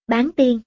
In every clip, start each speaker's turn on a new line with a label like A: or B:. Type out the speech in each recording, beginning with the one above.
A: Bán tiên.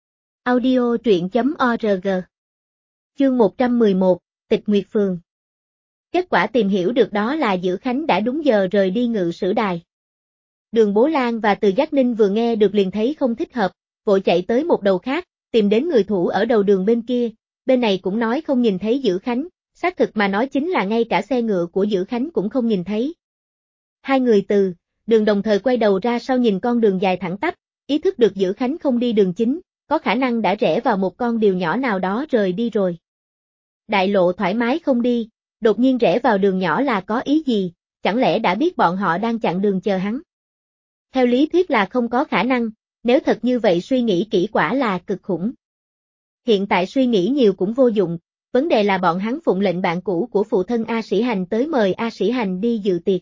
A: Audio truyện.org. Chương 111, Tịch Nguyệt Phường. Kết quả tìm hiểu được đó là Dữ Khánh đã đúng giờ rời đi Ngự Sử Đài. Đường Bố Lan và Từ Giác Ninh vừa nghe được liền thấy không thích hợp, vội chạy tới một đầu khác, tìm đến người thủ ở đầu đường bên kia, bên này cũng nói không nhìn thấy Dữ Khánh, xác thực mà nói chính là ngay cả xe ngựa của Dữ Khánh cũng không nhìn thấy. Hai người từ đường đồng thời quay đầu ra sau nhìn con đường dài thẳng tắp, ý thức được Dữ Khánh không đi đường chính, có khả năng đã rẽ vào một con đường nhỏ nào đó rời đi rồi. Đại lộ thoải mái không đi, đột nhiên rẽ vào đường nhỏ là có ý gì, chẳng lẽ đã biết bọn họ đang chặn đường chờ hắn? Theo lý thuyết là không có khả năng, nếu thật như vậy suy nghĩ kỹ quả là cực khủng. Hiện tại suy nghĩ nhiều cũng vô dụng, vấn đề là bọn hắn phụng lệnh bạn cũ của phụ thân A Sĩ Hành tới mời A Sĩ Hành đi dự tiệc.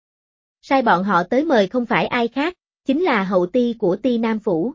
A: Sai bọn họ tới mời không phải ai khác, chính là hậu ti của Ti Nam Phủ.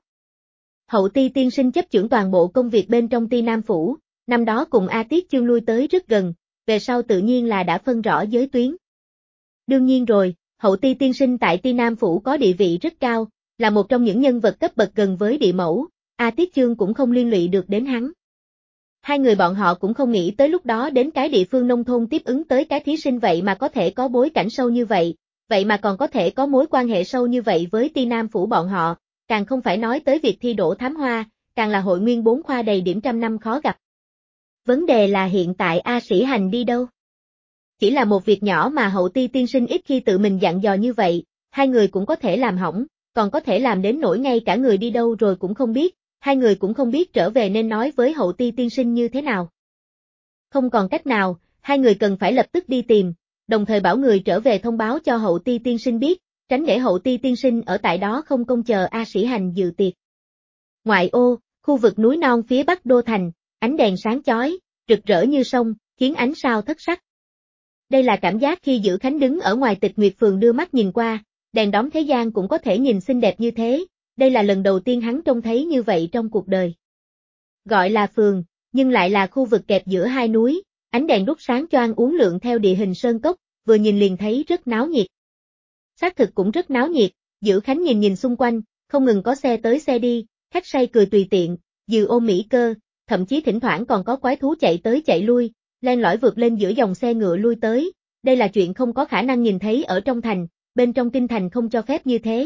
A: Hậu ti tiên sinh chấp chưởng toàn bộ công việc bên trong Ti Nam Phủ, năm đó cùng A Tiết Chương lui tới rất gần, về sau tự nhiên là đã phân rõ giới tuyến. Đương nhiên rồi, hậu ti tiên sinh tại Ti Nam Phủ có địa vị rất cao, là một trong những nhân vật cấp bậc gần với địa mẫu, A Tiết Chương cũng không liên lụy được đến hắn. Hai người bọn họ cũng không nghĩ tới lúc đó đến cái địa phương nông thôn tiếp ứng tới cái thí sinh vậy mà có thể có bối cảnh sâu như vậy, vậy mà còn có thể có mối quan hệ sâu như vậy với Ti Nam Phủ bọn họ, càng không phải nói tới việc thi đỗ thám hoa, càng là hội nguyên 4 khoa đầy điểm trăm năm khó gặp. Vấn đề là hiện tại A Sĩ Hành đi đâu? Chỉ là một việc nhỏ mà hậu ti tiên sinh ít khi tự mình dặn dò như vậy, hai người cũng có thể làm hỏng, còn có thể làm đến nỗi ngay cả người đi đâu rồi cũng không biết, hai người cũng không biết trở về nên nói với hậu ti tiên sinh như thế nào. Không còn cách nào, hai người cần phải lập tức đi tìm, đồng thời bảo người trở về thông báo cho hậu ti tiên sinh biết, tránh để hậu ti tiên sinh ở tại đó không công chờ A Sĩ Hành dự tiệc. Ngoại ô, khu vực núi non phía bắc đô thành, ánh đèn sáng chói, rực rỡ như sông, khiến ánh sao thất sắc. Đây là cảm giác khi Dữ Khánh đứng ở ngoài Tịch Nguyệt Phường đưa mắt nhìn qua, đèn đóm thế gian cũng có thể nhìn xinh đẹp như thế, đây là lần đầu tiên hắn trông thấy như vậy trong cuộc đời. Gọi là phường, nhưng lại là khu vực kẹp giữa hai núi, ánh đèn đúc sáng choang uốn lượn theo địa hình sơn cốc, vừa nhìn liền thấy rất náo nhiệt. Xác thực cũng rất náo nhiệt, Dữ Khánh nhìn xung quanh, không ngừng có xe tới xe đi, khách say cười tùy tiện, dừ ôm mỹ cơ, thậm chí thỉnh thoảng còn có quái thú chạy tới chạy lui, len lỏi vượt lên giữa dòng xe ngựa lui tới, đây là chuyện không có khả năng nhìn thấy ở trong thành, bên trong kinh thành không cho phép như thế.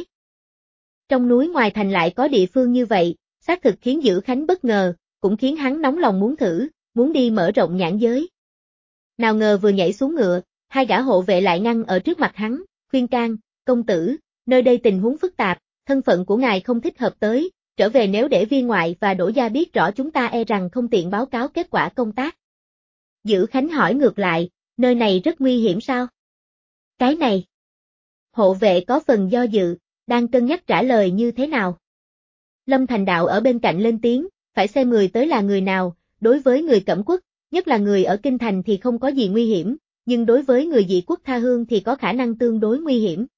A: Trong núi ngoài thành lại có địa phương như vậy, xác thực khiến Dữ Khánh bất ngờ, cũng khiến hắn nóng lòng muốn thử, muốn đi mở rộng nhãn giới. Nào ngờ vừa nhảy xuống ngựa, hai gã hộ vệ lại ngăn ở trước mặt hắn, khuyên can, công tử, nơi đây tình huống phức tạp, thân phận của ngài không thích hợp tới, trở về nếu để viên ngoại và Đỗ gia biết rõ chúng ta e rằng không tiện báo cáo kết quả công tác. Dữ Khánh hỏi ngược lại, nơi này rất nguy hiểm sao? Cái này. Hộ vệ có phần do dự, đang cân nhắc trả lời như thế nào. Lâm Thành Đạo ở bên cạnh lên tiếng, phải xem người tới là người nào, đối với người Cẩm Quốc, nhất là người ở kinh thành thì không có gì nguy hiểm, nhưng đối với người dị quốc tha hương thì có khả năng tương đối nguy hiểm.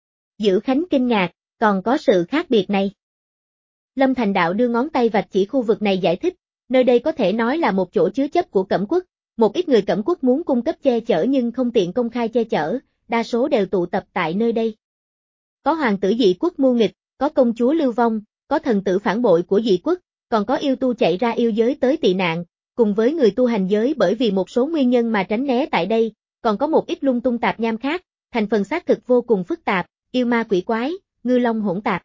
A: Dữ Khánh kinh ngạc, còn có sự khác biệt này. Lâm Thành Đạo đưa ngón tay vạch chỉ khu vực này giải thích, nơi đây có thể nói là một chỗ chứa chấp của Cẩm Quốc, một ít người Cẩm Quốc muốn cung cấp che chở nhưng không tiện công khai che chở, đa số đều tụ tập tại nơi đây. Có hoàng tử dị quốc mưu nghịch, có công chúa lưu vong, có thần tử phản bội của dị quốc, còn có yêu tu chạy ra yêu giới tới tị nạn, cùng với người tu hành giới bởi vì một số nguyên nhân mà tránh né tại đây, còn có một ít lung tung tạp nham khác, thành phần xác thực vô cùng phức tạp, yêu ma quỷ quái, ngư long hỗn tạp.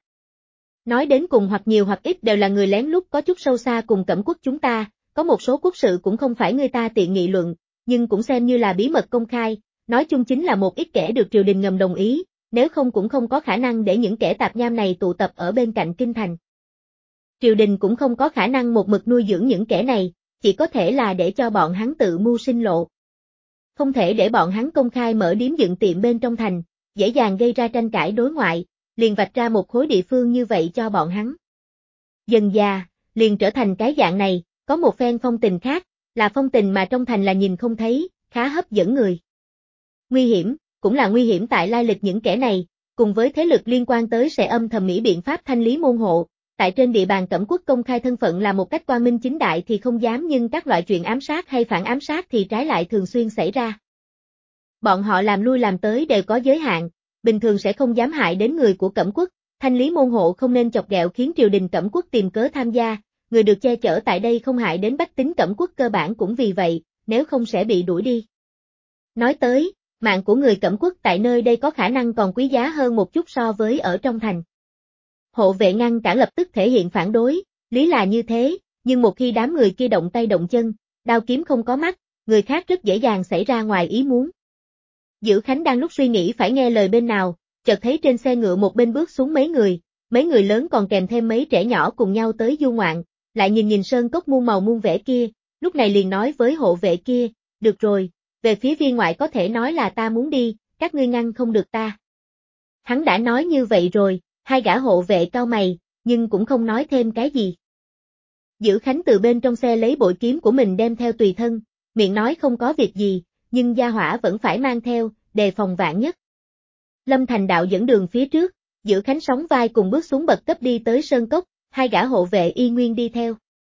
A: Nói đến cùng hoặc nhiều hoặc ít đều là người lén lút có chút sâu xa cùng Cẩm Quốc chúng ta, có một số quốc sự cũng không phải người ta tiện nghị luận, nhưng cũng xem như là bí mật công khai, nói chung chính là một ít kẻ được triều đình ngầm đồng ý, nếu không cũng không có khả năng để những kẻ tạp nham này tụ tập ở bên cạnh kinh thành. Triều đình cũng không có khả năng một mực nuôi dưỡng những kẻ này, chỉ có thể là để cho bọn hắn tự mưu sinh lộ. Không thể để bọn hắn công khai mở điếm dựng tiệm bên trong thành, dễ dàng gây ra tranh cãi đối ngoại, liền vạch ra một khối địa phương như vậy cho bọn hắn. Dần dà, liền trở thành cái dạng này, có một phen phong tình khác, là phong tình mà trong thành là nhìn không thấy, khá hấp dẫn người. Nguy hiểm, cũng là nguy hiểm tại lai lịch những kẻ này, cùng với thế lực liên quan tới sẽ âm thầm mỹ biện pháp thanh lý môn hộ, tại trên địa bàn Cẩm Quốc công khai thân phận là một cách quang minh chính đại thì không dám nhưng các loại chuyện ám sát hay phản ám sát thì trái lại thường xuyên xảy ra. Bọn họ làm lui làm tới đều có giới hạn, bình thường sẽ không dám hại đến người của Cẩm Quốc, thanh lý môn hộ không nên chọc ghẹo khiến triều đình Cẩm Quốc tìm cớ tham gia, người được che chở tại đây không hại đến bách tính Cẩm Quốc cơ bản cũng vì vậy, nếu không sẽ bị đuổi đi. Nói tới, mạng của người Cẩm Quốc tại nơi đây có khả năng còn quý giá hơn một chút so với ở trong thành. Hộ vệ ngăn cản lập tức thể hiện phản đối, lý là như thế, nhưng một khi đám người kia động tay động chân, đao kiếm không có mắt, người khác rất dễ dàng xảy ra ngoài ý muốn. Dữ Khánh đang lúc suy nghĩ phải nghe lời bên nào, chợt thấy trên xe ngựa một bên bước xuống mấy người lớn còn kèm thêm mấy trẻ nhỏ cùng nhau tới du ngoạn, lại nhìn sơn cốc muôn màu muôn vẻ kia, lúc này liền nói với hộ vệ kia, được rồi, về phía viên ngoại có thể nói là ta muốn đi, các ngươi ngăn không được ta. Hắn đã nói như vậy rồi, hai gã hộ vệ cau mày, nhưng cũng không nói thêm cái gì. Dữ Khánh từ bên trong xe lấy bội kiếm của mình đem theo tùy thân, miệng nói không có việc gì, nhưng gia hỏa vẫn phải mang theo, đề phòng vạn nhất. Lâm Thành Đạo dẫn đường phía trước, Dữ Khánh sóng vai cùng bước xuống bậc cấp đi tới sơn cốc, hai gã hộ vệ y nguyên đi theo.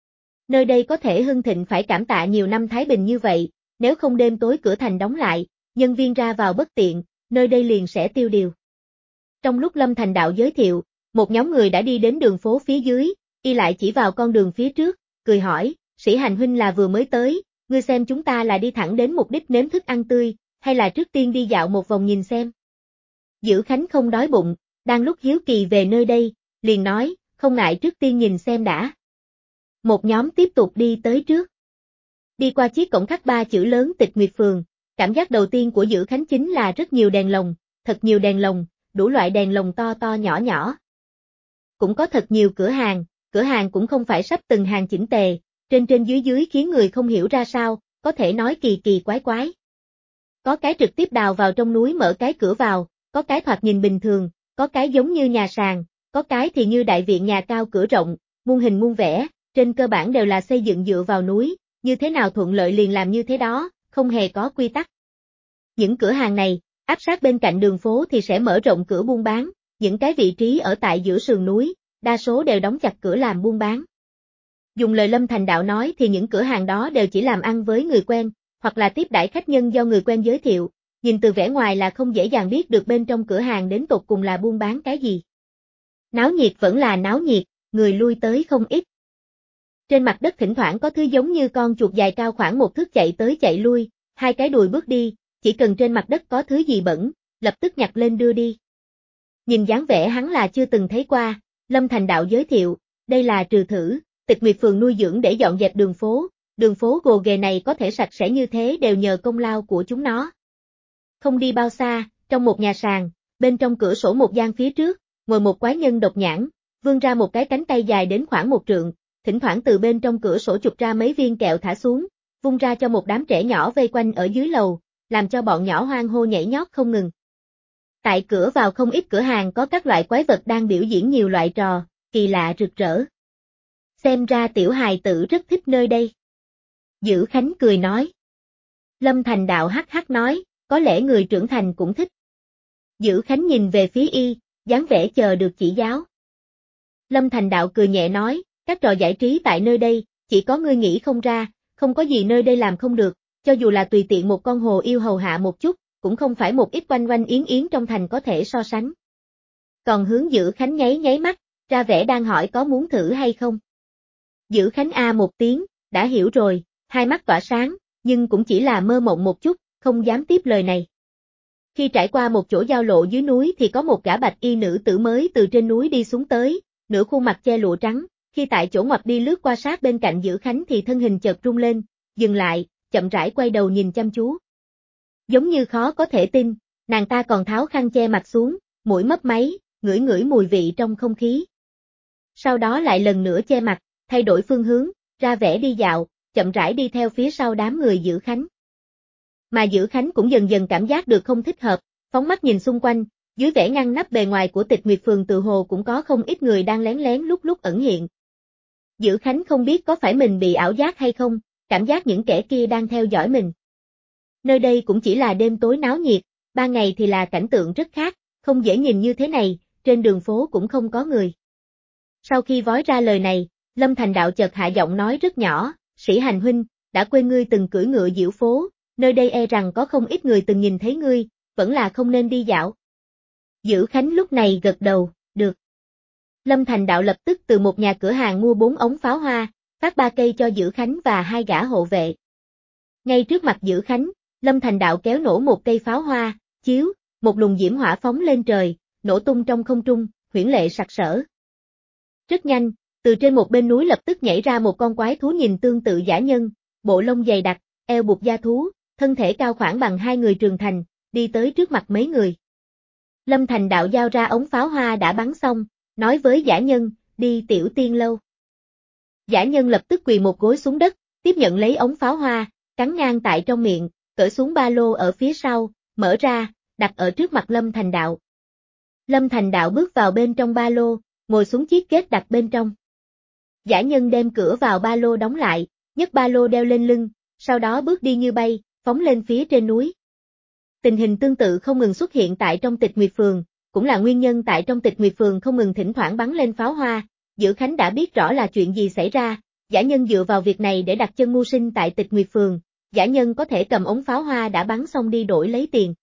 A: Nơi đây có thể hưng thịnh phải cảm tạ nhiều năm thái bình như vậy, nếu không đêm tối cửa thành đóng lại, nhân viên ra vào bất tiện, nơi đây liền sẽ tiêu điều. Trong lúc Lâm Thành Đạo giới thiệu, một nhóm người đã đi đến đường phố phía dưới, y lại chỉ vào con đường phía trước, cười hỏi, Sĩ Hành huynh là vừa mới tới, ngươi xem chúng ta là đi thẳng đến mục đích nếm thức ăn tươi, hay là trước tiên đi dạo một vòng nhìn xem. Dữ Khánh không đói bụng, đang lúc hiếu kỳ về nơi đây, liền nói, không ngại trước tiên nhìn xem đã. Một nhóm tiếp tục đi tới trước. Đi qua chiếc cổng khắc 3 chữ lớn Tịch Nguyệt Phường, cảm giác đầu tiên của Dữ Khánh chính là rất nhiều đèn lồng, thật nhiều đèn lồng, đủ loại đèn lồng to to nhỏ nhỏ. Cũng có thật nhiều cửa hàng cũng không phải sắp từng hàng chỉnh tề, trên dưới khiến người không hiểu ra sao, có thể nói kỳ kỳ quái quái. Có cái trực tiếp đào vào trong núi mở cái cửa vào, có cái thoạt nhìn bình thường, có cái giống như nhà sàn, có cái thì như đại viện nhà cao cửa rộng, muôn hình muôn vẻ, trên cơ bản đều là xây dựng dựa vào núi, như thế nào thuận lợi liền làm như thế đó, không hề có quy tắc. Những cửa hàng này, áp sát bên cạnh đường phố thì sẽ mở rộng cửa buôn bán, những cái vị trí ở tại giữa sườn núi, đa số đều đóng chặt cửa làm buôn bán. Dùng lời Lâm Thành Đạo nói thì những cửa hàng đó đều chỉ làm ăn với người quen, hoặc là tiếp đãi khách nhân do người quen giới thiệu, nhìn từ vẻ ngoài là không dễ dàng biết được bên trong cửa hàng đến tột cùng là buôn bán cái gì. Náo nhiệt vẫn là náo nhiệt, người lui tới không ít. Trên mặt đất thỉnh thoảng có thứ giống như con chuột dài cao khoảng một thước chạy tới chạy lui, hai cái đùi bước đi, chỉ cần trên mặt đất có thứ gì bẩn, lập tức nhặt lên đưa đi. Nhìn dáng vẻ hắn là chưa từng thấy qua, Lâm Thành Đạo giới thiệu, đây là trừ thử, Tịch Nguyệt Phường nuôi dưỡng để dọn dẹp đường phố gồ ghề này có thể sạch sẽ như thế đều nhờ công lao của chúng nó. Không đi bao xa, trong một nhà sàn, bên trong cửa sổ một gian phía trước, ngồi một quái nhân độc nhãn, vươn ra một cái cánh tay dài đến khoảng 1 trượng, thỉnh thoảng từ bên trong cửa sổ chụp ra mấy viên kẹo thả xuống, vung ra cho một đám trẻ nhỏ vây quanh ở dưới lầu, làm cho bọn nhỏ hoang hô nhảy nhót không ngừng. Tại cửa vào không ít cửa hàng có các loại quái vật đang biểu diễn nhiều loại trò, kỳ lạ rực rỡ. Xem ra tiểu hài tử rất thích nơi đây. Dữ Khánh cười nói. Lâm Thành Đạo hắc hắc nói, có lẽ người trưởng thành cũng thích. Dữ Khánh nhìn về phía y, dáng vẻ chờ được chỉ giáo. Lâm Thành Đạo cười nhẹ nói, các trò giải trí tại nơi đây, chỉ có ngươi nghĩ không ra, không có gì nơi đây làm không được, cho dù là tùy tiện một con hồ yêu hầu hạ một chút, cũng không phải một ít oanh oanh yến yến trong thành có thể so sánh. Còn Hướng Dữ Khánh nháy mắt, ra vẻ đang hỏi có muốn thử hay không. Dữ Khánh a một tiếng, đã hiểu rồi, hai mắt tỏa sáng, nhưng cũng chỉ là mơ mộng một chút, không dám tiếp lời này. Khi trải qua một chỗ giao lộ dưới núi thì có một gã bạch y nữ tử mới từ trên núi đi xuống tới, nửa khuôn mặt che lụa trắng, khi tại chỗ ngoặt đi lướt qua sát bên cạnh Dữ Khánh thì thân hình chợt rung lên, dừng lại, chậm rãi quay đầu nhìn chăm chú. Giống như khó có thể tin, nàng ta còn tháo khăn che mặt xuống, mũi mấp máy, ngửi mùi vị trong không khí. Sau đó lại lần nữa che mặt, thay đổi phương hướng, ra vẻ đi dạo, chậm rãi đi theo phía sau đám người Dữ Khánh. Mà Dữ Khánh cũng dần dần cảm giác được không thích hợp, phóng mắt nhìn xung quanh, dưới vẻ ngăn nắp bề ngoài của Tịch Nguyệt Phường tự hồ cũng có không ít người đang lén lén lúc ẩn hiện. Dữ Khánh không biết có phải mình bị ảo giác hay không, cảm giác những kẻ kia đang theo dõi mình. Nơi đây cũng chỉ là đêm tối náo nhiệt, ban ngày thì là cảnh tượng rất khác, không dễ nhìn như thế này, trên đường phố cũng không có người. Sau khi vói ra lời này, Lâm Thành Đạo chợt hạ giọng nói rất nhỏ, Sĩ Hành huynh, đã quên ngươi từng cưỡi ngựa diễu phố, nơi đây e rằng có không ít người từng nhìn thấy ngươi, vẫn là không nên đi dạo. Dữ Khánh lúc này gật đầu, được. Lâm Thành Đạo lập tức từ một nhà cửa hàng mua 4 ống pháo hoa, phát 3 cây cho Dữ Khánh và 2 gã hộ vệ. Ngay trước mặt Dữ Khánh, Lâm Thành Đạo kéo nổ một cây pháo hoa, chiếu, một luồng diễm hỏa phóng lên trời, nổ tung trong không trung, huyễn lệ sặc sỡ. Rất nhanh, từ trên một bên núi lập tức nhảy ra một con quái thú nhìn tương tự dã nhân, bộ lông dày đặc, eo buộc da thú, thân thể cao khoảng bằng 2 người trưởng thành, đi tới trước mặt mấy người. Lâm Thành Đạo giao ra ống pháo hoa đã bắn xong, nói với dã nhân, đi Tiểu Tiên lâu. Dã nhân lập tức quỳ một gối xuống đất, tiếp nhận lấy ống pháo hoa, cắn ngang tại trong miệng, cởi xuống ba lô ở phía sau, mở ra, đặt ở trước mặt Lâm Thành Đạo. Lâm Thành Đạo bước vào bên trong ba lô, ngồi xuống chiếc ghế đặt bên trong. Dã nhân đem cửa vào ba lô đóng lại, nhấc ba lô đeo lên lưng, sau đó bước đi như bay, phóng lên phía trên núi. Tình hình tương tự không ngừng xuất hiện tại trong Tịch Nguyệt Phường, cũng là nguyên nhân tại trong Tịch Nguyệt Phường không ngừng thỉnh thoảng bắn lên pháo hoa. Dữ Khánh đã biết rõ là chuyện gì xảy ra, dã nhân dựa vào việc này để đặt chân mưu sinh tại Tịch Nguyệt Phường, dã nhân có thể cầm ống pháo hoa đã bắn xong đi đổi lấy tiền.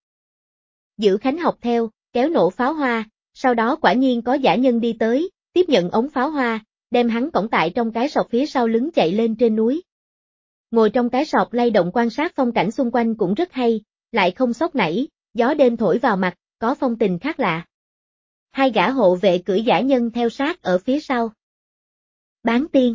A: Dữ Khánh học theo, kéo nổ pháo hoa, sau đó quả nhiên có dã nhân đi tới, tiếp nhận ống pháo hoa, đem hắn cõng tại trong cái sọt phía sau lưng chạy lên trên núi. Ngồi trong cái sọt lay động quan sát phong cảnh xung quanh cũng rất hay, lại không sốc nảy, gió đêm thổi vào mặt, có phong tình khác lạ. 2 gã hộ vệ cưỡi dã nhân theo sát ở phía sau. Bán tiên.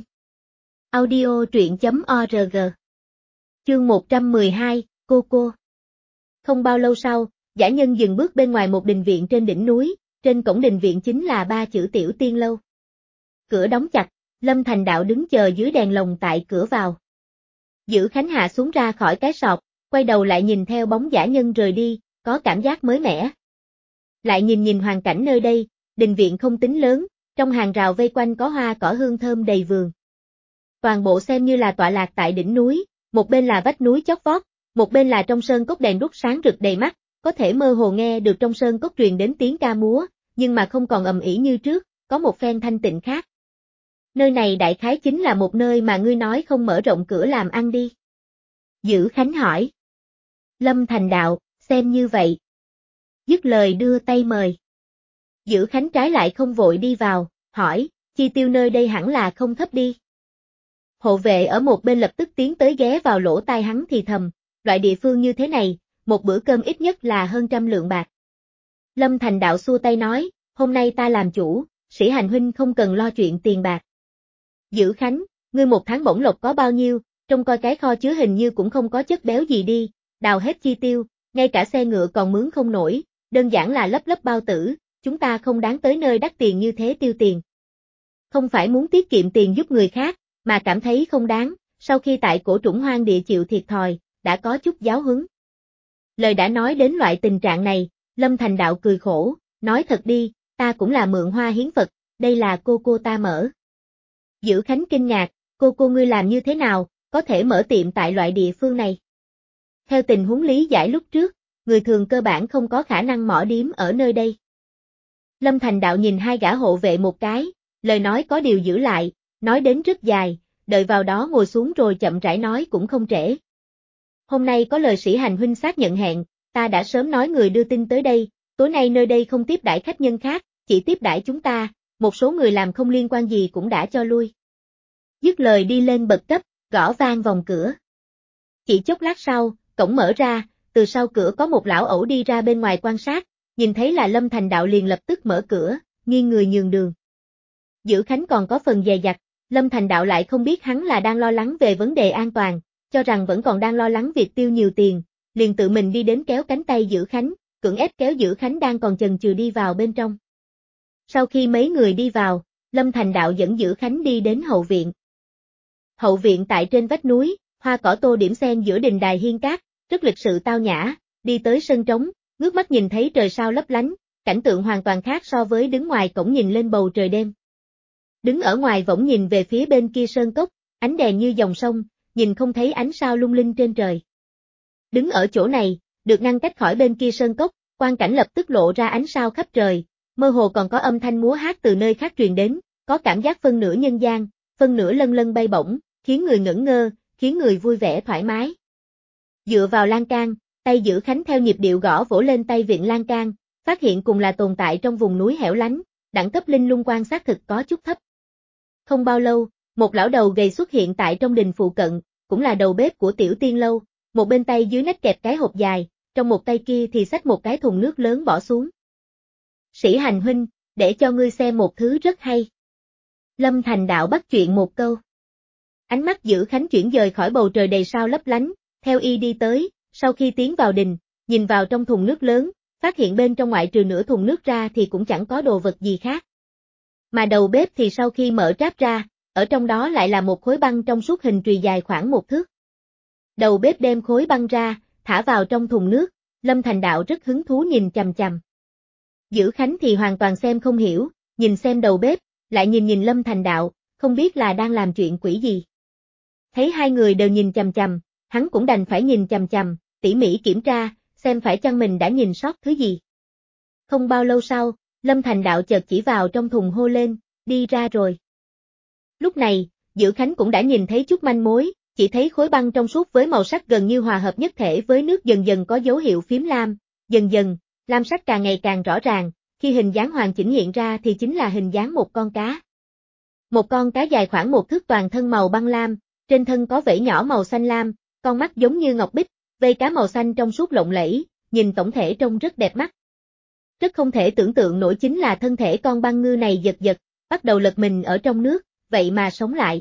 A: Audio truyện.org. Chương 112, cô. Không bao lâu sau, dã nhân dừng bước bên ngoài một đình viện trên đỉnh núi, trên cổng đình viện chính là 3 chữ Tiểu Tiên lâu. Cửa đóng chặt, Lâm Thành Đạo đứng chờ dưới đèn lồng tại cửa vào. Dữ Khánh hạ xuống ra khỏi cái sọt, quay đầu lại nhìn theo bóng dã nhân rời đi, có cảm giác mới mẻ. Lại nhìn hoàn cảnh nơi đây, đình viện không tính lớn, trong hàng rào vây quanh có hoa cỏ hương thơm đầy vườn. Toàn bộ xem như là tọa lạc tại đỉnh núi, một bên là vách núi chót vót, một bên là trong sơn cốc đèn đuốc sáng rực đầy mắt, có thể mơ hồ nghe được trong sơn cốc truyền đến tiếng ca múa, nhưng mà không còn ầm ĩ như trước, có một phen thanh tịnh khác. Nơi này đại khái chính là một nơi mà ngươi nói không mở rộng cửa làm ăn đi. Dữ Khánh hỏi. Lâm Thành Đạo, xem như vậy. Dứt lời đưa tay mời. Dữ Khánh trái lại không vội đi vào, hỏi, chi tiêu nơi đây hẳn là không thấp đi. Hộ vệ ở một bên lập tức tiến tới ghé vào lỗ tai hắn thì thầm, loại địa phương như thế này, một bữa cơm ít nhất là hơn 100 lượng bạc. Lâm Thành Đạo xua tay nói, hôm nay ta làm chủ, Sĩ Hành huynh không cần lo chuyện tiền bạc. Dữ Khánh, ngươi một tháng bổng lộc có bao nhiêu, trông coi cái kho chứa hình như cũng không có chất béo gì đi, đào hết chi tiêu, ngay cả xe ngựa còn mướn không nổi, đơn giản là lấp lấp bao tử, chúng ta không đáng tới nơi đắt tiền như thế tiêu tiền. Không phải muốn tiết kiệm tiền giúp người khác, mà cảm thấy không đáng, sau khi tại cổ trũng hoang địa chịu thiệt thòi, đã có chút giáo huấn. Lời đã nói đến loại tình trạng này, Lâm Thành Đạo cười khổ, nói thật đi, ta cũng là mượn hoa hiến Phật, đây là cô ta mở. Dữ Khánh kinh ngạc, cô ngươi làm như thế nào, có thể mở tiệm tại loại địa phương này? Theo tình huống lý giải lúc trước, người thường cơ bản không có khả năng mở điếm ở nơi đây. Lâm Thành Đạo nhìn 2 gã hộ vệ một cái, lời nói có điều giữ lại, nói đến rất dài, đợi vào đó ngồi xuống rồi chậm rãi nói cũng không trễ. Hôm nay có lời Sĩ Hành huynh xác nhận hẹn, ta đã sớm nói người đưa tin tới đây, tối nay nơi đây không tiếp đãi khách nhân khác, chỉ tiếp đãi chúng ta, một số người làm không liên quan gì cũng đã cho lui. Dứt lời đi lên bậc cấp, gõ vang vòng cửa. Chỉ chốc lát sau, cổng mở ra, từ sau cửa có một lão ẩu đi ra bên ngoài quan sát, nhìn thấy là Lâm Thành Đạo liền lập tức mở cửa, nghiêng người nhường đường. Dữ Khánh còn có phần dè dặt, Lâm Thành Đạo lại không biết hắn là đang lo lắng về vấn đề an toàn, cho rằng vẫn còn đang lo lắng việc tiêu nhiều tiền, liền tự mình đi đến kéo cánh tay Dữ Khánh, cưỡng ép kéo Dữ Khánh đang còn chần chừ đi vào bên trong. Sau khi mấy người đi vào, Lâm Thành Đạo dẫn Dữ Khánh đi đến hậu viện. Hậu viện tại trên vách núi, hoa cỏ tô điểm xen giữa đình đài hiên cát, rất lịch sự tao nhã, đi tới sân trống, ngước mắt nhìn thấy trời sao lấp lánh, cảnh tượng hoàn toàn khác so với đứng ngoài cổng nhìn lên bầu trời đêm. Đứng ở ngoài võng nhìn về phía bên kia sơn cốc, ánh đèn như dòng sông, nhìn không thấy ánh sao lung linh trên trời. Đứng ở chỗ này, được ngăn cách khỏi bên kia sơn cốc, quang cảnh lập tức lộ ra ánh sao khắp trời, mơ hồ còn có âm thanh múa hát từ nơi khác truyền đến, có cảm giác phân nửa nhân gian, phân nửa lân lân bay bổng, khiến người ngẩn ngơ, khiến người vui vẻ thoải mái. Dựa vào lan can, tay Dữ Khánh theo nhịp điệu gõ vỗ lên tay vịn lan can, phát hiện cùng là tồn tại trong vùng núi hẻo lánh, đẳng cấp linh lung quan xác thực có chút thấp. Không bao lâu, một lão đầu gầy xuất hiện tại trong đình phụ cận, cũng là đầu bếp của Tiểu Tiên lâu, một bên tay dưới nách kẹp cái hộp dài, trong một tay kia thì xách một cái thùng nước lớn bỏ xuống. Sĩ Hành huynh, để cho ngươi xem một thứ rất hay. Lâm Thành Đạo bắt chuyện một câu. Ánh mắt Dữ Khánh chuyển dời khỏi bầu trời đầy sao lấp lánh, theo y đi tới, sau khi tiến vào đình, nhìn vào trong thùng nước lớn, phát hiện bên trong ngoại trừ nửa thùng nước ra thì cũng chẳng có đồ vật gì khác. Mà đầu bếp thì sau khi mở tráp ra, ở trong đó lại là một khối băng trong suốt hình chùy dài khoảng 1 thước. Đầu bếp đem khối băng ra, thả vào trong thùng nước, Lâm Thành Đạo rất hứng thú nhìn chằm chằm. Dữ Khánh thì hoàn toàn xem không hiểu, nhìn xem đầu bếp, lại nhìn Lâm Thành Đạo, không biết là đang làm chuyện quỷ gì. Thấy hai người đều nhìn chằm chằm, hắn cũng đành phải nhìn chằm chằm, tỉ mỉ kiểm tra, xem phải chăng mình đã nhìn sót thứ gì. Không bao lâu sau, Lâm Thành Đạo chợt chỉ vào trong thùng hô lên, đi ra rồi. Lúc này, Dữ Khánh cũng đã nhìn thấy chút manh mối, chỉ thấy khối băng trong suốt với màu sắc gần như hòa hợp nhất thể với nước dần dần có dấu hiệu phím lam, dần dần, lam sắc càng ngày càng rõ ràng, khi hình dáng hoàn chỉnh hiện ra thì chính là hình dáng một con cá. Một con cá dài khoảng 1 thước toàn thân màu băng lam, trên thân có vảy nhỏ màu xanh lam, con mắt giống như ngọc bích, vây cá màu xanh trong suốt lộng lẫy, nhìn tổng thể trông rất đẹp mắt. Rất không thể tưởng tượng nổi chính là thân thể con băng ngư này giật giật, bắt đầu lật mình ở trong nước, vậy mà sống lại.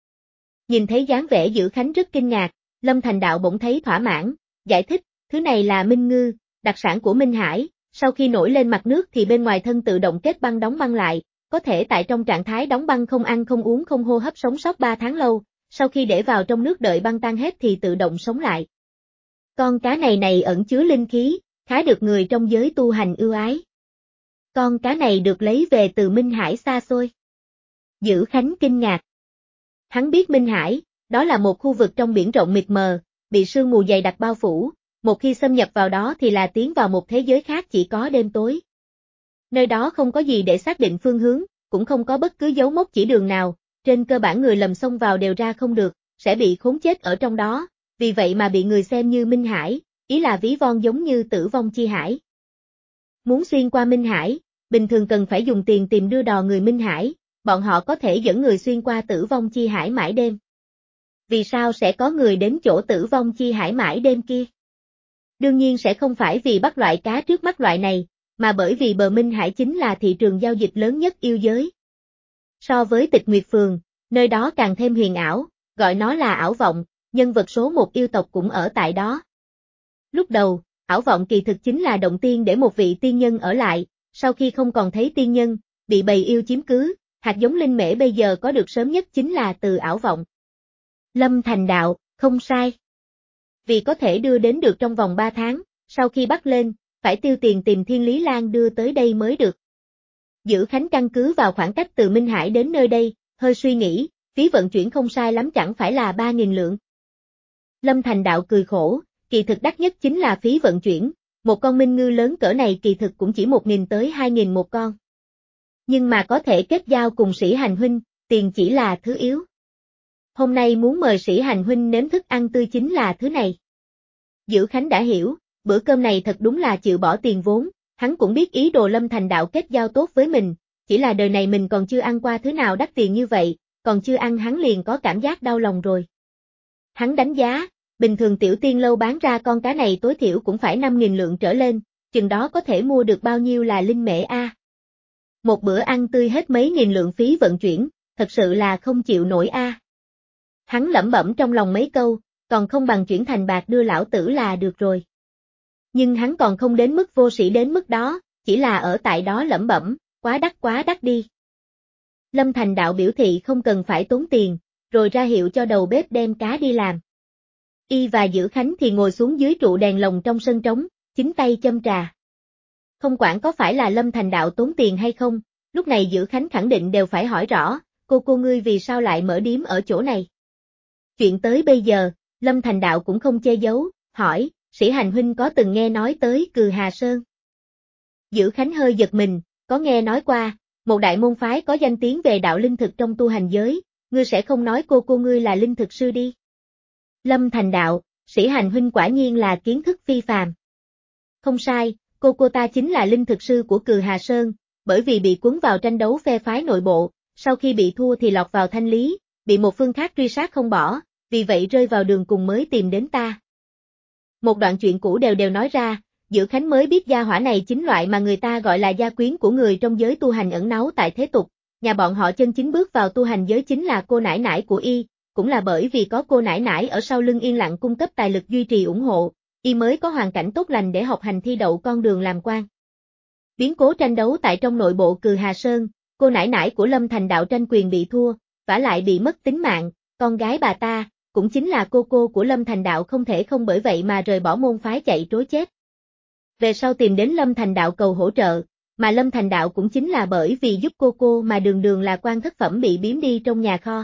A: Nhìn thấy dáng vẻ Dữ Khánh rất kinh ngạc, Lâm Thành Đạo bỗng thấy thỏa mãn, giải thích, thứ này là minh ngư, đặc sản của Minh Hải, sau khi nổi lên mặt nước thì bên ngoài thân tự động kết băng đóng băng lại, có thể tại trong trạng thái đóng băng không ăn không uống không hô hấp sống sót 3 tháng lâu, sau khi để vào trong nước đợi băng tan hết thì tự động sống lại. Con cá này ẩn chứa linh khí, khá được người trong giới tu hành ưu ái. Con cá này được lấy về từ Minh Hải xa xôi. Dữ Khánh kinh ngạc. Hắn biết Minh Hải, đó là một khu vực trong biển rộng mịt mờ, bị sương mù dày đặc bao phủ, một khi xâm nhập vào đó thì là tiến vào một thế giới khác chỉ có đêm tối. Nơi đó không có gì để xác định phương hướng, cũng không có bất cứ dấu mốc chỉ đường nào, trên cơ bản người lầm xông vào đều ra không được, sẽ bị khốn chết ở trong đó, vì vậy mà bị người xem như Minh Hải, ý là ví von giống như Tử Vong Chi Hải. Muốn xuyên qua Minh Hải, bình thường cần phải dùng tiền tìm đưa đò người Minh Hải, bọn họ có thể dẫn người xuyên qua Tử Vong Chi Hải mãi đêm. Vì sao sẽ có người đến chỗ Tử Vong Chi Hải mãi đêm kia? Đương nhiên sẽ không phải vì bắt loại cá trước mắt loại này, mà bởi vì bờ Minh Hải chính là thị trường giao dịch lớn nhất yêu giới. So với Tịch Nguyệt Phường, nơi đó càng thêm huyền ảo, gọi nó là ảo vọng, nhân vật số 1 yêu tộc cũng ở tại đó. Lúc đầu, ảo vọng kỳ thực chính là động tiên để một vị tiên nhân ở lại, sau khi không còn thấy tiên nhân, bị bầy yêu chiếm cứ, hạt giống linh mễ bây giờ có được sớm nhất chính là từ ảo vọng. Lâm Thành Đạo, không sai. Vì có thể đưa đến được trong vòng 3 tháng, sau khi bắt lên, phải tiêu tiền tìm Thiên Lý Lan đưa tới đây mới được. Dữ Khánh căn cứ vào khoảng cách từ Minh Hải đến nơi đây, hơi suy nghĩ, phí vận chuyển không sai lắm chẳng phải là 3.000 lượng. Lâm Thành Đạo cười khổ, kỳ thực đắt nhất chính là phí vận chuyển, một con minh ngư lớn cỡ này kỳ thực cũng chỉ 1.000 tới 2.000 một con. Nhưng mà có thể kết giao cùng Sĩ Hành huynh, tiền chỉ là thứ yếu. Hôm nay muốn mời Sĩ Hành huynh nếm thức ăn tươi chính là thứ này. Dữ Khánh đã hiểu, bữa cơm này thật đúng là chịu bỏ tiền vốn, hắn cũng biết ý đồ Lâm Thành Đạo kết giao tốt với mình, chỉ là đời này mình còn chưa ăn qua thứ nào đắt tiền như vậy, còn chưa ăn hắn liền có cảm giác đau lòng rồi. Hắn đánh giá, bình thường Tiểu Tiên lâu bán ra con cá này tối thiểu cũng phải 5.000 lượng trở lên, chừng đó có thể mua được bao nhiêu là linh mễ a. Một bữa ăn tươi hết mấy nghìn lượng phí vận chuyển, thật sự là không chịu nổi a. Hắn lẩm bẩm trong lòng mấy câu, còn không bằng chuyển thành bạc đưa lão tử là được rồi. Nhưng hắn còn không đến mức vô sĩ đến mức đó, chỉ là ở tại đó lẩm bẩm, quá đắt đi. Lâm Thành Đạo biểu thị không cần phải tốn tiền, rồi ra hiệu cho đầu bếp đem cá đi làm. Y và Dữ Khánh thì ngồi xuống dưới trụ đèn lồng trong sân trống, chính tay châm trà. Không quản có phải là Lâm Thành Đạo tốn tiền hay không, lúc này Dữ Khánh khẳng định đều phải hỏi rõ, cô ngươi vì sao lại mở điếm ở chỗ này. Chuyện tới bây giờ, Lâm Thành Đạo cũng không che giấu, hỏi, Sĩ Hành huynh có từng nghe nói tới Cừ Hà Sơn? Dữ Khánh hơi giật mình, có nghe nói qua, một đại môn phái có danh tiếng về đạo linh thực trong tu hành giới, ngươi sẽ không nói cô ngươi là linh thực sư đi. Lâm Thành Đạo, Sĩ Hành huynh quả nhiên là kiến thức phi phàm. Không sai, cô ta chính là linh thực sư của Cừ Hà Sơn, bởi vì bị cuốn vào tranh đấu phe phái nội bộ, sau khi bị thua thì lọt vào thanh lý, bị một phương khác truy sát không bỏ, vì vậy rơi vào đường cùng mới tìm đến ta. Một đoạn chuyện cũ đều nói ra, Dữ Khánh mới biết gia hỏa này chính loại mà người ta gọi là gia quyến của người trong giới tu hành ẩn náu tại thế tục, nhà bọn họ chân chính bước vào tu hành giới chính là cô nải nải của y, cũng là bởi vì có cô nải nải ở sau lưng yên lặng cung cấp tài lực duy trì ủng hộ, y mới có hoàn cảnh tốt lành để học hành thi đậu con đường làm quan. Biến cố tranh đấu tại trong nội bộ Cừ Hà Sơn, cô nải nải của Lâm Thành Đạo tranh quyền bị thua, vả lại bị mất tính mạng, con gái bà ta, cũng chính là cô của Lâm Thành Đạo không thể không bởi vậy mà rời bỏ môn phái chạy trối chết. Về sau tìm đến Lâm Thành Đạo cầu hỗ trợ, mà Lâm Thành Đạo cũng chính là bởi vì giúp cô mà đường là quan thất phẩm bị biếm đi trong nhà kho.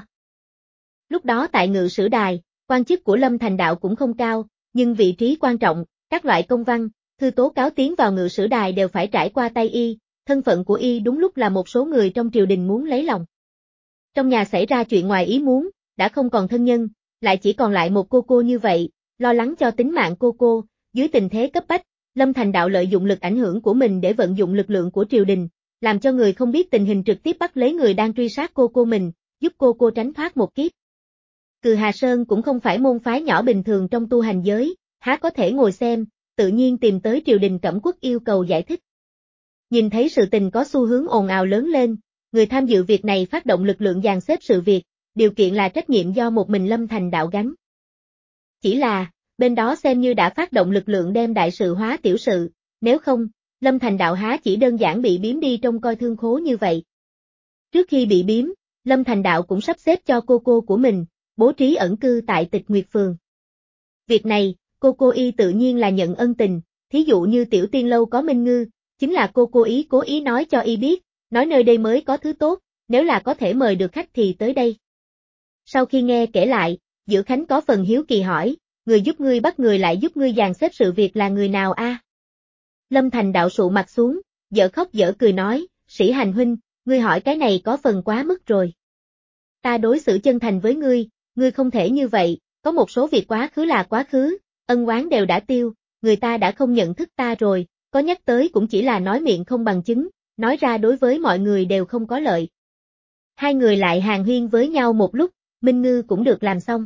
A: Lúc đó tại Ngự Sử Đài, quan chức của Lâm Thành Đạo cũng không cao, nhưng vị trí quan trọng, các loại công văn, thư tố cáo tiến vào Ngự Sử Đài đều phải trải qua tay y, thân phận của y đúng lúc là một số người trong triều đình muốn lấy lòng. Trong nhà xảy ra chuyện ngoài ý muốn, đã không còn thân nhân, lại chỉ còn lại một cô như vậy, lo lắng cho tính mạng cô, dưới tình thế cấp bách, Lâm Thành Đạo lợi dụng lực ảnh hưởng của mình để vận dụng lực lượng của triều đình, làm cho người không biết tình hình trực tiếp bắt lấy người đang truy sát cô mình, giúp cô tránh thoát một kiếp. Cừ Hà Sơn cũng không phải môn phái nhỏ bình thường trong tu hành giới, há có thể ngồi xem, tự nhiên tìm tới triều đình Cẩm Quốc yêu cầu giải thích. Nhìn thấy sự tình có xu hướng ồn ào lớn lên, người tham dự việc này phát động lực lượng dàn xếp sự việc, điều kiện là trách nhiệm do một mình Lâm Thành Đạo gánh. Chỉ là, bên đó xem như đã phát động lực lượng đem đại sự hóa tiểu sự, nếu không, Lâm Thành Đạo há chỉ đơn giản bị biếm đi trông coi thương khố như vậy. Trước khi bị biếm, Lâm Thành Đạo cũng sắp xếp cho cô của mình, bố trí ẩn cư tại Tịch Nguyệt Phường. Việc này, cô y tự nhiên là nhận ân tình, thí dụ như Tiểu Tiên Lâu có Minh Ngư, chính là cô cố ý nói cho y biết, nói nơi đây mới có thứ tốt, nếu là có thể mời được khách thì tới đây. Sau khi nghe kể lại, Dữ Khánh có phần hiếu kỳ hỏi, người giúp ngươi bắt người lại giúp ngươi dàn xếp sự việc là người nào a? Lâm Thành Đạo sụ mặt xuống, dở khóc dở cười nói, Sĩ Hành huynh, ngươi hỏi cái này có phần quá mức rồi. Ta đối xử chân thành với ngươi không thể như vậy, có một số việc quá khứ là quá khứ, ân oán đều đã tiêu, người ta đã không nhận thức ta rồi, có nhắc tới cũng chỉ là nói miệng không bằng chứng, nói ra đối với mọi người đều không có lợi. Hai người lại hàn huyên với nhau một lúc, Minh Ngư cũng được làm xong.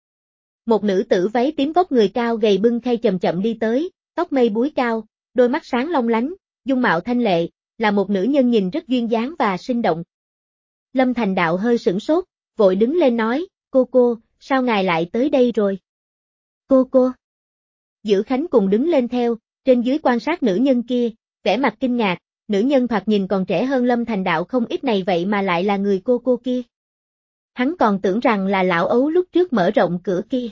A: Một nữ tử váy tím vóc người cao gầy bưng khay chậm đi tới, tóc mây búi cao, đôi mắt sáng long lánh, dung mạo thanh lệ, là một nữ nhân nhìn rất duyên dáng và sinh động. Lâm Thành Đạo hơi sửng sốt, vội đứng lên nói, cô, sao ngài lại tới đây rồi? Cô. Dữ Khánh cùng đứng lên theo, trên dưới quan sát nữ nhân kia, vẻ mặt kinh ngạc, nữ nhân thoạt nhìn còn trẻ hơn Lâm Thành Đạo không ít này vậy mà lại là người cô kia. Hắn còn tưởng rằng là lão ấu lúc trước mở rộng cửa kia.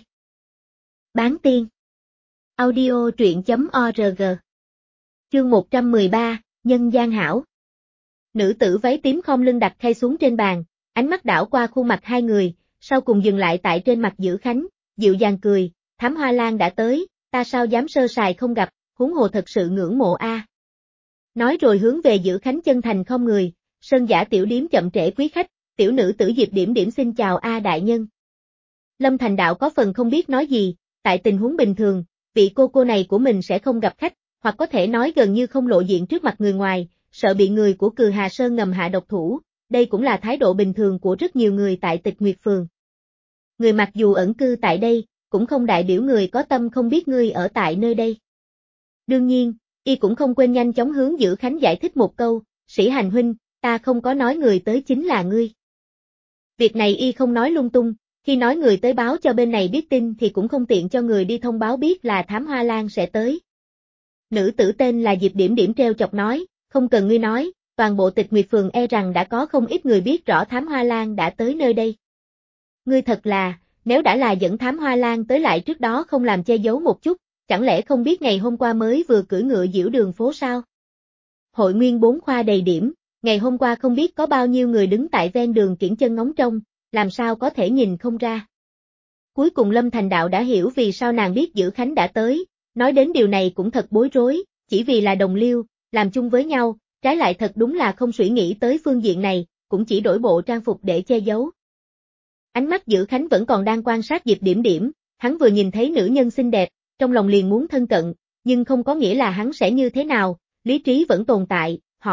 A: Bán tiên. Audio truyện.org. Chương 113, Nhân gian hảo. Nữ tử váy tím khom lưng đặt khay xuống trên bàn, ánh mắt đảo qua khuôn mặt hai người, sau cùng dừng lại tại trên mặt Dữ Khánh, dịu dàng cười, Thám Hoa Lan đã tới, ta sao dám sơ sài không gặp, huống hồ thật sự ngưỡng mộ a. Nói rồi hướng về Dữ Khánh chân thành không người, Sơn Giả tiểu điếm chậm trễ quý khách, tiểu nữ tử Diệp Điểm xin chào a đại nhân. Lâm Thành Đạo có phần không biết nói gì, tại tình huống bình thường, vị cô này của mình sẽ không gặp khách, hoặc có thể nói gần như không lộ diện trước mặt người ngoài, sợ bị người của Cừ Hà Sơn ngầm hạ độc thủ, đây cũng là thái độ bình thường của rất nhiều người tại Tịch Nguyệt Phường. Người mặc dù ẩn cư tại đây, cũng không đại biểu người có tâm không biết ngươi ở tại nơi đây. Đương nhiên, y cũng không quên nhanh chóng hướng Dữ Khánh giải thích một câu, Sĩ Hành huynh, ta không có nói người tới chính là ngươi. Việc này y không nói lung tung, khi nói người tới báo cho bên này biết tin thì cũng không tiện cho người đi thông báo biết là Thám Hoa Lan sẽ tới. Nữ tử tên là Diệp Điểm treo chọc nói, không cần ngươi nói, toàn bộ Tịch Nguyệt Phường e rằng đã có không ít người biết rõ Thám Hoa Lan đã tới nơi đây. Ngươi thật là, nếu đã là dẫn Thám Hoa Lan tới lại trước đó không làm che giấu một chút, chẳng lẽ không biết ngày hôm qua mới vừa cưỡi ngựa diễu đường phố sao? Hội nguyên 4 khoa đầy điểm, ngày hôm qua không biết có bao nhiêu người đứng tại ven đường kiễng chân ngóng trông, làm sao có thể nhìn không ra. Cuối cùng Lâm Thành Đạo đã hiểu vì sao nàng biết Dữ Khánh đã tới, nói đến điều này cũng thật bối rối, chỉ vì là đồng liêu, làm chung với nhau, trái lại thật đúng là không suy nghĩ tới phương diện này, cũng chỉ đổi bộ trang phục để che giấu. Ánh mắt Dữ Khánh vẫn còn đang quan sát Diệp Điểm, hắn vừa nhìn thấy nữ nhân xinh đẹp, trong lòng liền muốn thân cận, nhưng không có nghĩa là hắn sẽ như thế nào, lý trí vẫn tồn tại, hỏi,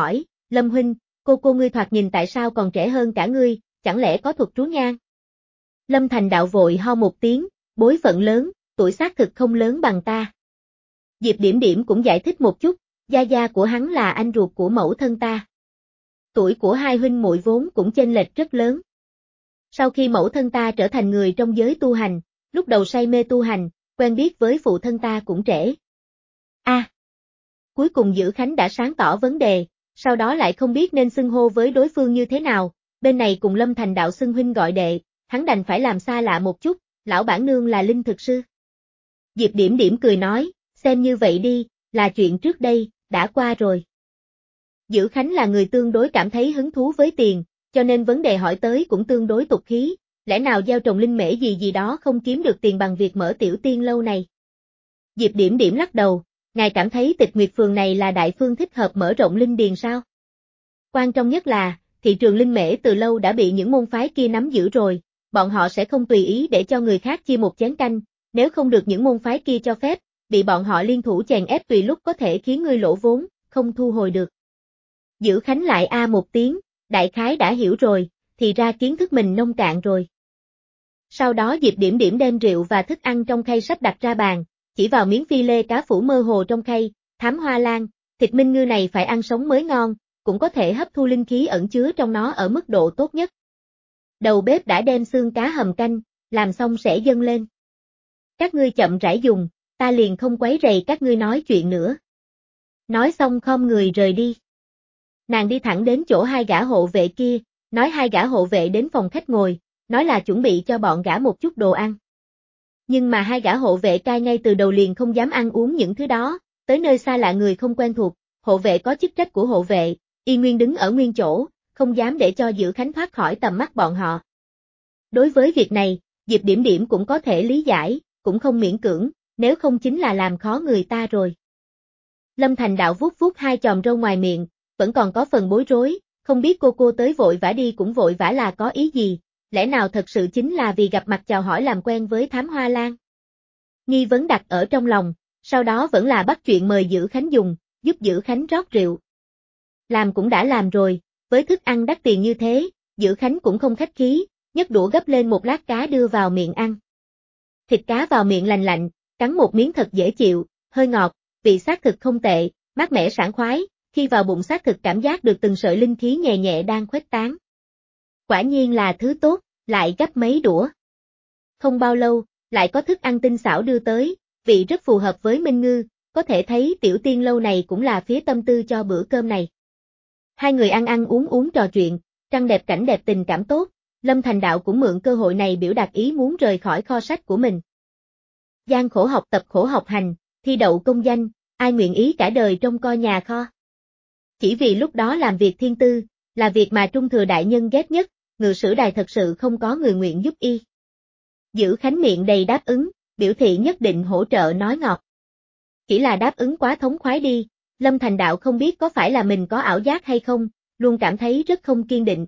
A: Lâm huynh, cô ngươi thoạt nhìn tại sao còn trẻ hơn cả ngươi, chẳng lẽ có thuật trú nhang? Lâm Thành Đạo vội ho một tiếng, bối phận lớn, tuổi xác thực không lớn bằng ta. Diệp Điểm Điểm cũng giải thích một chút, gia gia của hắn là anh ruột của mẫu thân ta. Tuổi của hai huynh muội vốn cũng chênh lệch rất lớn. Sau khi mẫu thân ta trở thành người trong giới tu hành, lúc đầu say mê tu hành, quen biết với phụ thân ta cũng trễ. Cuối cùng Dữ Khánh đã sáng tỏ vấn đề, sau đó lại không biết nên xưng hô với đối phương như thế nào, bên này cùng Lâm Thành Đạo xưng huynh gọi đệ, hắn đành phải làm xa lạ một chút, lão bản nương là linh thực sư. Diệp Điểm Điểm cười nói, xem như vậy đi, là chuyện trước đây, đã qua rồi. Dữ Khánh là người tương đối cảm thấy hứng thú với tiền, cho nên vấn đề hỏi tới cũng tương đối tục khí, lẽ nào gieo trồng linh mễ gì đó không kiếm được tiền bằng việc mở tiểu tiên lâu này. Diệp Điểm Điểm lắc đầu, ngài cảm thấy Tịch Nguyệt Phường này là đại phương thích hợp mở rộng linh điền sao? Quan trọng nhất là, thị trường linh mễ từ lâu đã bị những môn phái kia nắm giữ rồi, bọn họ sẽ không tùy ý để cho người khác chia một chén canh, nếu không được những môn phái kia cho phép, bị bọn họ liên thủ chèn ép tùy lúc có thể khiến ngươi lỗ vốn, không thu hồi được. Dữ Khánh lại một tiếng, đại khái đã hiểu rồi, thì ra kiến thức mình nông cạn rồi. Sau đó Diệp Điểm Điểm đem rượu và thức ăn trong khay sắp đặt ra bàn, chỉ vào miếng phi lê cá phủ mơ hồ trong khay, Thám Hoa Lan, thịt minh ngư này phải ăn sống mới ngon, cũng có thể hấp thu linh khí ẩn chứa trong nó ở mức độ tốt nhất. Đầu bếp đã đem xương cá hầm canh, làm xong sẽ dâng lên. Các ngươi chậm rãi dùng, ta liền không quấy rầy các ngươi nói chuyện nữa. Nói xong khom người rời đi. Nàng đi thẳng đến chỗ hai gã hộ vệ kia, nói hai gã hộ vệ đến phòng khách ngồi, nói là chuẩn bị cho bọn gã một chút đồ ăn. Nhưng mà hai gã hộ vệ cai ngay từ đầu liền không dám ăn uống những thứ đó, tới nơi xa lạ người không quen thuộc, hộ vệ có chức trách của hộ vệ, y nguyên đứng ở nguyên chỗ, không dám để cho Dữ Khánh thoát khỏi tầm mắt bọn họ. Đối với việc này, Diệp Điểm Điểm cũng có thể lý giải, cũng không miễn cưỡng, nếu không chính là làm khó người ta rồi. Lâm Thành Đạo vuốt vuốt hai chòm râu ngoài miệng, vẫn còn có phần bối rối, không biết cô tới vội vã đi cũng vội vã là có ý gì, lẽ nào thật sự chính là vì gặp mặt chào hỏi làm quen với Thám Hoa Lan? Nghi vấn đặt ở trong lòng, sau đó vẫn là bắt chuyện mời Dữ Khánh dùng, giúp Dữ Khánh rót rượu. Làm cũng đã làm rồi, với thức ăn đắt tiền như thế, Dữ Khánh cũng không khách khí, nhấc đũa gấp lên một lát cá đưa vào miệng ăn. Thịt cá vào miệng lành lạnh, cắn một miếng thật dễ chịu, hơi ngọt, vị xác thực không tệ, mát mẻ sảng khoái, khi vào bụng xác thực cảm giác được từng sợi linh khí nhẹ nhẹ đang khuếch tán. Quả nhiên là thứ tốt, lại gấp mấy đũa. Không bao lâu, lại có thức ăn tinh xảo đưa tới, vị rất phù hợp với Minh Ngư, có thể thấy tiểu tiên lâu này cũng là phía tâm tư cho bữa cơm này. Hai người ăn uống trò chuyện, trăng đẹp cảnh đẹp tình cảm tốt, Lâm Thành Đạo cũng mượn cơ hội này biểu đạt ý muốn rời khỏi kho sách của mình. Gian khổ học tập khổ học hành, thi đậu công danh, ai nguyện ý cả đời trông coi nhà kho. Chỉ vì lúc đó làm việc thiên tư, là việc mà Trung Thừa Đại Nhân ghét nhất, Ngự Sử Đài thật sự không có người nguyện giúp y. Dữ Khánh miệng đầy đáp ứng, biểu thị nhất định hỗ trợ nói ngọt. Chỉ là đáp ứng quá thống khoái đi, Lâm Thành Đạo không biết có phải là mình có ảo giác hay không, luôn cảm thấy rất không kiên định.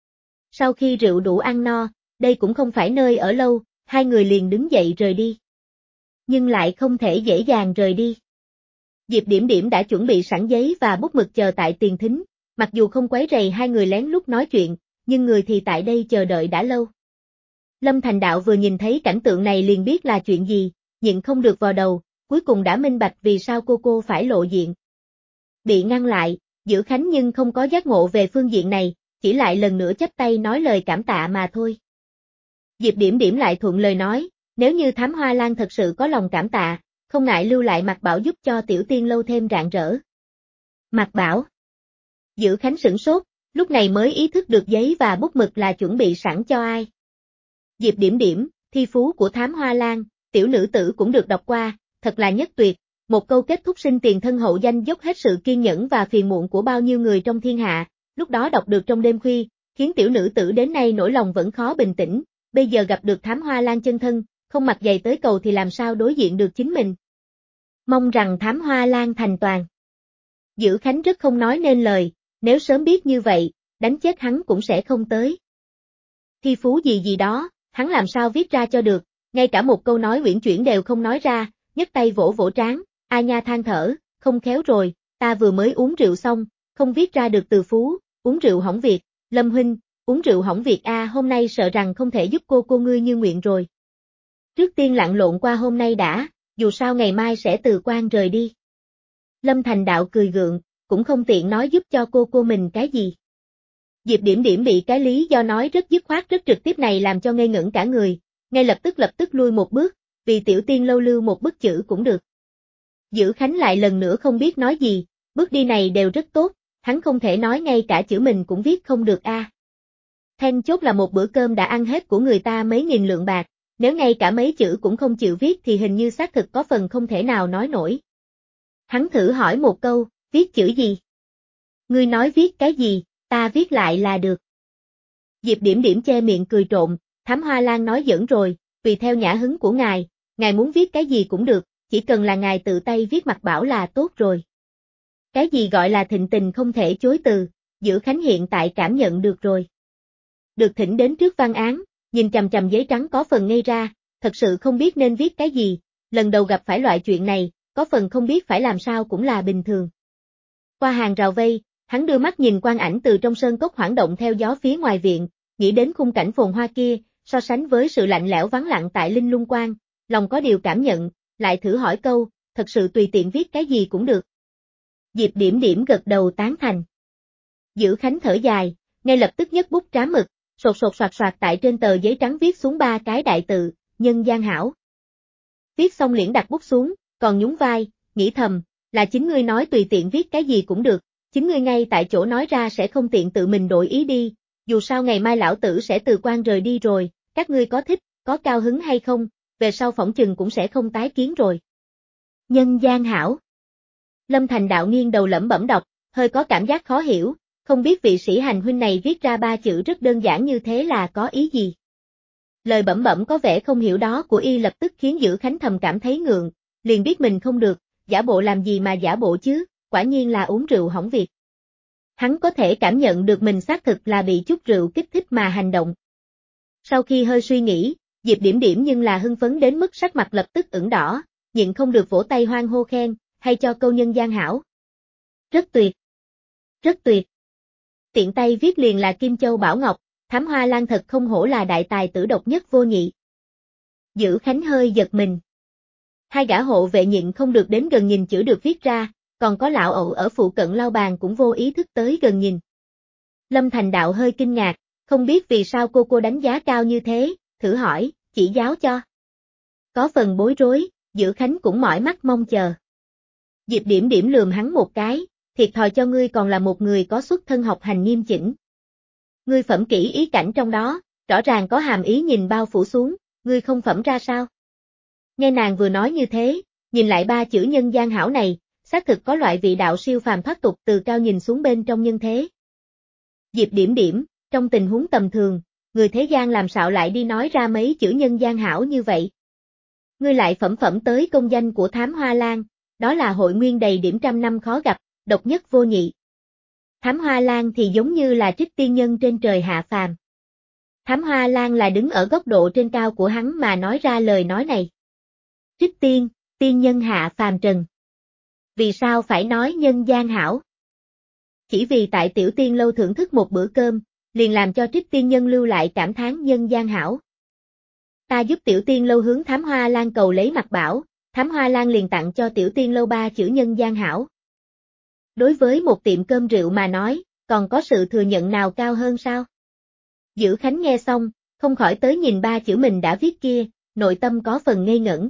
A: Sau khi rượu đủ ăn no, đây cũng không phải nơi ở lâu, hai người liền đứng dậy rời đi. Nhưng lại không thể dễ dàng rời đi. Diệp Điểm Điểm đã chuẩn bị sẵn giấy và bút mực chờ tại tiền thính, mặc dù không quấy rầy hai người lén lút nói chuyện, nhưng người thì tại đây chờ đợi đã lâu. Lâm Thành Đạo vừa nhìn thấy cảnh tượng này liền biết là chuyện gì, nhịn không được vào đầu, cuối cùng đã minh bạch vì sao cô phải lộ diện. Bị ngăn lại, Dữ Khánh nhưng không có giác ngộ về phương diện này, chỉ lại lần nữa chắp tay nói lời cảm tạ mà thôi. Diệp Điểm Điểm lại thuận lời nói, nếu như Thám Hoa Lan thật sự có lòng cảm tạ, không ngại lưu lại Mạc Bảo giúp cho tiểu tiên lâu thêm rạng rỡ. Mạc Bảo. Dữ Khánh sửng sốt, lúc này mới ý thức được giấy và bút mực là chuẩn bị sẵn cho ai. Diệp Điểm Điểm, thi phú của Thám Hoa Lan, tiểu nữ tử cũng được đọc qua, thật là nhất tuyệt, một câu kết thúc sinh tiền thân hậu danh dốc hết sự kiên nhẫn và phiền muộn của bao nhiêu người trong thiên hạ, lúc đó đọc được trong đêm khuya, khiến tiểu nữ tử đến nay nỗi lòng vẫn khó bình tĩnh, bây giờ gặp được Thám Hoa Lan chân thân, không mặc giày tới cầu thì làm sao đối diện được chính mình. Mong rằng Thám Hoa Lan thành toàn. Dữ Khánh rất không nói nên lời, nếu sớm biết như vậy, đánh chết hắn cũng sẽ không tới. Thi phú gì đó, hắn làm sao viết ra cho được, ngay cả một câu nói uyển chuyển đều không nói ra, nhấc tay vỗ trán, A Nha than thở, không khéo rồi, ta vừa mới uống rượu xong, không viết ra được từ phú, uống rượu hỏng việc, Lâm huynh, uống rượu hỏng việc a, hôm nay sợ rằng không thể giúp cô ngươi như nguyện rồi. Trước tiên lặn lộn qua hôm nay đã, dù sao ngày mai sẽ từ quan rời đi. Lâm Thành Đạo cười gượng, cũng không tiện nói giúp cho cô mình cái gì. Diệp Điểm Điểm bị cái lý do nói rất dứt khoát rất trực tiếp này làm cho ngây ngẩn cả người, ngay lập tức lui một bước, vì tiểu tiên lâu lưu một bức chữ cũng được. Dữ Khánh lại lần nữa không biết nói gì, bước đi này đều rất tốt, hắn không thể nói ngay cả chữ mình cũng viết không được a. Then chốt là một bữa cơm đã ăn hết của người ta mấy nghìn lượng bạc, nếu ngay cả mấy chữ cũng không chịu viết thì hình như xác thực có phần không thể nào nói nổi. Hắn thử hỏi một câu, viết chữ gì? Ngươi nói viết cái gì, ta viết lại là được. Diệp Điểm Điểm che miệng cười trộm, Thám Hoa Lan nói giỡn rồi, tùy theo nhã hứng của ngài muốn viết cái gì cũng được, chỉ cần là ngài tự tay viết mặt bảo là tốt rồi. Cái gì gọi là thịnh tình không thể chối từ, Dữ Khánh hiện tại cảm nhận được rồi. Được thỉnh đến trước văn án, nhìn chằm chằm giấy trắng có phần ngây ra, thật sự không biết nên viết cái gì, lần đầu gặp phải loại chuyện này, có phần không biết phải làm sao cũng là bình thường. Qua hàng rào vây, hắn đưa mắt nhìn quang ảnh từ trong sơn cốc hoảng động theo gió phía ngoài viện, nghĩ đến khung cảnh phồn hoa kia, so sánh với sự lạnh lẽo vắng lặng tại Linh Lung Quan, lòng có điều cảm nhận, lại thử hỏi câu, thật sự tùy tiện viết cái gì cũng được. Diệp Điểm Điểm gật đầu tán thành. Dữ Khánh thở dài, ngay lập tức nhấc bút trám mực, sột soạt tại trên tờ giấy trắng viết xuống 3 cái đại tự, nhân gian hảo. Viết xong liền đặt bút xuống, còn nhún vai, nghĩ thầm, là chính ngươi nói tùy tiện viết cái gì cũng được, chính ngươi ngay tại chỗ nói ra sẽ không tiện tự mình đổi ý đi, dù sao ngày mai lão tử sẽ từ quan rời đi rồi, các ngươi có thích, có cao hứng hay không, về sau phỏng chừng cũng sẽ không tái kiến rồi. Nhân gian hảo. Lâm Thành Đạo nghiêng đầu lẩm bẩm đọc, hơi có cảm giác khó hiểu, không biết vị sĩ hành huynh này viết ra 3 chữ rất đơn giản như thế là có ý gì. Lời bẩm bẩm có vẻ không hiểu đó của y lập tức khiến Dữ Khánh thầm cảm thấy ngượng, liền biết mình không được, giả bộ làm gì mà giả bộ chứ, quả nhiên là uống rượu hỏng việc. Hắn có thể cảm nhận được mình xác thực là bị chút rượu kích thích mà hành động. Sau khi hơi suy nghĩ, Diệp Điểm Điểm nhưng là hưng phấn đến mức sắc mặt lập tức ửng đỏ, nhịn không được vỗ tay hoan hô khen, hay cho câu nhân gian hảo. Rất tuyệt. Rất tuyệt. Tiện tay viết liền là Kim Châu Bảo Ngọc, Thám Hoa Lan thật không hổ là đại tài tử độc nhất vô nhị. Dữ Khánh hơi giật mình. Hai gã hộ vệ nhịn không được đến gần nhìn chữ được viết ra, còn có lão ẩu ở phụ cận lau bàn cũng vô ý thức tới gần nhìn. Lâm Thành Đạo hơi kinh ngạc, không biết vì sao cô đánh giá cao như thế, thử hỏi, chỉ giáo cho. Có phần bối rối, Dữ Khánh cũng mỏi mắt mong chờ. Diệp Điểm Điểm lườm hắn một cái, thiệt thòi cho ngươi còn là một người có xuất thân học hành nghiêm chỉnh. Ngươi phẩm kỹ ý cảnh trong đó, rõ ràng có hàm ý nhìn bao phủ xuống, ngươi không phẩm ra sao? Nghe nàng vừa nói như thế, nhìn lại 3 chữ nhân gian hảo này, xác thực có loại vị đạo siêu phàm thoát tục từ cao nhìn xuống bên trong nhân thế. Diệp Điểm Điểm, trong tình huống tầm thường, người thế gian làm sao lại đi nói ra mấy chữ nhân gian hảo như vậy? Ngươi lại phẩm tới công danh của Thám Hoa Lan, đó là hội nguyên đầy điểm trăm năm khó gặp, độc nhất vô nhị. Thám Hoa Lan thì giống như là trích tiên nhân trên trời hạ phàm. Thám Hoa Lan là đứng ở góc độ trên cao của hắn mà nói ra lời nói này. Trích tiên, tiên nhân hạ phàm trần. Vì sao phải nói nhân gian hảo? Chỉ vì tại tiểu tiên lâu thưởng thức một bữa cơm, liền làm cho trích tiên nhân lưu lại cảm thán nhân gian hảo. Ta giúp tiểu tiên lâu hướng Thám Hoa Lan cầu lấy mặt bảo, Thám Hoa Lan liền tặng cho tiểu tiên lâu 3 chữ nhân gian hảo. Đối với một tiệm cơm rượu mà nói, còn có sự thừa nhận nào cao hơn sao? Dữ Khánh nghe xong, không khỏi tới nhìn 3 chữ mình đã viết kia, nội tâm có phần ngây ngẩn.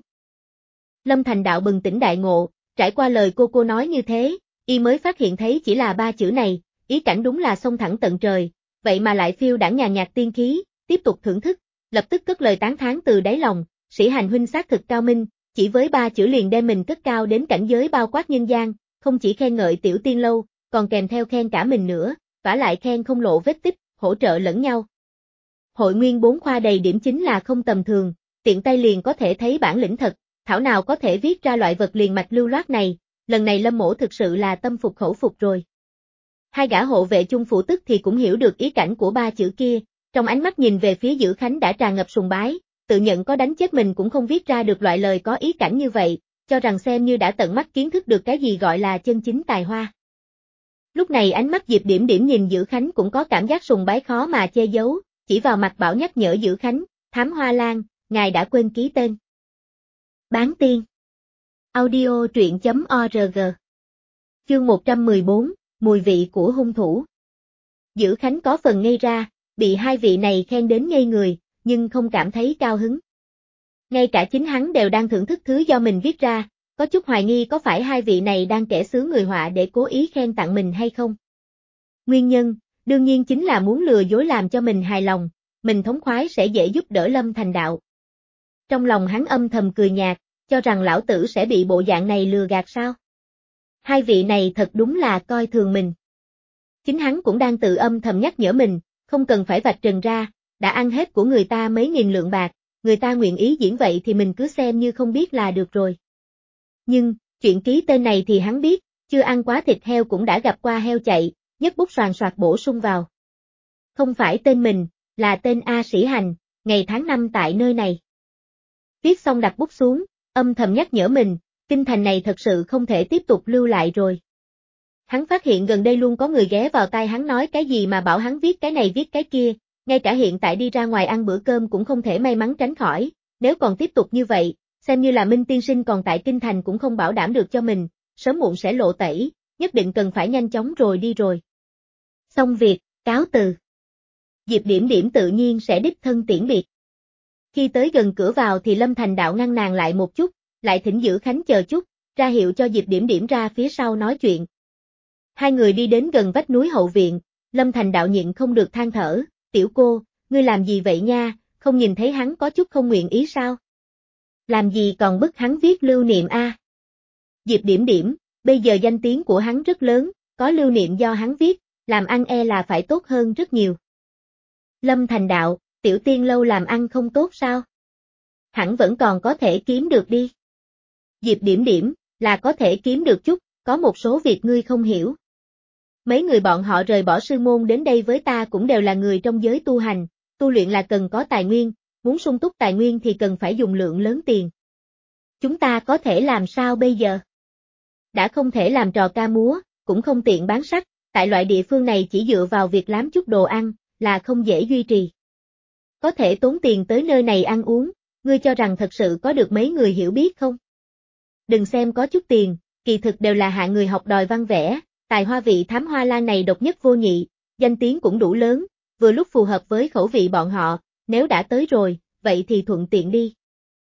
A: Lâm Thành Đạo bừng tỉnh đại ngộ, trải qua lời cô nói như thế, y mới phát hiện thấy chỉ là 3 chữ này, ý cảnh đúng là xông thẳng tận trời, vậy mà lại phiêu đãng nhàn nhạt tiên khí, tiếp tục thưởng thức, lập tức cất lời tán thán từ đáy lòng, sĩ hành huynh xác thực cao minh, chỉ với 3 chữ liền đem mình cất cao đến cảnh giới bao quát nhân gian, không chỉ khen ngợi tiểu tiên lâu, còn kèm theo khen cả mình nữa, vả lại khen không lộ vết tích, hỗ trợ lẫn nhau. Hội nguyên 4 khoa đầy điểm chính là không tầm thường, tiện tay liền có thể thấy bản lĩnh thật, thảo nào có thể viết ra loại vật liền mạch lưu loát này, lần này Lâm Mỗ thực sự là tâm phục khẩu phục rồi. Hai gã hộ vệ chung phụ tức thì cũng hiểu được ý cảnh của 3 chữ kia, trong ánh mắt nhìn về phía Dữ Khánh đã tràn ngập sùng bái, tự nhận có đánh chết mình cũng không viết ra được loại lời có ý cảnh như vậy, cho rằng xem như đã tận mắt kiến thức được cái gì gọi là chân chính tài hoa. Lúc này ánh mắt Diệp Điểm Điểm nhìn Dữ Khánh cũng có cảm giác sùng bái khó mà che giấu, chỉ vào mặt bảo nhắc nhở Dữ Khánh, Thám Hoa Lan, ngài đã quên ký tên. Bán tiên. Audio truyện.org. Chương 114, mùi vị của hung thủ. Dữ Khánh có phần ngây ra, bị hai vị này khen đến ngây người, nhưng không cảm thấy cao hứng. Ngay cả chính hắn đều đang thưởng thức thứ do mình viết ra, có chút hoài nghi có phải hai vị này đang kẻ xướng người họa để cố ý khen tặng mình hay không. Nguyên nhân, đương nhiên chính là muốn lừa dối làm cho mình hài lòng, mình thống khoái sẽ dễ giúp đỡ Lâm thành đạo. Trong lòng hắn âm thầm cười nhạt, cho rằng lão tử sẽ bị bộ dạng này lừa gạt sao. Hai vị này thật đúng là coi thường mình. Chính hắn cũng đang tự âm thầm nhắc nhở mình, không cần phải vạch trần ra, đã ăn hết của người ta mấy nghìn lượng bạc, người ta nguyện ý diễn vậy thì mình cứ xem như không biết là được rồi. Nhưng, chuyện ký tên này thì hắn biết, chưa ăn quá thịt heo cũng đã gặp qua heo chạy, nhấc bút soàn soạt bổ sung vào. Không phải tên mình, là tên A Sĩ Hành, ngày tháng năm tại nơi này. Viết xong đặt bút xuống, âm thầm nhắc nhở mình, kinh thành này thật sự không thể tiếp tục lưu lại rồi. Hắn phát hiện gần đây luôn có người ghé vào tai hắn nói cái gì mà bảo hắn viết cái này viết cái kia, ngay cả hiện tại đi ra ngoài ăn bữa cơm cũng không thể may mắn tránh khỏi, nếu còn tiếp tục như vậy, xem như là Minh tiên sinh còn tại kinh thành cũng không bảo đảm được cho mình, sớm muộn sẽ lộ tẩy, nhất định cần phải nhanh chóng rồi đi rồi. Xong việc, cáo từ. Diệp Điểm Điểm tự nhiên sẽ đích thân tiễn biệt. Khi tới gần cửa vào thì Lâm thành đạo ngăn nàng lại một chút, lại thỉnh Dữ Khánh chờ chút, ra hiệu cho Diệp Điểm Điểm ra phía sau nói chuyện. Hai người đi đến gần vách núi hậu viện, Lâm thành đạo nhịn không được than thở, tiểu cô, ngươi làm gì vậy nha, không nhìn thấy hắn có chút không nguyện ý sao? Làm gì còn bức hắn viết lưu niệm a? Diệp Điểm Điểm, bây giờ danh tiếng của hắn rất lớn, có lưu niệm do hắn viết, làm ăn e là phải tốt hơn rất nhiều. Lâm thành đạo, tiểu tiên lâu làm ăn không tốt sao? Hẳn vẫn còn có thể kiếm được đi. Diệp Điểm Điểm, là có thể kiếm được chút, có một số việc ngươi không hiểu. Mấy người bọn họ rời bỏ sư môn đến đây với ta cũng đều là người trong giới tu hành, tu luyện là cần có tài nguyên, muốn sung túc tài nguyên thì cần phải dùng lượng lớn tiền. Chúng ta có thể làm sao bây giờ? Đã không thể làm trò ca múa, cũng không tiện bán sắc, tại loại địa phương này chỉ dựa vào việc làm chút đồ ăn, là không dễ duy trì. Có thể tốn tiền tới nơi này ăn uống, ngươi cho rằng thật sự có được mấy người hiểu biết không? Đừng xem có chút tiền, kỳ thực đều là hạng người học đòi văn vẽ, tài hoa vị Thám Hoa Lan này độc nhất vô nhị, danh tiếng cũng đủ lớn, vừa lúc phù hợp với khẩu vị bọn họ, nếu đã tới rồi, vậy thì thuận tiện đi.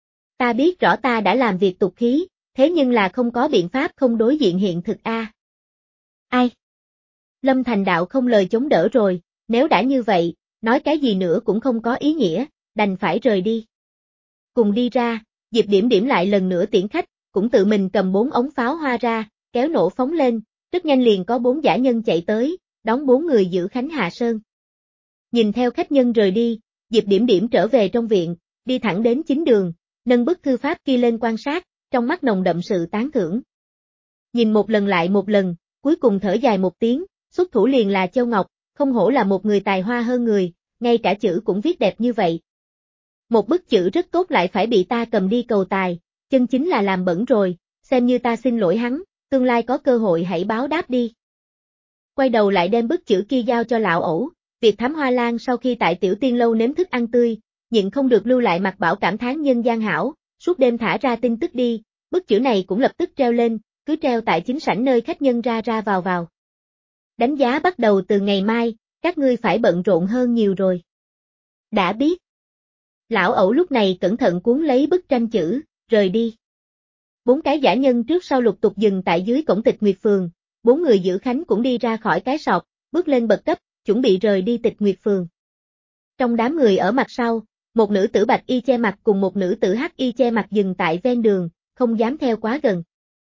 A: Ta biết rõ ta đã làm việc tục khí, thế nhưng là không có biện pháp không đối diện hiện thực a. Ai? Lâm thành đạo không lời chống đỡ rồi, nếu đã như vậy, nói cái gì nữa cũng không có ý nghĩa, đành phải rời đi. Cùng đi ra, Diệp Điểm Điểm lại lần nữa tiễn khách, cũng tự mình cầm 4 ống pháo hoa ra, kéo nổ phóng lên, rất nhanh liền có 4 dã nhân chạy tới, đón 4 người Dữ Khánh hạ sơn. Nhìn theo khách nhân rời đi, Diệp Điểm Điểm trở về trong viện, đi thẳng đến chính đường, nâng bức thư pháp kia lên quan sát, trong mắt nồng đậm sự tán thưởng. Nhìn một lần lại một lần, cuối cùng thở dài một tiếng, xuất thủ liền là Châu Ngọc, không hổ là một người tài hoa hơn người, ngay cả chữ cũng viết đẹp như vậy. Một bức chữ rất tốt lại phải bị ta cầm đi cầu tài, chân chính là làm bẩn rồi, xem như ta xin lỗi hắn, tương lai có cơ hội hãy báo đáp đi. Quay đầu lại đem bức chữ kia giao cho lão ẩu, việc Thám Hoa Lan sau khi tại Tiểu Tiên Lâu nếm thức ăn tươi, nhịn không được lưu lại mặt bảo cảm thán nhân gian hảo, suốt đêm thả ra tin tức đi, bức chữ này cũng lập tức treo lên, cứ treo tại chính sảnh nơi khách nhân ra ra vào vào. Đánh giá bắt đầu từ ngày mai, các ngươi phải bận rộn hơn nhiều rồi. Đã biết. Lão ẩu lúc này cẩn thận cuốn lấy bức tranh chữ, rời đi. 4 cái dã nhân trước sau lục tục dừng tại dưới cổng Tịch Nguyệt Phường, 4 người Dữ Khánh cũng đi ra khỏi cái sọt, bước lên bậc cấp, chuẩn bị rời đi Tịch Nguyệt Phường. Trong đám người ở mặt sau, một nữ tử bạch y che mặt cùng một nữ tử hắc y che mặt dừng tại ven đường, không dám theo quá gần.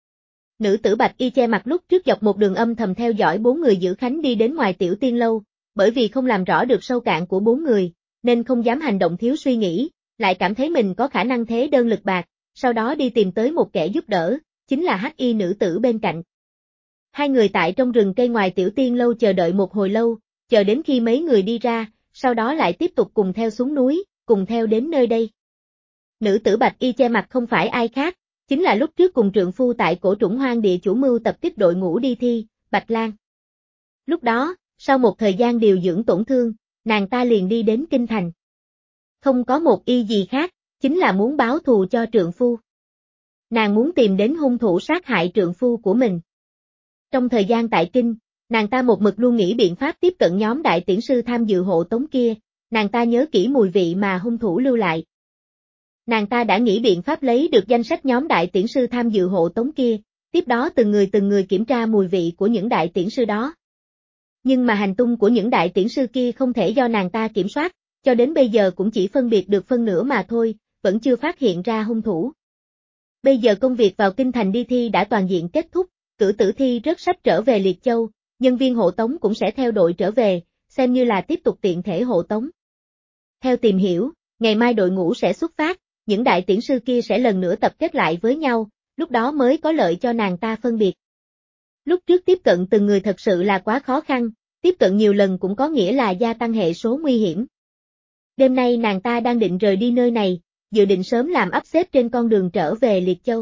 A: Nữ tử bạch y che mặt lúc trước dọc một đường âm thầm theo dõi 4 người Dữ Khánh đi đến ngoài Tiểu Tiên Lâu, bởi vì không làm rõ được sâu cạn của 4 người, nên không dám hành động thiếu suy nghĩ, lại cảm thấy mình có khả năng thế đơn lực bạc, sau đó đi tìm tới một kẻ giúp đỡ, chính là hắc y nữ tử bên cạnh. Hai người tại trong rừng cây ngoài Tiểu Tiên Lâu chờ đợi một hồi lâu, chờ đến khi mấy người đi ra, sau đó lại tiếp tục cùng theo xuống núi, cùng theo đến nơi đây. Nữ tử bạch y che mặt không phải ai khác, chính là lúc trước cùng trượng phu tại Cổ Trũng Hoang địa chủ mưu tập kích đội ngũ đi thi, Bạch Lan. Lúc đó, sau một thời gian điều dưỡng tổn thương, nàng ta liền đi đến kinh thành. Không có một ý gì khác, chính là muốn báo thù cho trượng phu. Nàng muốn tìm đến hung thủ sát hại trượng phu của mình. Trong thời gian tại kinh, nàng ta một mực luôn nghĩ biện pháp tiếp cận nhóm đại tiễn sư tham dự hộ tống kia, nàng ta nhớ kỹ mùi vị mà hung thủ lưu lại. Nàng ta đã nghĩ biện pháp lấy được danh sách nhóm đại tiễn sư tham dự hộ tống kia, tiếp đó từng người kiểm tra mùi vị của những đại tiễn sư đó. Nhưng mà hành tung của những đại tiễn sư kia không thể do nàng ta kiểm soát, cho đến bây giờ cũng chỉ phân biệt được phân nửa mà thôi, vẫn chưa phát hiện ra hung thủ. Bây giờ công việc vào kinh thành đi thi đã toàn diện kết thúc, cử tử thi rất sắp trở về Liệt Châu, nhân viên hộ tống cũng sẽ theo đội trở về, xem như là tiếp tục tiện thể hộ tống. Theo tìm hiểu, ngày mai đội ngũ sẽ xuất phát, những đại tiễn sư kia sẽ lần nữa tập kết lại với nhau, lúc đó mới có lợi cho nàng ta phân biệt. Lúc trước tiếp cận từng người thật sự là quá khó khăn, tiếp cận nhiều lần cũng có nghĩa là gia tăng hệ số nguy hiểm. Đêm nay nàng ta đang định rời đi nơi này, dự định sớm làm ắp xếp trên con đường trở về Liệt Châu.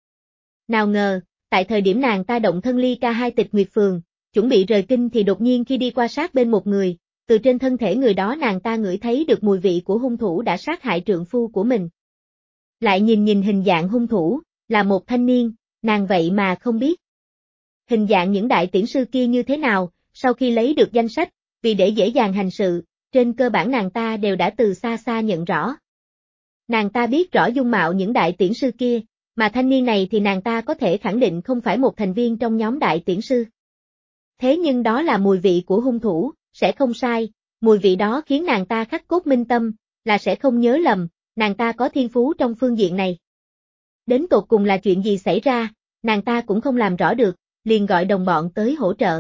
A: Nào ngờ, tại thời điểm nàng ta động thân ly ca hai Tịch Nguyệt Phường, chuẩn bị rời kinh thì đột nhiên khi đi qua sát bên một người, từ trên thân thể người đó nàng ta ngửi thấy được mùi vị của hung thủ đã sát hại trượng phu của mình. Lại nhìn hình dạng hung thủ, là một thanh niên, nàng vậy mà không biết. Hình dạng những đại tiễn sư kia như thế nào, sau khi lấy được danh sách, vì để dễ dàng hành sự, trên cơ bản nàng ta đều đã từ xa xa nhận rõ. Nàng ta biết rõ dung mạo những đại tiễn sư kia, mà thanh niên này thì nàng ta có thể khẳng định không phải một thành viên trong nhóm đại tiễn sư. Thế nhưng đó là mùi vị của hung thủ, sẽ không sai, mùi vị đó khiến nàng ta khắc cốt minh tâm, là sẽ không nhớ lầm, nàng ta có thiên phú trong phương diện này. Đến tột cùng là chuyện gì xảy ra, nàng ta cũng không làm rõ được, liền gọi đồng bọn tới hỗ trợ.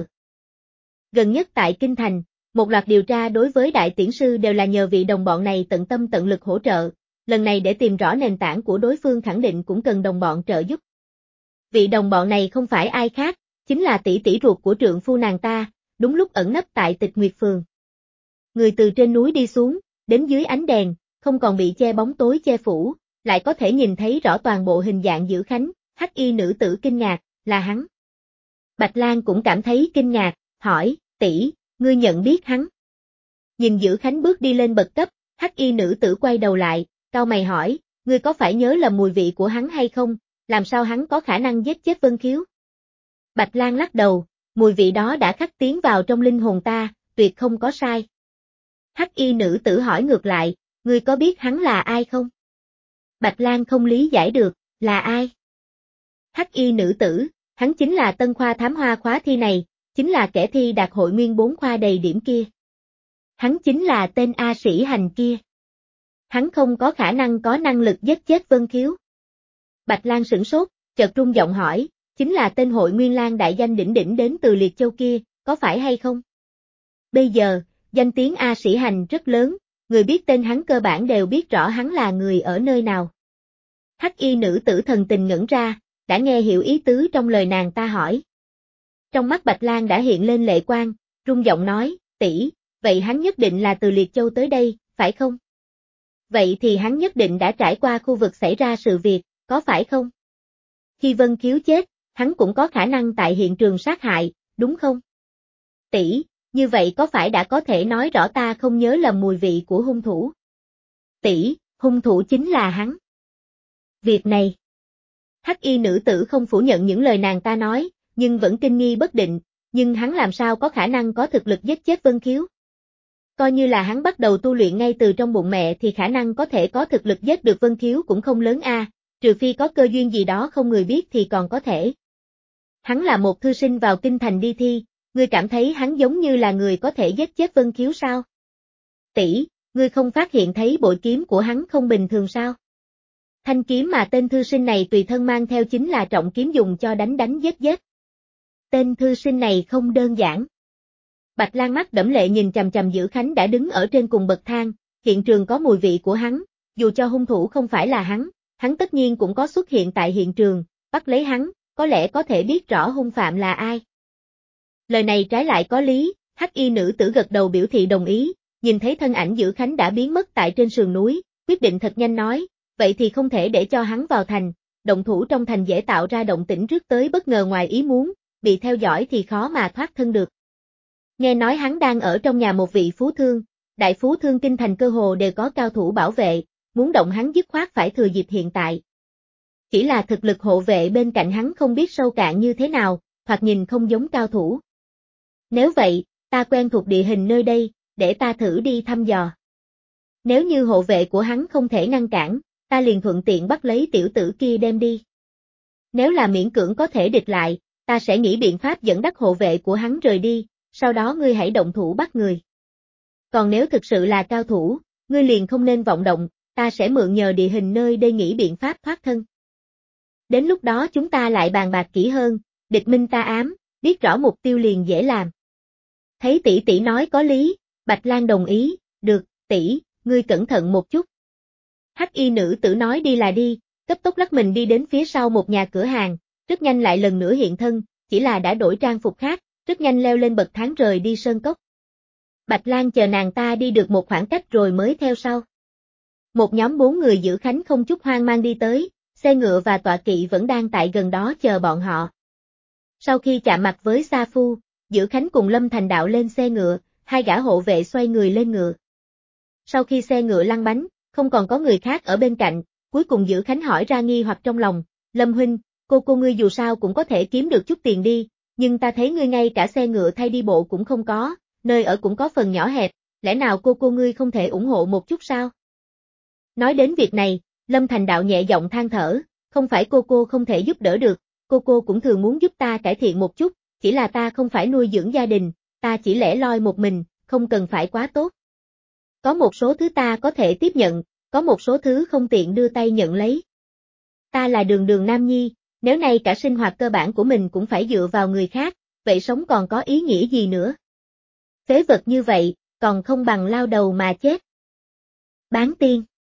A: Gần nhất tại Kinh Thành, một loạt điều tra đối với đại tiễn sư đều là nhờ vị đồng bọn này tận tâm tận lực hỗ trợ, lần này để tìm rõ nền tảng của đối phương khẳng định cũng cần đồng bọn trợ giúp. Vị đồng bọn này không phải ai khác, chính là tỷ tỷ ruột của trượng phu nàng ta, đúng lúc ẩn nấp tại Tịch Nguyệt Phường. Người từ trên núi đi xuống, đến dưới ánh đèn, không còn bị che bóng tối che phủ, lại có thể nhìn thấy rõ toàn bộ hình dạng Dữ Khánh, hắc y nữ tử kinh ngạc, là hắn. Bạch Lan cũng cảm thấy kinh ngạc, hỏi, tỷ, ngươi nhận biết hắn. Nhìn Dữ Khánh bước đi lên bậc cấp, hắc y nữ tử quay đầu lại, cau mày hỏi, ngươi có phải nhớ lầm mùi vị của hắn hay không, làm sao hắn có khả năng giết chết Vân Khiếu? Bạch Lan lắc đầu, mùi vị đó đã khắc tiến vào trong linh hồn ta, tuyệt không có sai. Hắc y nữ tử hỏi ngược lại, ngươi có biết hắn là ai không? Bạch Lan không lý giải được, là ai? Hắc y nữ tử, hắn chính là tân khoa thám hoa khóa thi này, chính là kẻ thi đạt hội nguyên 4 khoa đầy điểm kia. Hắn chính là tên A Sĩ Hành kia. Hắn không có khả năng có năng lực giết chết Vân Khiếu. Bạch Lan sửng sốt, chợt rung giọng hỏi, chính là tên hội nguyên lang đại danh đỉnh đỉnh đến từ Liệt Châu kia, có phải hay không? Bây giờ, danh tiếng A Sĩ Hành rất lớn, người biết tên hắn cơ bản đều biết rõ hắn là người ở nơi nào. Hắc y nữ tử thần tình ngẩn ra, đã nghe hiểu ý tứ trong lời nàng ta hỏi. Trong mắt Bạch Lan đã hiện lên lệ quang, rung giọng nói, tỷ, vậy hắn nhất định là từ Liệt Châu tới đây, phải không? Vậy thì hắn nhất định đã trải qua khu vực xảy ra sự việc, có phải không? Khi Vân Khiếu chết, hắn cũng có khả năng tại hiện trường sát hại, đúng không? Tỷ, như vậy có phải đã có thể nói rõ ta không nhớ lầm mùi vị của hung thủ? Tỷ, hung thủ chính là hắn. Việc này. Hắc y nữ tử không phủ nhận những lời nàng ta nói, nhưng vẫn kinh nghi bất định, nhưng hắn làm sao có khả năng có thực lực giết chết Vân Khiếu? Coi như là hắn bắt đầu tu luyện ngay từ trong bụng mẹ thì khả năng có thể có thực lực giết được Vân Khiếu cũng không lớn a, trừ phi có cơ duyên gì đó không người biết thì còn có thể. Hắn là một thư sinh vào kinh thành đi thi, ngươi cảm thấy hắn giống như là người có thể giết chết Vân Khiếu sao? Tỷ, ngươi không phát hiện thấy bội kiếm của hắn không bình thường sao? Thanh kiếm mà tên thư sinh này tùy thân mang theo chính là trọng kiếm dùng cho đánh giết. Tên thư sinh này không đơn giản. Bạch Lan mắt đẫm lệ nhìn chằm chằm Dữ Khánh đã đứng ở trên cùng bậc thang, hiện trường có mùi vị của hắn, dù cho hung thủ không phải là hắn tất nhiên cũng có xuất hiện tại hiện trường, bắt lấy hắn, có lẽ có thể biết rõ hung phạm là ai. Lời này trái lại có lý, hắc y nữ tử gật đầu biểu thị đồng ý, nhìn thấy thân ảnh Dữ Khánh đã biến mất tại trên sườn núi, quyết định thật nhanh nói, vậy thì không thể để cho hắn vào thành, động thủ trong thành dễ tạo ra động tĩnh rước tới bất ngờ ngoài ý muốn, bị theo dõi thì khó mà thoát thân được. Nghe nói hắn đang ở trong nhà một vị phú thương, đại phú thương kinh thành cơ hồ đều có cao thủ bảo vệ, muốn động hắn dứt khoát phải thừa dịp hiện tại. Chỉ là thực lực hộ vệ bên cạnh hắn không biết sâu cạn như thế nào, thoạt nhìn không giống cao thủ. Nếu vậy, ta quen thuộc địa hình nơi đây, để ta thử đi thăm dò. Nếu như hộ vệ của hắn không thể ngăn cản, ta liền thuận tiện bắt lấy tiểu tử kia đem đi. Nếu là miễn cưỡng có thể địch lại, ta sẽ nghĩ biện pháp dẫn dắt hộ vệ của hắn rời đi, sau đó ngươi hãy động thủ bắt người. Còn nếu thực sự là cao thủ, ngươi liền không nên vọng động, ta sẽ mượn nhờ địa hình nơi đây nghĩ biện pháp thoát thân. Đến lúc đó chúng ta lại bàn bạc kỹ hơn, địch minh ta ám, biết rõ mục tiêu liền dễ làm. Thấy tỷ tỷ nói có lý, Bạch Lan đồng ý, được, tỷ, ngươi cẩn thận một chút. Hắc y nữ tử nói đi là đi, cấp tốc lắc mình đi đến phía sau một nhà cửa hàng, rất nhanh lại lần nữa hiện thân, chỉ là đã đổi trang phục khác, rất nhanh leo lên bậc thang rời đi sơn cốc. Bạch Lan chờ nàng ta đi được một khoảng cách rồi mới theo sau. Một nhóm 4 người giữ khánh không chút hoang mang đi tới, xe ngựa và tọa kỵ vẫn đang tại gần đó chờ bọn họ. Sau khi chạm mặt với Sa Phu, Giữ Khánh cùng Lâm Thành Đạo lên xe ngựa, hai gã hộ vệ xoay người lên ngựa. Sau khi xe ngựa lăn bánh, không còn có người khác ở bên cạnh, cuối cùng Giữ Khánh hỏi ra nghi hoặc trong lòng, Lâm huynh, cô ngươi dù sao cũng có thể kiếm được chút tiền đi, nhưng ta thấy ngươi ngay cả xe ngựa thay đi bộ cũng không có, nơi ở cũng có phần nhỏ hẹp, lẽ nào cô ngươi không thể ủng hộ một chút sao? Nói đến việc này, Lâm Thành Đạo nhẹ giọng than thở, không phải cô không thể giúp đỡ được, cô cũng thường muốn giúp ta cải thiện một chút, chỉ là ta không phải nuôi dưỡng gia đình, ta chỉ lẻ loi một mình, không cần phải quá tốt. Có một số thứ ta có thể tiếp nhận, có một số thứ không tiện đưa tay nhận lấy. Ta là đường nam nhi, nếu nay cả sinh hoạt cơ bản của mình cũng phải dựa vào người khác, vậy sống còn có ý nghĩa gì nữa? Phế vật như vậy, còn không bằng lao đầu mà chết. Bán tiên.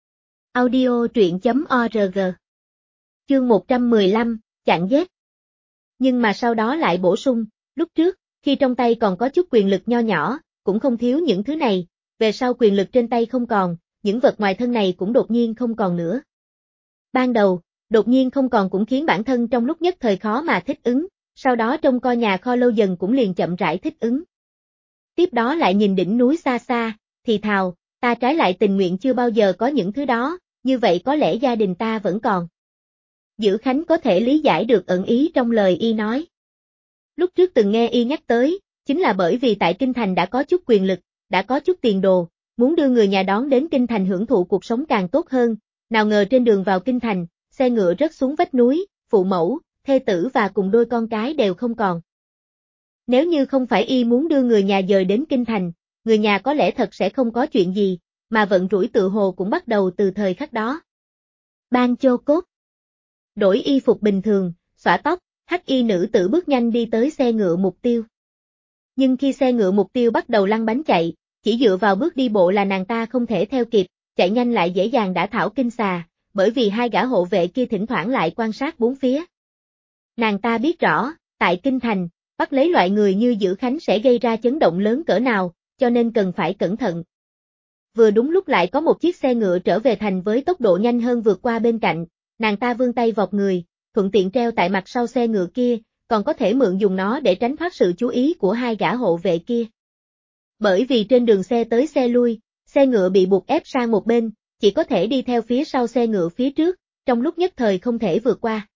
A: Audio truyện.org. Chương 115, chặn giết. Nhưng mà sau đó lại bổ sung, lúc trước, khi trong tay còn có chút quyền lực nho nhỏ, cũng không thiếu những thứ này, về sau quyền lực trên tay không còn, những vật ngoài thân này cũng đột nhiên không còn nữa. Ban đầu, đột nhiên không còn cũng khiến bản thân trong lúc nhất thời khó mà thích ứng, sau đó trông coi nhà kho lâu dần cũng liền chậm rãi thích ứng. Tiếp đó lại nhìn đỉnh núi xa xa, thì thào, ta trái lại tình nguyện chưa bao giờ có những thứ đó, như vậy có lẽ gia đình ta vẫn còn. Giữ Khánh có thể lý giải được ẩn ý trong lời y nói. Lúc trước từng nghe y nhắc tới, chính là bởi vì tại Kinh Thành đã có chút quyền lực, đã có chút tiền đồ, muốn đưa người nhà đón đến Kinh Thành hưởng thụ cuộc sống càng tốt hơn, nào ngờ trên đường vào Kinh Thành, xe ngựa rớt xuống vách núi, phụ mẫu, thê tử và cùng đôi con cái đều không còn. Nếu như không phải y muốn đưa người nhà dời đến Kinh Thành, người nhà có lẽ thật sẽ không có chuyện gì, mà vận rủi tự hồ cũng bắt đầu từ thời khắc đó. Ban Chô Cốt. Đổi y phục bình thường, xõa tóc, hắc y nữ tử bước nhanh đi tới xe ngựa mục tiêu. Nhưng khi xe ngựa mục tiêu bắt đầu lăn bánh chạy, chỉ dựa vào bước đi bộ là nàng ta không thể theo kịp, chạy nhanh lại dễ dàng đã thảo kinh xà, bởi vì hai gã hộ vệ kia thỉnh thoảng lại quan sát bốn phía. Nàng ta biết rõ, tại Kinh Thành, bắt lấy loại người như Giữ Khánh sẽ gây ra chấn động lớn cỡ nào, cho nên cần phải cẩn thận. Vừa đúng lúc lại có một chiếc xe ngựa trở về thành với tốc độ nhanh hơn vượt qua bên cạnh, nàng ta vươn tay vọt người, thuận tiện treo tại mặt sau xe ngựa kia, còn có thể mượn dùng nó để tránh thoát sự chú ý của hai gã hộ vệ kia. Bởi vì trên đường xe tới xe lui, xe ngựa bị buộc ép sang một bên, chỉ có thể đi theo phía sau xe ngựa phía trước, trong lúc nhất thời không thể vượt qua.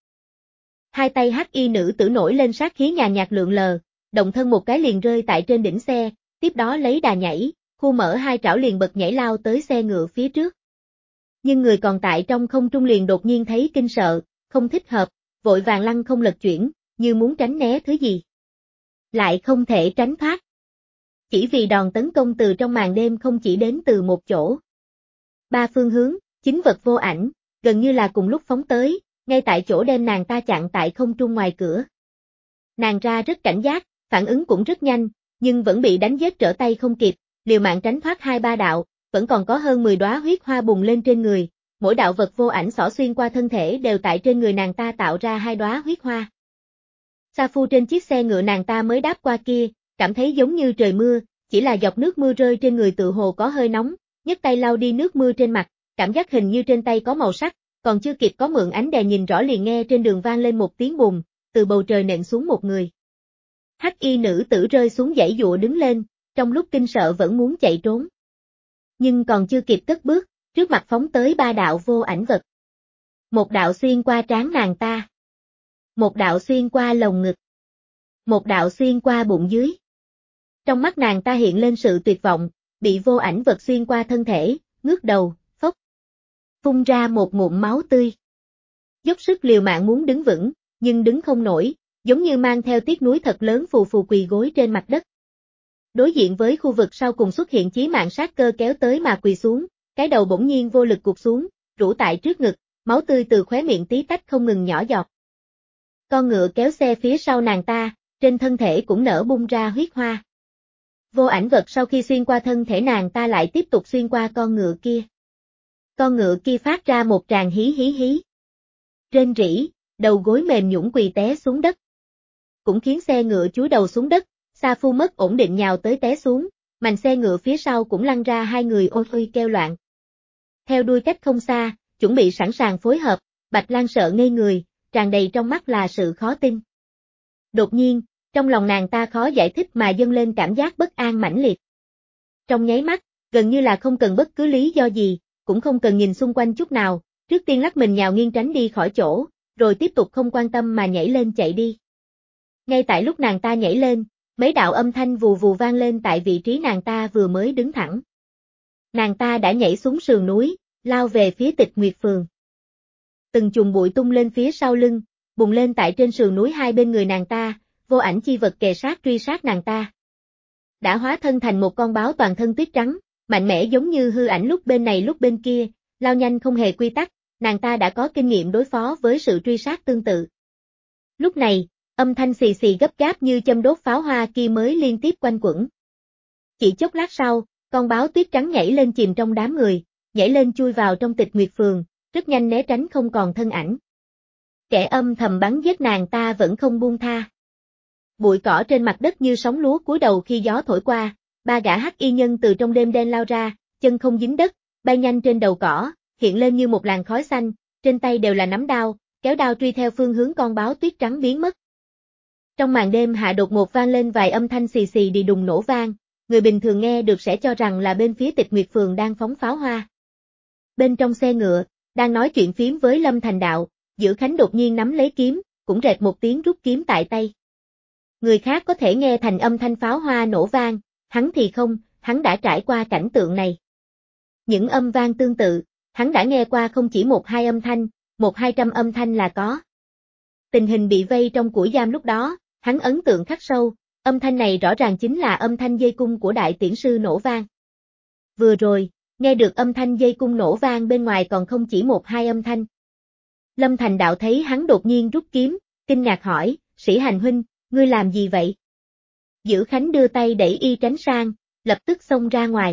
A: Hai tay hắc y nữ tử nổi lên sát khí nhàn nhạt lượn lờ, động thân một cái liền rơi tại trên đỉnh xe, tiếp đó lấy đà nhảy, khu mở hai trảo liền bật nhảy lao tới xe ngựa phía trước. Nhưng người còn tại trong không trung liền đột nhiên thấy kinh sợ, không thích hợp, vội vàng lăn không lật chuyển, như muốn tránh né thứ gì. Lại không thể tránh thoát. Chỉ vì đòn tấn công từ trong màn đêm không chỉ đến từ một chỗ. Ba phương hướng, chính vật vô ảnh, gần như là cùng lúc phóng tới, ngay tại chỗ đem nàng ta chặn tại không trung ngoài cửa. Nàng ra rất cảnh giác, phản ứng cũng rất nhanh, nhưng vẫn bị đánh giết trở tay không kịp, liều mạng tránh thoát 2-3 đạo, vẫn còn có hơn 10 đóa huyết hoa bùng lên trên người, mỗi đạo vật vô ảnh xỏ xuyên qua thân thể đều tại trên người nàng ta tạo ra 2 đóa huyết hoa. Sa Phu trên chiếc xe ngựa nàng ta mới đáp qua kia, cảm thấy giống như trời mưa, chỉ là giọt nước mưa rơi trên người tự hồ có hơi nóng, nhấc tay lau đi nước mưa trên mặt, cảm giác hình như trên tay có màu sắc, còn chưa kịp có mượn ánh đèn nhìn rõ liền nghe trên đường vang lên một tiếng bùm, từ bầu trời nện xuống một người. Hắc y nữ tử rơi xuống giãy giụa đứng lên, trong lúc kinh sợ vẫn muốn chạy trốn. Nhưng còn chưa kịp cất bước, trước mặt phóng tới ba đạo vô ảnh vật. Một đạo xuyên qua trán nàng ta. Một đạo xuyên qua lồng ngực. Một đạo xuyên qua bụng dưới. Trong mắt nàng ta hiện lên sự tuyệt vọng, bị vô ảnh vật xuyên qua thân thể, ngước đầu, phốc. Phun ra một ngụm máu tươi. Dốc sức liều mạng muốn đứng vững, nhưng đứng không nổi, giống như mang theo tiếc nuối thật lớn phù phù quỳ gối trên mặt đất. Đối diện với khu vực sau cùng xuất hiện chí mạng sát cơ kéo tới mà quỳ xuống, cái đầu bỗng nhiên vô lực gục xuống, rũ tại trước ngực, máu tươi từ khóe miệng tí tách không ngừng nhỏ giọt. Con ngựa kéo xe phía sau nàng ta, trên thân thể cũng nở bung ra huyết hoa. Vô ảnh vật sau khi xuyên qua thân thể nàng ta lại tiếp tục xuyên qua con ngựa kia. Con ngựa kia phát ra một tràng hí hí hí. Rên rỉ, đầu gối mềm nhũn quỳ té xuống đất. Cũng khiến xe ngựa chúi đầu xuống đất, Sa Phu mất ổn định nhào tới té xuống, mành xe ngựa phía sau cũng lăn ra hai người ôi ôi kêu loạn. Theo đuôi cách không xa, chuẩn bị sẵn sàng phối hợp, Bạch Lan sợ ngây người, tràn đầy trong mắt là sự khó tin. Đột nhiên, trong lòng nàng ta khó giải thích mà dâng lên cảm giác bất an mãnh liệt. Trong nháy mắt, gần như là không cần bất cứ lý do gì, cũng không cần nhìn xung quanh chút nào, trước tiên lắc mình nhào nghiêng tránh đi khỏi chỗ, rồi tiếp tục không quan tâm mà nhảy lên chạy đi. Ngay tại lúc nàng ta nhảy lên, mấy đạo âm thanh vù vù vang lên tại vị trí nàng ta vừa mới đứng thẳng. Nàng ta đã nhảy xuống sườn núi, lao về phía Tịch Nguyệt Phường. Từng chùm bụi tung lên phía sau lưng, bùng lên tại trên sườn núi hai bên người nàng ta, vô ảnh chi vật kề sát truy sát nàng ta. Đã hóa thân thành một con báo toàn thân tuyết trắng, mạnh mẽ giống như hư ảnh lúc bên này lúc bên kia, lao nhanh không hề quy tắc, nàng ta đã có kinh nghiệm đối phó với sự truy sát tương tự. Lúc này, âm thanh xì xì gấp gáp như châm đốt pháo hoa kia mới liên tiếp quanh quẩn. Chỉ chốc lát sau, con báo tuyết trắng nhảy lên chìm trong đám người, nhảy lên chui vào trong Tịch Nguyệt Phường, rất nhanh né tránh không còn thân ảnh. Kẻ âm thầm bắn giết nàng ta vẫn không buông tha. Bụi cỏ trên mặt đất như sóng lúa cúi đầu khi gió thổi qua, ba gã hắc y nhân từ trong đêm đen lao ra, chân không dính đất, bay nhanh trên đầu cỏ, hiện lên như một làn khói xanh, trên tay đều là nắm đao, kéo đao truy theo phương hướng con báo tuyết trắng biến mất. Trong màn đêm hạ đột ngột vang lên vài âm thanh xì xì đi đùng nổ vang, người bình thường nghe được sẽ cho rằng là bên phía Tịch Nguyệt Phường đang phóng pháo hoa. Bên trong xe ngựa, đang nói chuyện phím với Lâm Thành Đạo, Dữ Khánh đột nhiên nắm lấy kiếm, cũng rệt một tiếng rút kiếm tại tay. Người khác có thể nghe thành âm thanh pháo hoa nổ vang, hắn thì không, hắn đã trải qua cảnh tượng này. Những âm vang tương tự, hắn đã nghe qua không chỉ một hai âm thanh, 100-200 âm thanh là có. Tình hình bị vây trong củi giam lúc đó, hắn ấn tượng khắc sâu, âm thanh này rõ ràng chính là âm thanh dây cung của đại tiễn sư nổ vang. Vừa rồi, nghe được âm thanh dây cung nổ vang bên ngoài còn không chỉ 1-2 âm thanh. Lâm Thành Đạo thấy hắn đột nhiên rút kiếm, kinh ngạc hỏi, Sĩ Hành huynh, ngươi làm gì vậy? Dữ Khánh đưa tay đẩy y tránh sang, lập tức xông ra ngoài.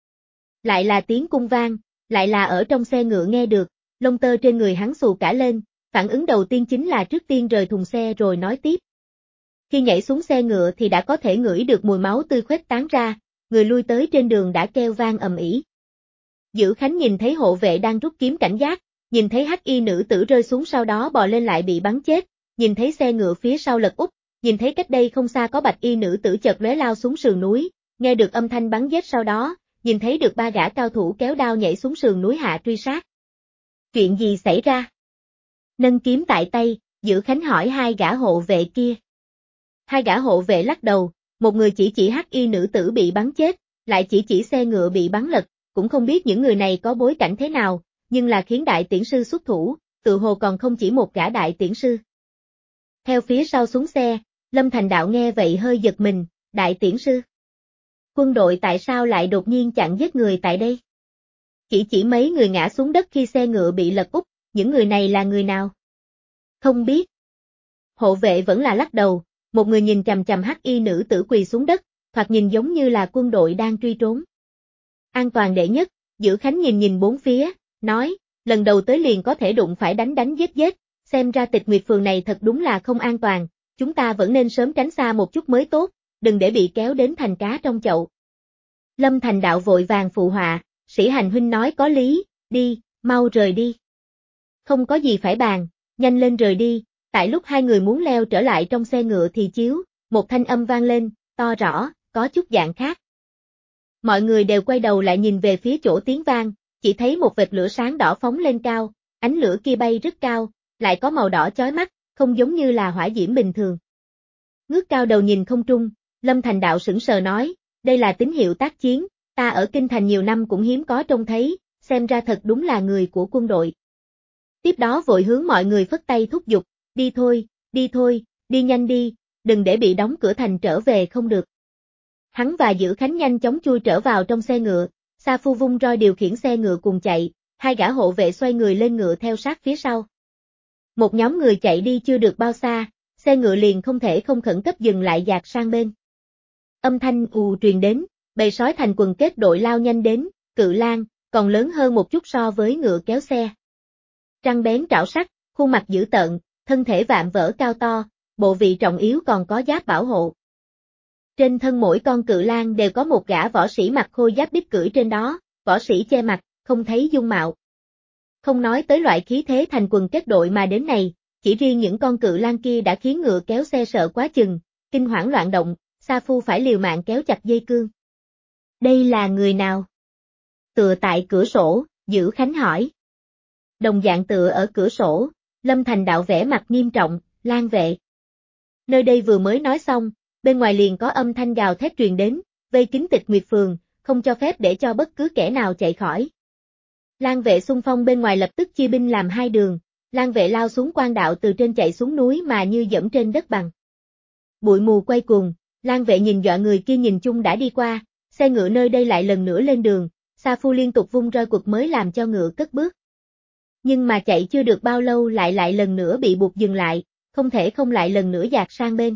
A: Lại là tiếng cung vang, lại là ở trong xe ngựa nghe được, lông tơ trên người hắn xù cả lên, phản ứng đầu tiên chính là trước tiên rời thùng xe rồi nói tiếp. Khi nhảy xuống xe ngựa thì đã có thể ngửi được mùi máu tươi khuếch tán ra, người lui tới trên đường đã kêu vang ầm ĩ. Dữ Khánh nhìn thấy hộ vệ đang rút kiếm cảnh giác, nhìn thấy hắc y nữ tử rơi xuống sau đó bò lên lại bị bắn chết, nhìn thấy xe ngựa phía sau lật úp, nhìn thấy cách đây không xa có bạch y nữ tử chợt lóe lao xuống sườn núi, nghe được âm thanh bắn giết sau đó, nhìn thấy được ba gã cao thủ kéo đao nhảy xuống sườn núi hạ truy sát. Chuyện gì xảy ra? Nâng kiếm tại tay, Dữ Khánh hỏi hai gã hộ vệ kia. Hai gã hộ vệ lắc đầu, một người chỉ hắc y nữ tử bị bắn chết, lại chỉ xe ngựa bị bắn lật, cũng không biết những người này có bối cảnh thế nào, nhưng là khiến đại tiễn sư xuất thủ, tự hồ còn không chỉ một gã đại tiễn sư. Theo phía sau xuống xe, Lâm Thành Đạo nghe vậy hơi giật mình, đại tiễn sư. Quân đội tại sao lại đột nhiên chặn giết người tại đây? Chỉ mấy người ngã xuống đất khi xe ngựa bị lật úp, những người này là người nào? Không biết. Hộ vệ vẫn là lắc đầu, một người nhìn chằm chằm hắc y nữ tử quỳ xuống đất, thoạt nhìn giống như là quân đội đang truy trốn. An toàn đệ nhất, Dữ Khánh nhìn bốn phía, nói, lần đầu tới liền có thể đụng phải đánh giết, xem ra Tịch Nguyệt Phường này thật đúng là không an toàn, chúng ta vẫn nên sớm tránh xa một chút mới tốt, đừng để bị kéo đến thành cá trong chậu. Lâm Thành Đạo vội vàng phụ họa, Sĩ Hành huynh nói có lý, đi, mau rời đi. Không có gì phải bàn, nhanh lên rời đi, tại lúc hai người muốn leo trở lại trong xe ngựa thì chiếu, một thanh âm vang lên, to rõ, có chút dạng khác. Mọi người đều quay đầu lại nhìn về phía chỗ tiếng vang, chỉ thấy một vệt lửa sáng đỏ phóng lên cao, ánh lửa kia bay rất cao, lại có màu đỏ chói mắt, không giống như là hỏa diễm bình thường. Ngước cao đầu nhìn không trung, Lâm Thành Đạo sững sờ nói, đây là tín hiệu tác chiến, ta ở Kinh Thành nhiều năm cũng hiếm có trông thấy, xem ra thật đúng là người của quân đội. Tiếp đó vội hướng mọi người phất tay thúc giục, đi thôi, đi nhanh đi, đừng để bị đóng cửa thành trở về không được. Hắn và Dữ Khánh nhanh chóng chui trở vào trong xe ngựa, Sa Phu vung roi điều khiển xe ngựa cùng chạy, hai gã hộ vệ xoay người lên ngựa theo sát phía sau. Một nhóm người chạy đi chưa được bao xa, xe ngựa liền không thể không khẩn cấp dừng lại dạt sang bên. Âm thanh ù truyền đến, bầy sói thành quần kết đội lao nhanh đến, cự lang, còn lớn hơn một chút so với ngựa kéo xe. Răng bén trảo sắc, khuôn mặt dữ tợn, thân thể vạm vỡ cao to, bộ vị trọng yếu còn có giáp bảo hộ. Trên thân mỗi con cự lang đều có một gã võ sĩ mặc khôi giáp đích cưỡi trên đó, võ sĩ che mặt, không thấy dung mạo. Không nói tới loại khí thế thành quần kết đội mà đến này, chỉ riêng những con cự lang kia đã khiến ngựa kéo xe sợ quá chừng, kinh hoảng loạn động, Sa Phu phải liều mạng kéo chặt dây cương. Đây là người nào? Tựa tại cửa sổ, Dữ Khánh hỏi. Đồng dạng tựa ở cửa sổ, Lâm Thành Đạo vẻ mặt nghiêm trọng, lang vệ. Nơi đây vừa mới nói xong, bên ngoài liền có âm thanh gào thét truyền đến, vây kín Tịch Nguyệt Phường, không cho phép để cho bất cứ kẻ nào chạy khỏi. Lang vệ xung phong bên ngoài lập tức chia binh làm hai đường, lang vệ lao xuống quan đạo từ trên chạy xuống núi mà như dẫm trên đất bằng. Bụi mù quay cuồng, lang vệ nhìn dọa người kia nhìn chung đã đi qua, xe ngựa nơi đây lại lần nữa lên đường, Sa Phu liên tục vung roi quật mới làm cho ngựa cất bước. Nhưng mà chạy chưa được bao lâu lại lần nữa bị buộc dừng lại, không thể không lại lần nữa dạt sang bên.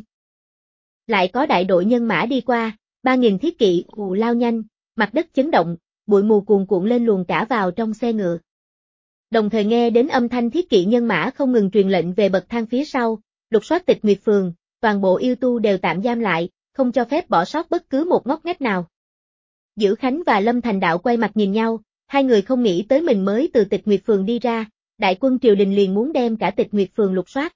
A: Lại có đại đội nhân mã đi qua, 3.000 thiết kỵ ù lao nhanh, mặt đất chấn động, bụi mù cuồn cuộn lên luồn cả vào trong xe ngựa. Đồng thời nghe đến âm thanh thiết kỵ nhân mã không ngừng truyền lệnh về bậc thang phía sau, lục soát Tịch Nguyệt Phường, toàn bộ yêu tu đều tạm giam lại, không cho phép bỏ sót bất cứ một ngóc ngách nào. Dữ Khánh và Lâm Thành Đạo quay mặt nhìn nhau, hai người không nghĩ tới mình mới từ Tịch Nguyệt Phường đi ra, đại quân triều đình liền muốn đem cả Tịch Nguyệt Phường lục soát.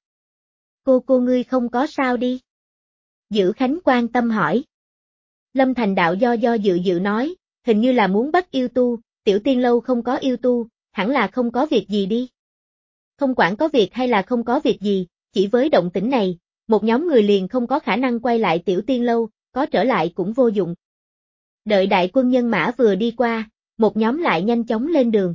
A: Cô ngươi không có sao đi? Dữ Khánh quan tâm hỏi. Lâm Thành Đạo do dự nói, hình như là muốn bắt yêu tu, Tiểu Tiên Lâu không có yêu tu, hẳn là không có việc gì đi. Không quản có việc hay là không có việc gì, chỉ với động tĩnh này, một nhóm người liền không có khả năng quay lại Tiểu Tiên Lâu, có trở lại cũng vô dụng. Đợi đại quân nhân mã vừa đi qua, một nhóm lại nhanh chóng lên đường.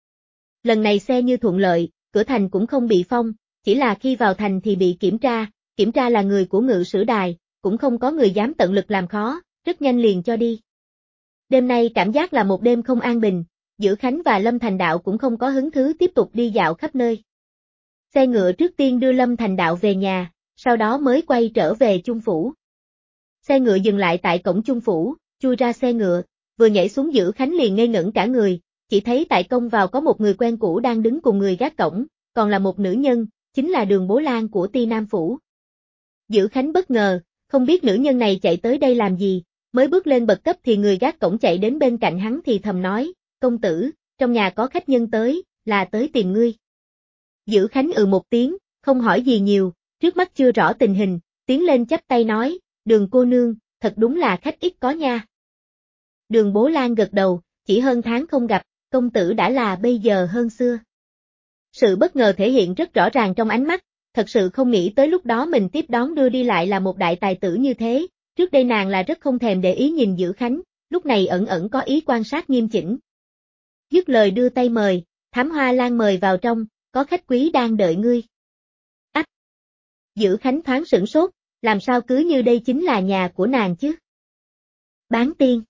A: Lần này xe như thuận lợi, cửa thành cũng không bị phong, chỉ là khi vào thành thì bị kiểm tra là người của Ngự Sử Đài, cũng không có người dám tận lực làm khó, rất nhanh liền cho đi. Đêm nay cảm giác là một đêm không an bình, Dữ Khánh và Lâm Thành Đạo cũng không có hứng thú tiếp tục đi dạo khắp nơi. Xe ngựa trước tiên đưa Lâm Thành Đạo về nhà, sau đó mới quay trở về Chung Phủ. Xe ngựa dừng lại tại cổng Chung Phủ, chui ra xe ngựa, vừa nhảy xuống Dữ Khánh liền ngây ngẩn cả người, chỉ thấy tại công vào có một người quen cũ đang đứng cùng người gác cổng, còn là một nữ nhân, chính là Đường Bố Lan của Ti Nam Phủ. Dữ Khánh bất ngờ, không biết nữ nhân này chạy tới đây làm gì, mới bước lên bậc cấp thì người gác cổng chạy đến bên cạnh hắn thì thầm nói, công tử, trong nhà có khách nhân tới, là tới tìm ngươi. Dữ Khánh một tiếng, không hỏi gì nhiều, trước mắt chưa rõ tình hình, tiến lên chắp tay nói, Đường cô nương, thật đúng là khách ít có nha. Đường Bố Lan gật đầu, chỉ hơn tháng không gặp, công tử đã là bây giờ hơn xưa. Sự bất ngờ thể hiện rất rõ ràng trong ánh mắt, thật sự không nghĩ tới lúc đó mình tiếp đón đưa đi lại là một đại tài tử như thế, trước đây nàng là rất không thèm để ý nhìn Dữ Khánh, lúc này ẩn có ý quan sát nghiêm chỉnh. Dứt lời đưa tay mời, Thám Hoa Lan mời vào trong, có khách quý đang đợi ngươi. Ách! Dữ Khánh thoáng sửng sốt, làm sao cứ như đây chính là nhà của nàng chứ? Bán tiên.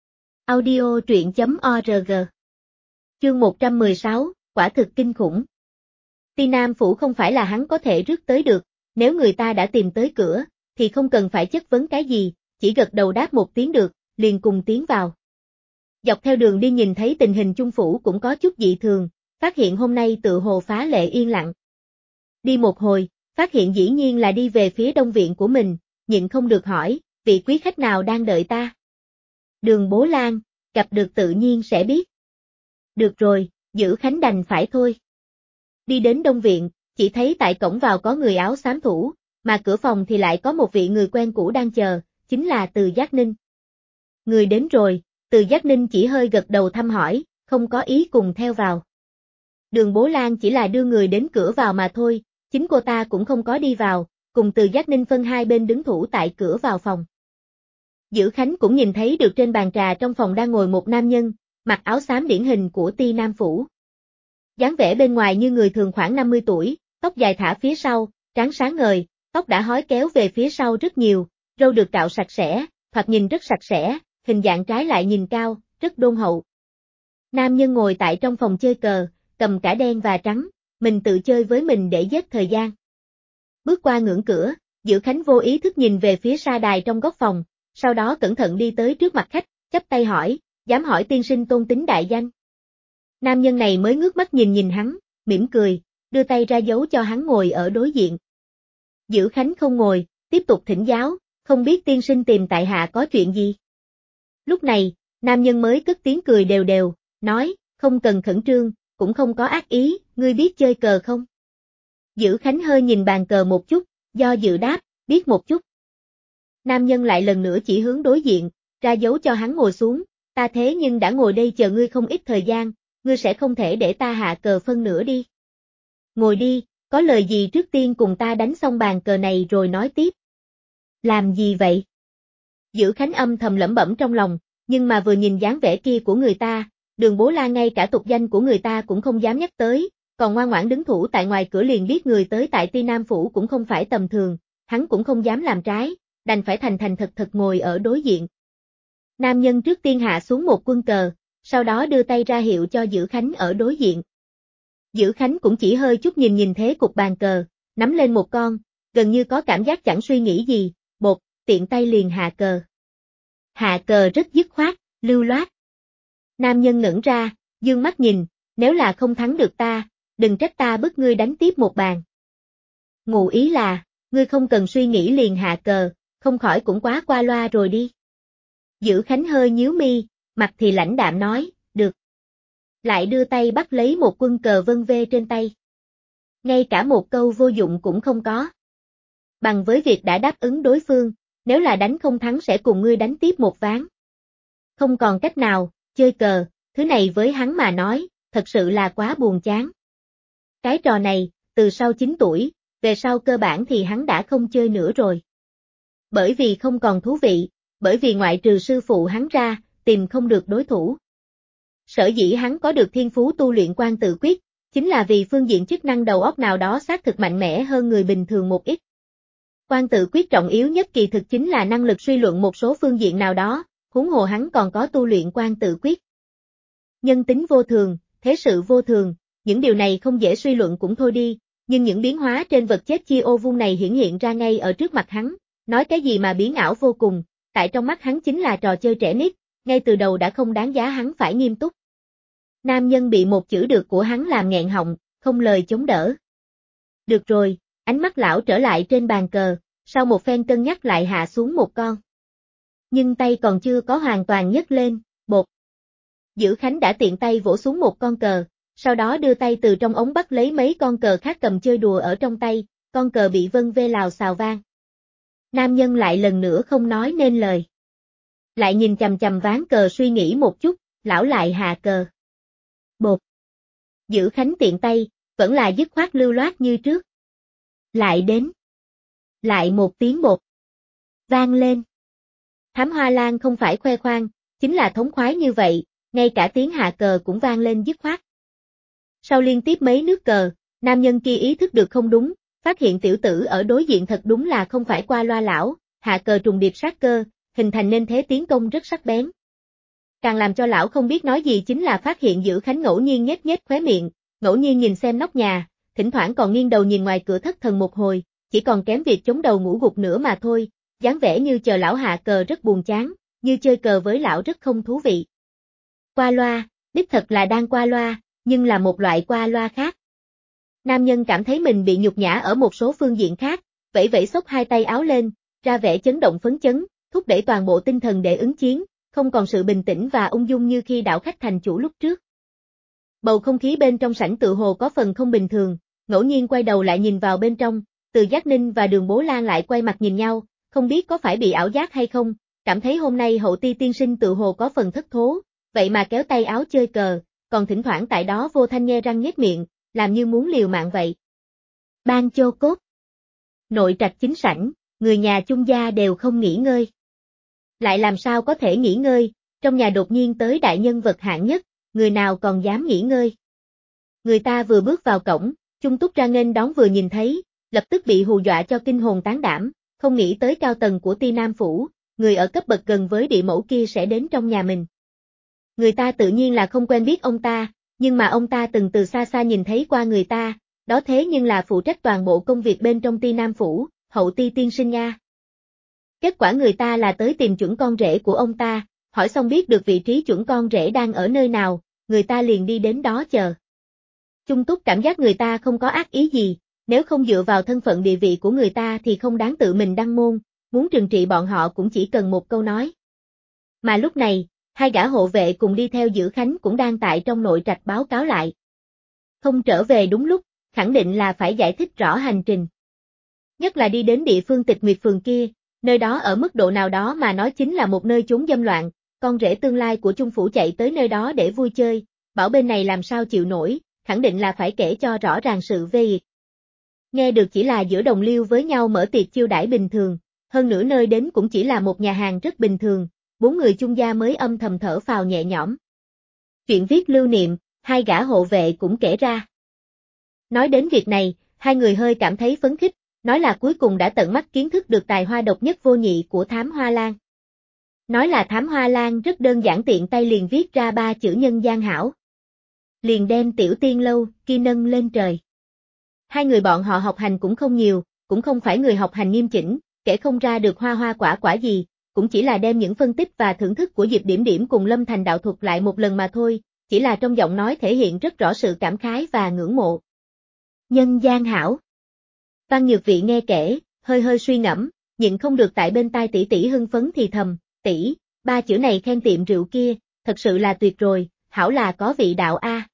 A: Audio truyện.org. Chương 116, quả thực kinh khủng. Ti Nam Phủ không phải là hắn có thể rước tới được, nếu người ta đã tìm tới cửa, thì không cần phải chất vấn cái gì, chỉ gật đầu đáp một tiếng được, liền cùng tiến vào. Dọc theo đường đi nhìn thấy tình hình Chung Phủ cũng có chút dị thường, phát hiện hôm nay tự hồ phá lệ yên lặng. Đi một hồi, phát hiện dĩ nhiên là đi về phía đông viện của mình, nhịn không được hỏi, vị quý khách nào đang đợi ta? Đường Bố Lan, gặp được tự nhiên sẽ biết. Được rồi, Dữ Khánh đành phải thôi. Đi đến đông viện, chỉ thấy tại cổng vào có người áo xám thủ, mà cửa phòng thì lại có một vị người quen cũ đang chờ, chính là Từ Giác Ninh. Người đến rồi, Từ Giác Ninh chỉ hơi gật đầu thăm hỏi, không có ý cùng theo vào. Đường Bố Lan chỉ là đưa người đến cửa vào mà thôi, chính cô ta cũng không có đi vào, cùng Từ Giác Ninh phân hai bên đứng thủ tại cửa vào phòng. Dữ Khánh cũng nhìn thấy được trên bàn trà trong phòng đang ngồi một nam nhân, mặc áo xám điển hình của Ti Nam Phủ. Dáng vẻ bên ngoài như người thường khoảng 50 tuổi, tóc dài thả phía sau, trán sáng ngời, tóc đã hói kéo về phía sau rất nhiều, râu được cạo sạch sẽ, thoạt nhìn rất sạch sẽ, hình dạng trái lại nhìn cao, rất đôn hậu. Nam nhân ngồi tại trong phòng chơi cờ, cầm cả đen và trắng, mình tự chơi với mình để giết thời gian. Bước qua ngưỡng cửa, Dữ Khánh vô ý thức nhìn về phía sa đài trong góc phòng, sau đó cẩn thận đi tới trước mặt khách, chắp tay hỏi, dám hỏi tiên sinh tôn tính đại danh. Nam nhân này mới ngước mắt nhìn hắn, mỉm cười, đưa tay ra dấu cho hắn ngồi ở đối diện. Dữ Khánh không ngồi, tiếp tục thỉnh giáo, không biết tiên sinh tìm tại hạ có chuyện gì. Lúc này, nam nhân mới cất tiếng cười đều đều, nói, không cần khẩn trương, cũng không có ác ý, ngươi biết chơi cờ không? Dữ Khánh hơi nhìn bàn cờ một chút, do dự đáp, biết một chút. Nam nhân lại lần nữa chỉ hướng đối diện, ra dấu cho hắn ngồi xuống, ta thế nhưng đã ngồi đây chờ ngươi không ít thời gian, ngươi sẽ không thể để ta hạ cờ phân nửa đi. Ngồi đi, có lời gì trước tiên cùng ta đánh xong bàn cờ này rồi nói tiếp. Làm gì vậy? Dữ Khánh âm thầm lẩm bẩm trong lòng, nhưng mà vừa nhìn dáng vẻ kia của người ta, Đường Bố Lan ngay cả tục danh của người ta cũng không dám nhắc tới, còn ngoan ngoãn đứng thủ tại ngoài cửa liền biết người tới tại Ti Nam Phủ cũng không phải tầm thường, hắn cũng không dám làm trái, đành phải thành thành thật thật ngồi ở đối diện. Nam nhân trước tiên hạ xuống một quân cờ, sau đó đưa tay ra hiệu cho Dữ Khánh ở đối diện. Dữ Khánh cũng chỉ hơi chút nhìn thế cục bàn cờ, nắm lên một con, gần như có cảm giác chẳng suy nghĩ gì, bột, tiện tay liền hạ cờ. Hạ cờ rất dứt khoát, lưu loát. Nam nhân ngẩn ra, dương mắt nhìn, nếu là không thắng được ta, đừng trách ta bức ngươi đánh tiếp một bàn. Ngụ ý là, ngươi không cần suy nghĩ liền hạ cờ, không khỏi cũng quá qua loa rồi đi. Dữ Khánh hơi nhíu mi, mặt thì lãnh đạm nói, được. Lại đưa tay bắt lấy một quân cờ vân vê trên tay. Ngay cả một câu vô dụng cũng không có. Bằng với việc đã đáp ứng đối phương, nếu là đánh không thắng sẽ cùng ngươi đánh tiếp một ván. Không còn cách nào, chơi cờ, thứ này với hắn mà nói, thật sự là quá buồn chán. Cái trò này, từ sau 9 tuổi, về sau cơ bản thì hắn đã không chơi nữa rồi. Bởi vì không còn thú vị, bởi vì ngoại trừ sư phụ hắn ra, tìm không được đối thủ. Sở dĩ hắn có được thiên phú tu luyện Quan Tự Quyết, chính là vì phương diện chức năng đầu óc nào đó xác thực mạnh mẽ hơn người bình thường một ít. Quan Tự Quyết trọng yếu nhất kỳ thực chính là năng lực suy luận một số phương diện nào đó, huống hồ hắn còn có tu luyện Quan Tự Quyết. Nhân tính vô thường, thế sự vô thường, những điều này không dễ suy luận cũng thôi đi, nhưng những biến hóa trên vật chất chi ô vuông này hiển hiện ra ngay ở trước mặt hắn, nói cái gì mà biến ảo vô cùng, tại trong mắt hắn chính là trò chơi trẻ nít, ngay từ đầu đã không đáng giá hắn phải nghiêm túc. Nam nhân bị một chữ được của hắn làm nghẹn họng, không lời chống đỡ. Được rồi, ánh mắt lão trở lại trên bàn cờ, sau một phen cân nhắc lại hạ xuống một con. Nhưng tay còn chưa có hoàn toàn nhấc lên, bột. Dữ Khánh đã tiện tay vỗ xuống một con cờ, sau đó đưa tay từ trong ống bắt lấy mấy con cờ khác cầm chơi đùa ở trong tay, con cờ bị vân vê lào xào vang. Nam nhân lại lần nữa không nói nên lời. Lại nhìn chằm chằm ván cờ suy nghĩ một chút, lão lại hạ cờ. Bột. Dữ Khánh tiện tay, vẫn là dứt khoát lưu loát như trước. Lại đến. Lại một tiếng bột. Vang lên. Thám Hoa Lan không phải khoe khoang, chính là thống khoái như vậy, ngay cả tiếng hạ cờ cũng vang lên dứt khoát. Sau liên tiếp mấy nước cờ, nam nhân kia ý thức được không đúng, phát hiện tiểu tử ở đối diện thật đúng là không phải qua loa lão, hạ cờ trùng điệp sát cơ, hình thành nên thế tiến công rất sắc bén. Càng làm cho lão không biết nói gì chính là phát hiện Dữ Khánh ngẫu nhiên nhếch nhếch khóe miệng, ngẫu nhiên nhìn xem nóc nhà, thỉnh thoảng còn nghiêng đầu nhìn ngoài cửa thất thần một hồi, chỉ còn kém việc chống đầu ngủ gục nữa mà thôi, dáng vẻ như chờ lão hạ cờ rất buồn chán, như chơi cờ với lão rất không thú vị. Qua loa, đích thật là đang qua loa, nhưng là một loại qua loa khác. Nam nhân cảm thấy mình bị nhục nhã ở một số phương diện khác, vẫy vẫy xốc hai tay áo lên, ra vẻ chấn động phấn chấn, thúc đẩy toàn bộ tinh thần để ứng chiến, không còn sự bình tĩnh và ung dung như khi đảo khách thành chủ lúc trước. Bầu không khí bên trong sảnh tự hồ có phần không bình thường, ngẫu nhiên quay đầu lại nhìn vào bên trong, Từ Giác Ninh và Đường Bố Lan lại quay mặt nhìn nhau, không biết có phải bị ảo giác hay không, cảm thấy hôm nay Hậu Ti tiên sinh tự hồ có phần thất thố, vậy mà kéo tay áo chơi cờ, còn thỉnh thoảng tại đó vô thanh nhe răng nhếch miệng, làm như muốn liều mạng vậy. Ban Chô Cốt. Nội trạch chính sảnh, người nhà Chung gia đều không nghỉ ngơi. Lại làm sao có thể nghỉ ngơi, trong nhà đột nhiên tới đại nhân vật hạng nhất, người nào còn dám nghỉ ngơi. Người ta vừa bước vào cổng, Chung Túc ra nghênh đón vừa nhìn thấy, lập tức bị hù dọa cho kinh hồn tán đảm, không nghĩ tới cao tầng của Ti Nam Phủ, người ở cấp bậc gần với địa mẫu kia sẽ đến trong nhà mình. Người ta tự nhiên là không quen biết ông ta, nhưng mà ông ta từng từ xa xa nhìn thấy qua người ta, đó thế nhưng là phụ trách toàn bộ công việc bên trong Ti Nam Phủ, Hậu Ti tiên sinh nha. Kết quả người ta là tới tìm chuẩn con rể của ông ta, hỏi xong biết được vị trí chuẩn con rể đang ở nơi nào, người ta liền đi đến đó chờ. Chung Túc cảm giác người ta không có ác ý gì, nếu không dựa vào thân phận địa vị của người ta thì không đáng tự mình đăng môn, muốn trừng trị bọn họ cũng chỉ cần một câu nói. Mà lúc này, hai gã hộ vệ cùng đi theo Giữ Khánh cũng đang tại trong nội trạch báo cáo lại. Không trở về đúng lúc, khẳng định là phải giải thích rõ hành trình. Nhất là đi đến địa phương Tịch Nguyệt Phường kia, nơi đó ở mức độ nào đó mà nói chính là một nơi chốn dâm loạn, con rể tương lai của Chung Phủ chạy tới nơi đó để vui chơi, bảo bên này làm sao chịu nổi, khẳng định là phải kể cho rõ ràng sự vây. Nghe được chỉ là giữa đồng liêu với nhau mở tiệc chiêu đãi bình thường, hơn nữa nơi đến cũng chỉ là một nhà hàng rất bình thường, bốn người Chung gia mới âm thầm thở phào nhẹ nhõm. Chuyện viết lưu niệm, hai gã hộ vệ cũng kể ra. Nói đến việc này, hai người hơi cảm thấy phấn khích, nói là cuối cùng đã tận mắt kiến thức được tài hoa độc nhất vô nhị của Thám Hoa Lan. Nói là Thám Hoa Lan rất đơn giản tiện tay liền viết ra ba chữ nhân gian hảo. Liền đem Tiểu Tiên Lâu kia nâng lên trời. Hai người bọn họ học hành cũng không nhiều, cũng không phải người học hành nghiêm chỉnh, kể không ra được hoa hoa quả quả gì, cũng chỉ là đem những phân tích và thưởng thức của Diệp Điểm Điểm cùng Lâm Thành đạo thuật lại một lần mà thôi, chỉ là trong giọng nói thể hiện rất rõ sự cảm khái và ngưỡng mộ. Nhân gian hảo. Văn Nhược Vị nghe kể, hơi hơi suy ngẫm, nhịn không được tại bên tai tỷ tỷ hưng phấn thì thầm, tỷ, ba chữ này khen tiệm rượu kia, thật sự là tuyệt rồi, hảo là có vị đạo a.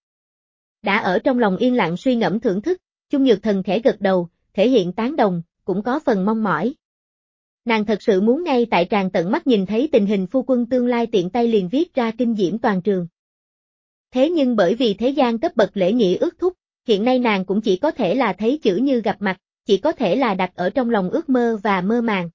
A: Đã ở trong lòng yên lặng suy ngẫm thưởng thức, Chung Nhược Thần khẽ gật đầu, thể hiện tán đồng, cũng có phần mong mỏi. Nàng thật sự muốn ngay tại tràng tận mắt nhìn thấy tình hình phu quân tương lai tiện tay liền viết ra kinh diễm toàn trường. Thế nhưng bởi vì thế gian cấp bậc lễ nghĩa ước thúc, hiện nay nàng cũng chỉ có thể là thấy chữ như gặp mặt, chỉ có thể là đặt ở trong lòng ước mơ và mơ màng.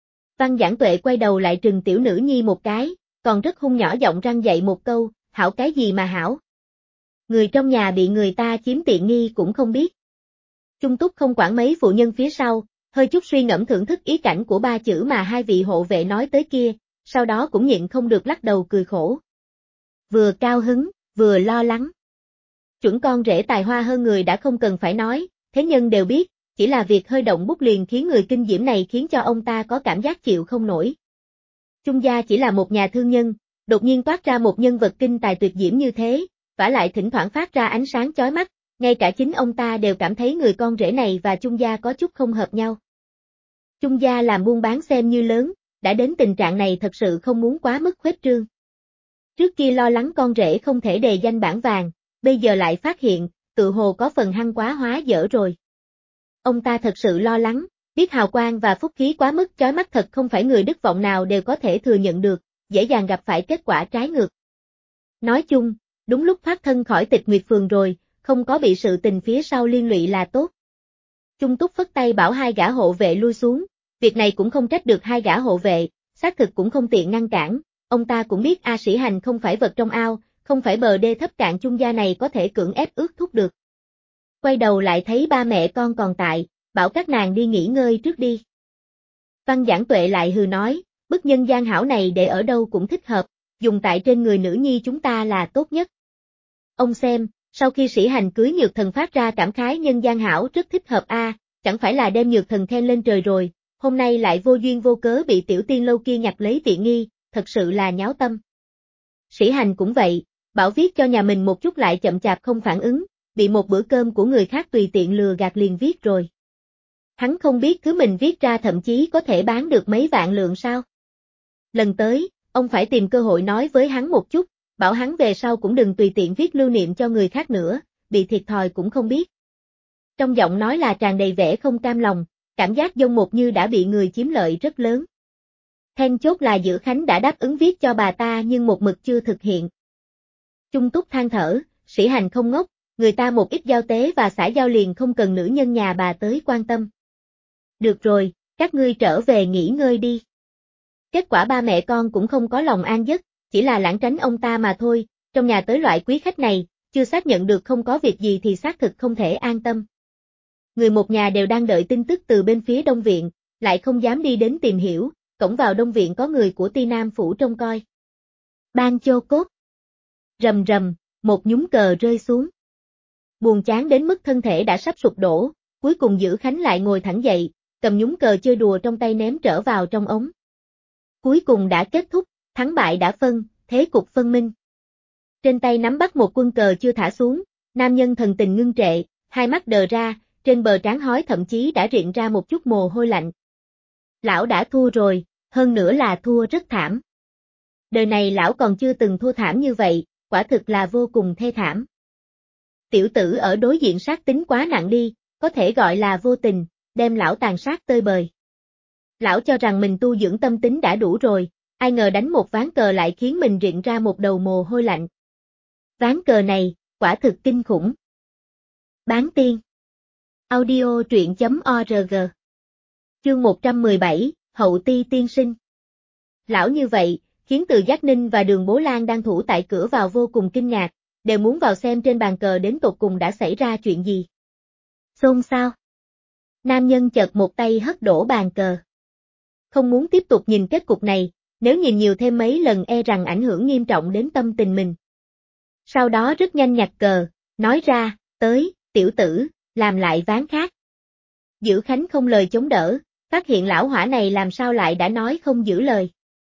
A: Văn Giảng Tuệ quay đầu lại trừng tiểu nữ nhi một cái, còn rất hung nhỏ giọng răng dạy một câu, hảo cái gì mà hảo. Người trong nhà bị người ta chiếm tiện nghi cũng không biết. Chung Túc không quản mấy phụ nhân phía sau, hơi chút suy ngẫm thưởng thức ý cảnh của ba chữ mà hai vị hộ vệ nói tới kia, sau đó cũng nhịn không được lắc đầu cười khổ. Vừa cao hứng, vừa lo lắng. Chuẩn con rể tài hoa hơn người đã không cần phải nói, thế nhân đều biết, chỉ là việc hơi động bút liền khiến người kinh diễm này khiến cho ông ta có cảm giác chịu không nổi. Chung gia chỉ là một nhà thương nhân, đột nhiên toát ra một nhân vật kinh tài tuyệt diễm như thế, vả lại thỉnh thoảng phát ra ánh sáng chói mắt, ngay cả chính ông ta đều cảm thấy người con rể này và Chung gia có chút không hợp nhau. Chung gia làm buôn bán xem như lớn, đã đến tình trạng này thật sự không muốn quá mức khuếch trương. Trước kia lo lắng con rể không thể đề danh bảng vàng, bây giờ lại phát hiện, tự hồ có phần hăng quá hóa dở rồi. Ông ta thật sự lo lắng, biết hào quang và phúc khí quá mức chói mắt thật không phải người đức vọng nào đều có thể thừa nhận được, dễ dàng gặp phải kết quả trái ngược. Nói chung, đúng lúc thoát thân khỏi Tịch Nguyệt Phường rồi, không có bị sự tình phía sau liên lụy là tốt. Chung Túc phất tay bảo hai gã hộ vệ lui xuống, việc này cũng không trách được hai gã hộ vệ, xác thực cũng không tiện ngăn cản, ông ta cũng biết A Sĩ Hành không phải vật trong ao, không phải bờ đê thấp cạn Chung gia này có thể cưỡng ép ước thúc được. Quay đầu lại thấy ba mẹ con còn tại, bảo các nàng đi nghỉ ngơi trước đi. Văn Giảng Tuệ lại hừ nói, bức nhân gian hảo này để ở đâu cũng thích hợp, dùng tại trên người nữ nhi chúng ta là tốt nhất. Ông xem, sau khi Sĩ Hành cưới Nhược Thần phát ra cảm khái nhân gian hảo rất thích hợp a, chẳng phải là đem Nhược Thần khen lên trời rồi, hôm nay lại vô duyên vô cớ bị Tiểu Tiên Lâu kia nhặt lấy tiện nghi, thật sự là nháo tâm. Sĩ Hành cũng vậy, bảo viết cho nhà mình một chút lại chậm chạp không phản ứng, bị một bữa cơm của người khác tùy tiện lừa gạt liền viết rồi. Hắn không biết thứ mình viết ra thậm chí có thể bán được mấy vạn lượng sao. Lần tới, ông phải tìm cơ hội nói với hắn một chút, bảo hắn về sau cũng đừng tùy tiện viết lưu niệm cho người khác nữa, bị thiệt thòi cũng không biết. Trong giọng nói là tràn đầy vẻ không cam lòng, cảm giác dông một như đã bị người chiếm lợi rất lớn. Then chốt là Dữ Khánh đã đáp ứng viết cho bà ta nhưng một mực chưa thực hiện. Chung Túc than thở, Sĩ Hành không ngốc, người ta một ít giao tế và xã giao liền không cần nữ nhân nhà bà tới quan tâm. Được rồi, các ngươi trở về nghỉ ngơi đi. Kết quả ba mẹ con cũng không có lòng an giấc, chỉ là lảng tránh ông ta mà thôi, trong nhà tới loại quý khách này, chưa xác nhận được không có việc gì thì xác thực không thể an tâm. Người một nhà đều đang đợi tin tức từ bên phía Đông Viện, lại không dám đi đến tìm hiểu, cổng vào Đông Viện có người của Ti Nam Phủ trông coi. Ban Chô Cốt. Rầm rầm, một nhúm cờ rơi xuống. Buồn chán đến mức thân thể đã sắp sụp đổ, cuối cùng Dữ Khánh lại ngồi thẳng dậy, cầm nhúm cờ chơi đùa trong tay ném trở vào trong ống. Cuối cùng đã kết thúc, thắng bại đã phân, thế cục phân minh. Trên tay nắm bắt một quân cờ chưa thả xuống, nam nhân thần tình ngưng trệ, hai mắt đờ ra, trên bờ trán hói thậm chí đã rịn ra một chút mồ hôi lạnh. Lão đã thua rồi, hơn nữa là thua rất thảm. Đời này lão còn chưa từng thua thảm như vậy, quả thực là vô cùng thê thảm. Tiểu tử ở đối diện sát tính quá nặng đi, có thể gọi là vô tình, đem lão tàn sát tơi bời. Lão cho rằng mình tu dưỡng tâm tính đã đủ rồi, ai ngờ đánh một ván cờ lại khiến mình rịn ra một đầu mồ hôi lạnh. Ván cờ này, quả thực kinh khủng. Bán tiên. Audio truyện.org. Chương 117, Hậu Ti tiên sinh. Lão như vậy, khiến Từ Giác Ninh và Đường Bố Lan đang thủ tại cửa vào vô cùng kinh ngạc, đều muốn vào xem trên bàn cờ đến tột cùng đã xảy ra chuyện gì. Xôn xao. Nam nhân chợt một tay hất đổ bàn cờ. Không muốn tiếp tục nhìn kết cục này, nếu nhìn nhiều thêm mấy lần e rằng ảnh hưởng nghiêm trọng đến tâm tình mình. Sau đó rất nhanh nhặt cờ, nói ra, tới, tiểu tử, làm lại ván khác. Dữ Khánh không lời chống đỡ, phát hiện lão hỏa này làm sao lại đã nói không giữ lời.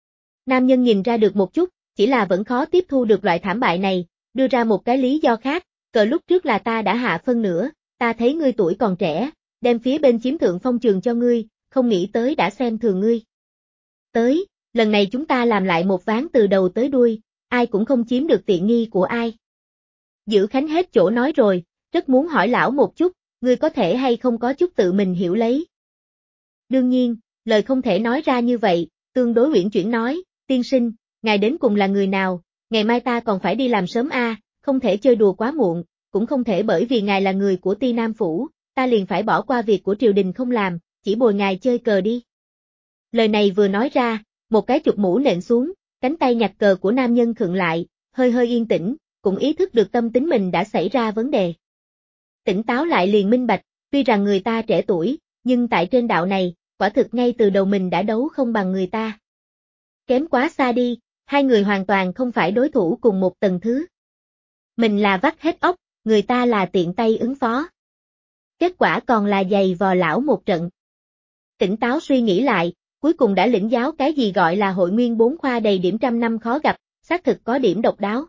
A: Nam nhân nhìn ra được một chút, chỉ là vẫn khó tiếp thu được loại thảm bại này, đưa ra một cái lý do khác, cờ lúc trước là ta đã hạ phân nữa, ta thấy ngươi tuổi còn trẻ, đem phía bên chiếm thượng phong trường cho ngươi, không nghĩ tới đã xem thường ngươi. Tới, lần này chúng ta làm lại một ván từ đầu tới đuôi, ai cũng không chiếm được tiện nghi của ai. Dữ Khánh hết chỗ nói rồi, rất muốn hỏi lão một chút, ngươi có thể hay không có chút tự mình hiểu lấy. Đương nhiên, lời không thể nói ra như vậy, tương đối uyển chuyển nói, tiên sinh, ngài đến cùng là người nào, ngày mai ta còn phải đi làm sớm không thể chơi đùa quá muộn, cũng không thể bởi vì ngài là người của Ti Nam Phủ, ta liền phải bỏ qua việc của triều đình không làm, chỉ bồi ngài chơi cờ đi. Lời này vừa nói ra, một cái chụp mũ nện xuống, cánh tay nhặt cờ của nam nhân khựng lại, hơi hơi yên tĩnh, cũng ý thức được tâm tính mình đã xảy ra vấn đề. Tỉnh táo lại liền minh bạch, tuy rằng người ta trẻ tuổi, nhưng tại trên đạo này, quả thực ngay từ đầu mình đã đấu không bằng người ta. Kém quá xa đi, hai người hoàn toàn không phải đối thủ cùng một tầng thứ. Mình là vắt hết óc, người ta là tiện tay ứng phó. Kết quả còn là giày vò lão một trận. Tỉnh táo suy nghĩ lại, cuối cùng đã lĩnh giáo cái gì gọi là hội nguyên 4 khoa đầy điểm trăm năm khó gặp, xác thực có điểm độc đáo.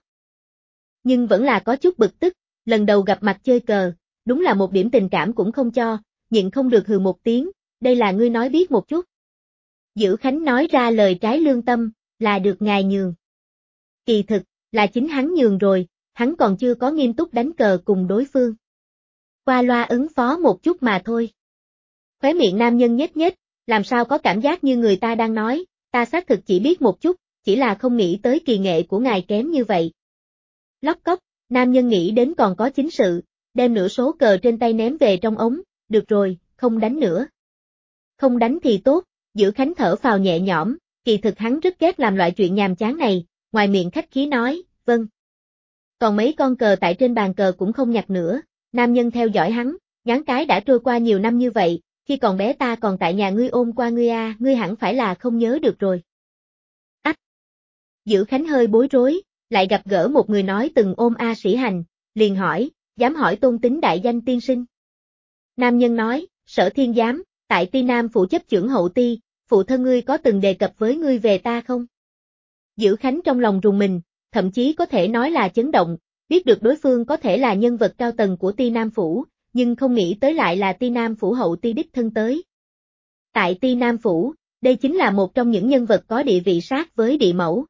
A: Nhưng vẫn là có chút bực tức, lần đầu gặp mặt chơi cờ, đúng là một điểm tình cảm cũng không cho, nhịn không được hừ một tiếng, đây là ngươi nói biết một chút. Dữ Khánh nói ra lời trái lương tâm, là được ngài nhường. Kỳ thực, là chính hắn nhường rồi, hắn còn chưa có nghiêm túc đánh cờ cùng đối phương. Qua loa ứng phó một chút mà thôi. Khóe miệng nam nhân nhếch nhếch, làm sao có cảm giác như người ta đang nói, ta xác thực chỉ biết một chút, chỉ là không nghĩ tới kỳ nghệ của ngài kém như vậy. Lóc cốc, nam nhân nghĩ đến còn có chính sự, đem nửa số cờ trên tay ném về trong ống, được rồi, không đánh nữa. Không đánh thì tốt, Dữ Khánh thở phào nhẹ nhõm, kỳ thực hắn rất ghét làm loại chuyện nhàm chán này, ngoài miệng khách khí nói, vâng. Còn mấy con cờ tại trên bàn cờ cũng không nhặt nữa, nam nhân theo dõi hắn, ngắn cái đã trôi qua nhiều năm như vậy, khi còn bé ta còn tại nhà ngươi ôm qua ngươi ngươi hẳn phải là không nhớ được rồi. Ách! Dữ Khánh hơi bối rối, lại gặp gỡ một người nói từng ôm Sĩ Hành, liền hỏi, dám hỏi tôn tính đại danh tiên sinh. Nam nhân nói, Sở Thiên dám, tại Ti Nam Phủ chấp chưởng Hậu Ti, phụ thân ngươi có từng đề cập với ngươi về ta không? Dữ Khánh trong lòng rùng mình, thậm chí có thể nói là chấn động, biết được đối phương có thể là nhân vật cao tầng của Ti Nam Phủ, nhưng không nghĩ tới lại là Ti Nam Phủ Hậu Ti đích thân tới. Tại Ti Nam Phủ, đây chính là một trong những nhân vật có địa vị sát với địa mẫu.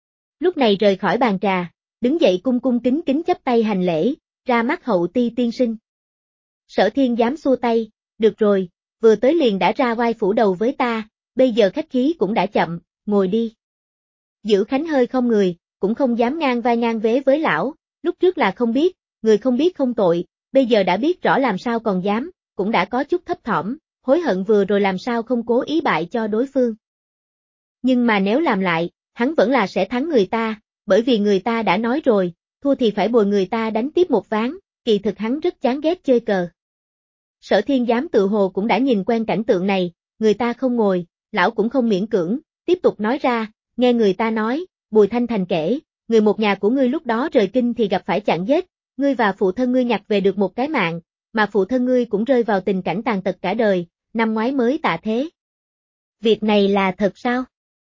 A: Lúc này rời khỏi bàn trà, đứng dậy cung cung kính kính chắp tay hành lễ, ra mắt Hậu Ti tiên sinh. Sở Thiên Giám xua tay, được rồi, vừa tới liền đã ra oai phủ đầu với ta, bây giờ khách khí cũng đã chậm, ngồi đi. Dữ Khánh hơi không người, cũng không dám ngang vai ngang vế với lão, lúc trước là không biết, người không biết không tội, bây giờ đã biết rõ làm sao còn dám, cũng đã có chút thấp thỏm, hối hận vừa rồi làm sao không cố ý bại cho đối phương. Nhưng mà nếu làm lại, hắn vẫn là sẽ thắng người ta, bởi vì người ta đã nói rồi, thua thì phải bồi người ta đánh tiếp một ván, kỳ thực hắn rất chán ghét chơi cờ. Sở Thiên Giám tự hồ cũng đã nhìn quen cảnh tượng này, người ta không ngồi, lão cũng không miễn cưỡng, tiếp tục nói ra, nghe người ta nói, Bùi Thanh Thành kể, người một nhà của ngươi lúc đó rời kinh thì gặp phải chặn giết, ngươi và phụ thân ngươi nhặt về được một cái mạng, mà phụ thân ngươi cũng rơi vào tình cảnh tàn tật cả đời, năm ngoái mới tạ thế. Việc này là thật sao?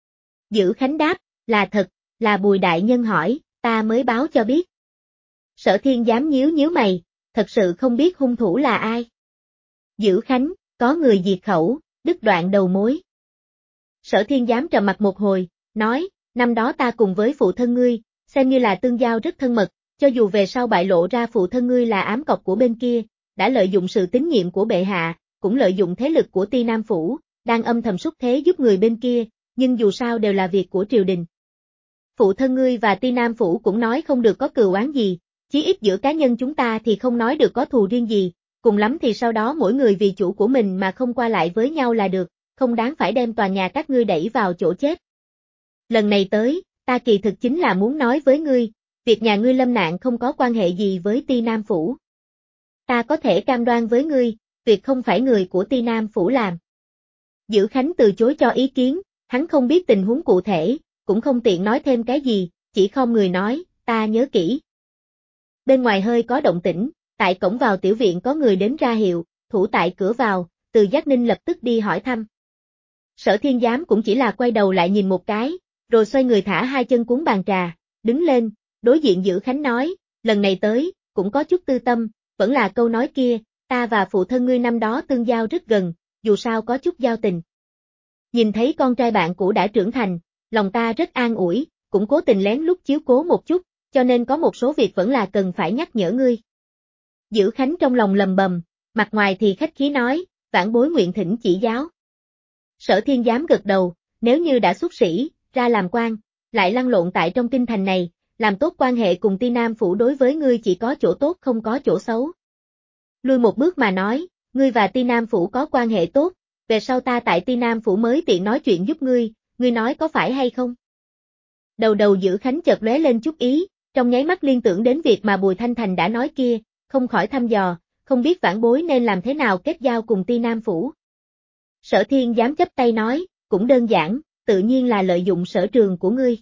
A: Dữ Khánh đáp, là thật, là Bùi Đại Nhân hỏi, ta mới báo cho biết. Sở Thiên Giám nhíu nhíu mày, thật sự không biết hung thủ là ai. Dữ Khánh, có người diệt khẩu, đứt đoạn đầu mối. Sở Thiên Giám trầm mặt một hồi, nói, năm đó ta cùng với phụ thân ngươi, xem như là tương giao rất thân mật, cho dù về sau bại lộ ra phụ thân ngươi là ám cọc của bên kia, đã lợi dụng sự tín nhiệm của bệ hạ, cũng lợi dụng thế lực của Ti Nam Phủ, đang âm thầm xúc thế giúp người bên kia, nhưng dù sao đều là việc của triều đình. Phụ thân ngươi và Ti Nam Phủ cũng nói không được có cừu oán gì, chí ít giữa cá nhân chúng ta thì không nói được có thù riêng gì, cùng lắm thì sau đó mỗi người vì chủ của mình mà không qua lại với nhau là được, không đáng phải đem tòa nhà các ngươi đẩy vào chỗ chết. Lần này tới, ta kỳ thực chính là muốn nói với ngươi, việc nhà ngươi lâm nạn không có quan hệ gì với Ti Nam Phủ. Ta có thể cam đoan với ngươi, việc không phải người của Ti Nam Phủ làm. Dữ Khánh từ chối cho ý kiến, hắn không biết tình huống cụ thể, cũng không tiện nói thêm cái gì, chỉ không người nói, ta nhớ kỹ. Bên ngoài hơi có động tĩnh, tại cổng vào tiểu viện có người đến ra hiệu, thủ tại cửa vào, Từ Giác Ninh lập tức đi hỏi thăm. Sở Thiên Giám cũng chỉ là quay đầu lại nhìn một cái, rồi xoay người thả hai chân cuốn bàn trà, đứng lên, đối diện Dữ Khánh nói, lần này tới, cũng có chút tư tâm, vẫn là câu nói kia, ta và phụ thân ngươi năm đó tương giao rất gần, dù sao có chút giao tình. Nhìn thấy con trai bạn cũ đã trưởng thành, lòng ta rất an ủi, cũng cố tình lén lút chiếu cố một chút, cho nên có một số việc vẫn là cần phải nhắc nhở ngươi. Dữ Khánh trong lòng lầm bầm, mặt ngoài thì khách khí nói, vãn bối nguyện thỉnh chỉ giáo. Sở Thiên Giám gật đầu, nếu như đã xuất sĩ, ra làm quan, lại lăn lộn tại trong kinh thành này, làm tốt quan hệ cùng Ti Nam Phủ đối với ngươi chỉ có chỗ tốt không có chỗ xấu. Lui một bước mà nói, ngươi và Ti Nam Phủ có quan hệ tốt, về sau ta tại Ti Nam Phủ mới tiện nói chuyện giúp ngươi nói có phải hay không? Đầu Dữ Khánh chợt lóe lên chút ý, trong nháy mắt liên tưởng đến việc mà Bùi Thanh Thành đã nói kia, không khỏi thăm dò, không biết vãn bối nên làm thế nào kết giao cùng Ti Nam Phủ. Sở Thiên Giám chấp tay nói, cũng đơn giản, tự nhiên là lợi dụng sở trường của ngươi.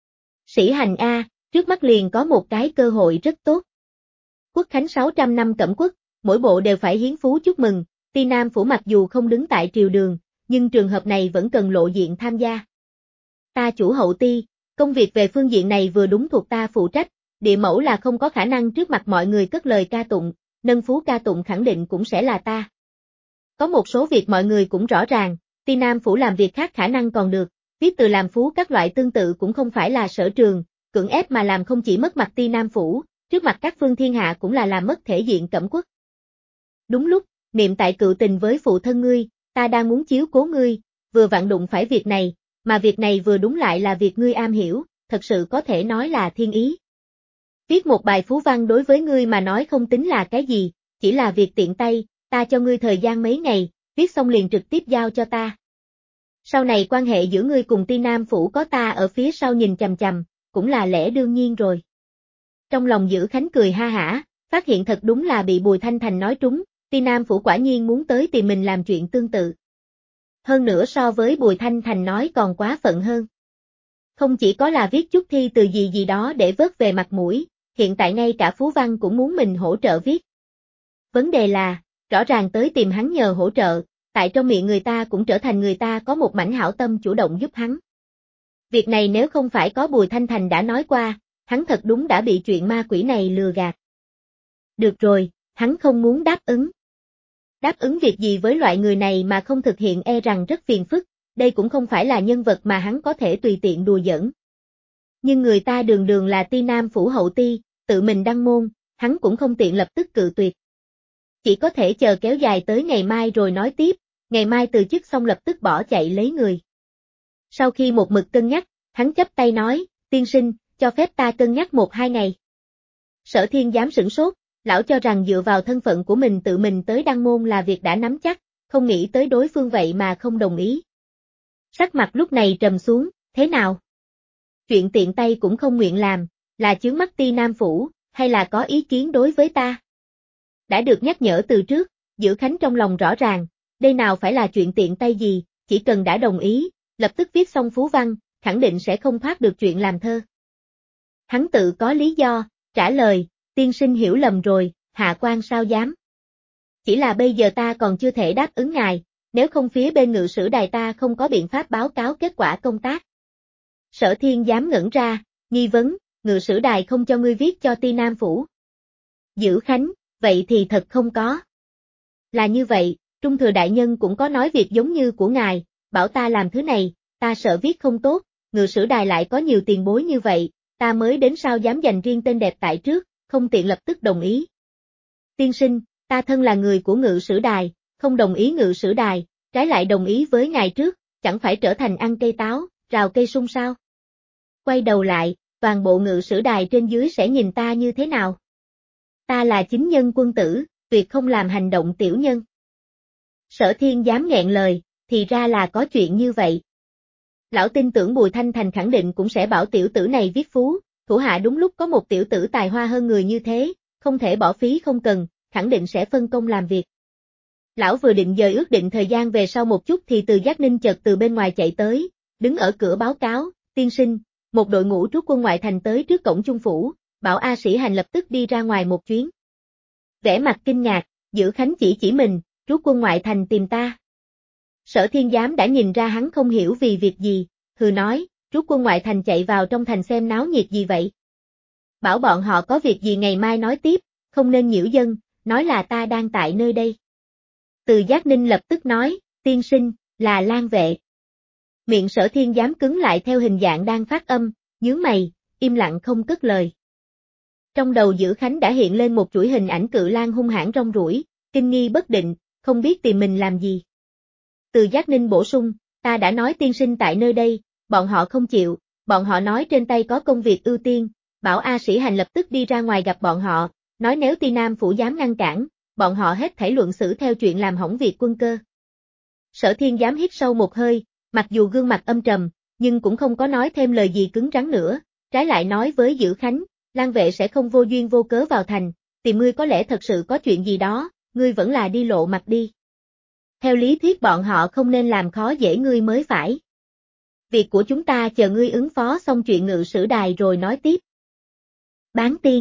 A: Sĩ hành A, trước mắt liền có một cái cơ hội rất tốt. Quốc khánh 600 năm Cẩm Quốc, mỗi bộ đều phải hiến phú chúc mừng, Ti Nam Phủ mặc dù không đứng tại triều đường, nhưng trường hợp này vẫn cần lộ diện tham gia. Ta chủ hậu Ti, công việc về phương diện này vừa đúng thuộc ta phụ trách, địa mẫu là không có khả năng trước mặt mọi người cất lời ca tụng, nâng phú ca tụng khẳng định cũng sẽ là ta. Có một số việc mọi người cũng rõ ràng, Ti Nam Phủ làm việc khác khả năng còn được, viết từ làm phú các loại tương tự cũng không phải là sở trường, cưỡng ép mà làm không chỉ mất mặt Ti Nam Phủ, trước mặt các phương thiên hạ cũng là làm mất thể diện Cẩm Quốc. Đúng lúc, niệm tại cựu tình với phụ thân ngươi, ta đang muốn chiếu cố ngươi, vừa vặn đụng phải việc này, mà việc này vừa đúng lại là việc ngươi am hiểu, thật sự có thể nói là thiên ý. Viết một bài phú văn đối với ngươi mà nói không tính là cái gì, chỉ là việc tiện tay, ta cho ngươi thời gian mấy ngày, viết xong liền trực tiếp giao cho ta. Sau này quan hệ giữa ngươi cùng Ti Nam Phủ có ta ở phía sau nhìn chằm chằm, cũng là lẽ đương nhiên rồi. Trong lòng Dữ Khánh cười ha hả, phát hiện thật đúng là bị Bùi Thanh Thành nói trúng, Ti Nam Phủ quả nhiên muốn tới tìm mình làm chuyện tương tự. Hơn nữa so với Bùi Thanh Thành nói còn quá phận hơn. Không chỉ có là viết chút thi từ gì đó để vớt về mặt mũi, hiện tại ngay cả phú văn cũng muốn mình hỗ trợ viết. Vấn đề là, rõ ràng tới tìm hắn nhờ hỗ trợ, tại trong miệng người ta cũng trở thành người ta có một mảnh hảo tâm chủ động giúp hắn. Việc này nếu không phải có Bùi Thanh Thành đã nói qua, hắn thật đúng đã bị chuyện ma quỷ này lừa gạt. Được rồi, hắn không muốn đáp ứng. Đáp ứng việc gì với loại người này mà không thực hiện e rằng rất phiền phức, đây cũng không phải là nhân vật mà hắn có thể tùy tiện đùa giỡn. Nhưng người ta đường đường là Ti Nam Phủ hậu ti, tự mình đăng môn, hắn cũng không tiện lập tức cự tuyệt. chỉ có thể chờ kéo dài tới ngày mai rồi nói tiếp, ngày mai từ chức xong lập tức bỏ chạy lấy người. Sau khi một mực cân nhắc, hắn chắp tay nói, tiên sinh, cho phép ta cân nhắc 1-2 ngày. Sở Thiên Giám sửng sốt, lão cho rằng dựa vào thân phận của mình tự mình tới Đăng Môn là việc đã nắm chắc, không nghĩ tới đối phương vậy mà không đồng ý. Sắc mặt lúc này trầm xuống, thế nào? Chuyện tiện tay cũng không nguyện làm, là chướng mắt Ti Nam Phủ, hay là có ý kiến đối với ta? Đã được nhắc nhở từ trước, Dữ Khánh trong lòng rõ ràng, đây nào phải là chuyện tiện tay gì, chỉ cần đã đồng ý, lập tức viết xong phú văn, khẳng định sẽ không thoát được chuyện làm thơ. Hắn tự có lý do, trả lời, tiên sinh hiểu lầm rồi, hạ quan sao dám. Chỉ là bây giờ ta còn chưa thể đáp ứng ngài, nếu không phía bên ngự sử đài ta không có biện pháp báo cáo kết quả công tác. Sở Thiên Giám ngẩn ra, nghi vấn, ngự sử đài không cho ngươi viết cho Ti Nam Phủ. Dữ Khánh, vậy thì thật không có. Là như vậy, Trung Thừa Đại Nhân cũng có nói việc giống như của ngài, bảo ta làm thứ này, ta sợ viết không tốt, ngự sử đài lại có nhiều tiền bối như vậy, ta mới đến sao dám dành riêng tên đẹp tại trước, không tiện lập tức đồng ý. Tiên sinh, ta thân là người của ngự sử đài, không đồng ý ngự sử đài, trái lại đồng ý với ngài trước, chẳng phải trở thành ăn cây táo, rào cây sung sao? Quay đầu lại, toàn bộ ngự sử đài trên dưới sẽ nhìn ta như thế nào? Ta là chính nhân quân tử, tuyệt không làm hành động tiểu nhân. Sở Thiên Giám nghẹn lời, thì ra là có chuyện như vậy. Lão tin tưởng Bùi Thanh Thành khẳng định cũng sẽ bảo tiểu tử này viết phú, thủ hạ đúng lúc có một tiểu tử tài hoa hơn người như thế, không thể bỏ phí không cần, khẳng định sẽ phân công làm việc. Lão vừa định dời ước định thời gian về sau một chút thì Từ Giác Ninh chợt từ bên ngoài chạy tới, đứng ở cửa báo cáo, tiên sinh, một đội ngũ trút quân ngoại thành tới trước cổng Trung Phủ, bảo A Sĩ Hành lập tức đi ra ngoài một chuyến. Vẻ mặt kinh ngạc, Dữ Khánh chỉ mình, trút quân ngoại thành tìm ta. Sở Thiên Giám đã nhìn ra hắn không hiểu vì việc gì, hừ nói, trút quân ngoại thành chạy vào trong thành xem náo nhiệt gì vậy. Bảo bọn họ có việc gì ngày mai nói tiếp, không nên nhiễu dân, nói là ta đang tại nơi đây. Từ Giác Ninh lập tức nói, tiên sinh, là Lan Vệ. Miệng Sở Thiên Giám cứng lại theo hình dạng đang phát âm, nhướng mày, im lặng không cất lời. Trong đầu Dữ Khánh đã hiện lên một chuỗi hình ảnh cự lang hung hãn rong ruổi, kinh nghi bất định, không biết tìm mình làm gì. Từ Giác Ninh bổ sung, ta đã nói tiên sinh tại nơi đây, bọn họ không chịu, bọn họ nói trên tay có công việc ưu tiên, bảo A Sĩ Hành lập tức đi ra ngoài gặp bọn họ, nói nếu Ti Nam Phủ dám ngăn cản, bọn họ hết thảy luận xử theo chuyện làm hỏng việc quân cơ. Sở Thiên Giám hít sâu một hơi, mặc dù gương mặt âm trầm, nhưng cũng không có nói thêm lời gì cứng rắn nữa, trái lại nói với Dữ Khánh, Lan Vệ sẽ không vô duyên vô cớ vào thành, tìm ngươi có lẽ thật sự có chuyện gì đó, ngươi vẫn là đi lộ mặt đi. Theo lý thuyết bọn họ không nên làm khó dễ ngươi mới phải. Việc của chúng ta chờ ngươi ứng phó xong chuyện ngự sử đài rồi nói tiếp. Bán tiên.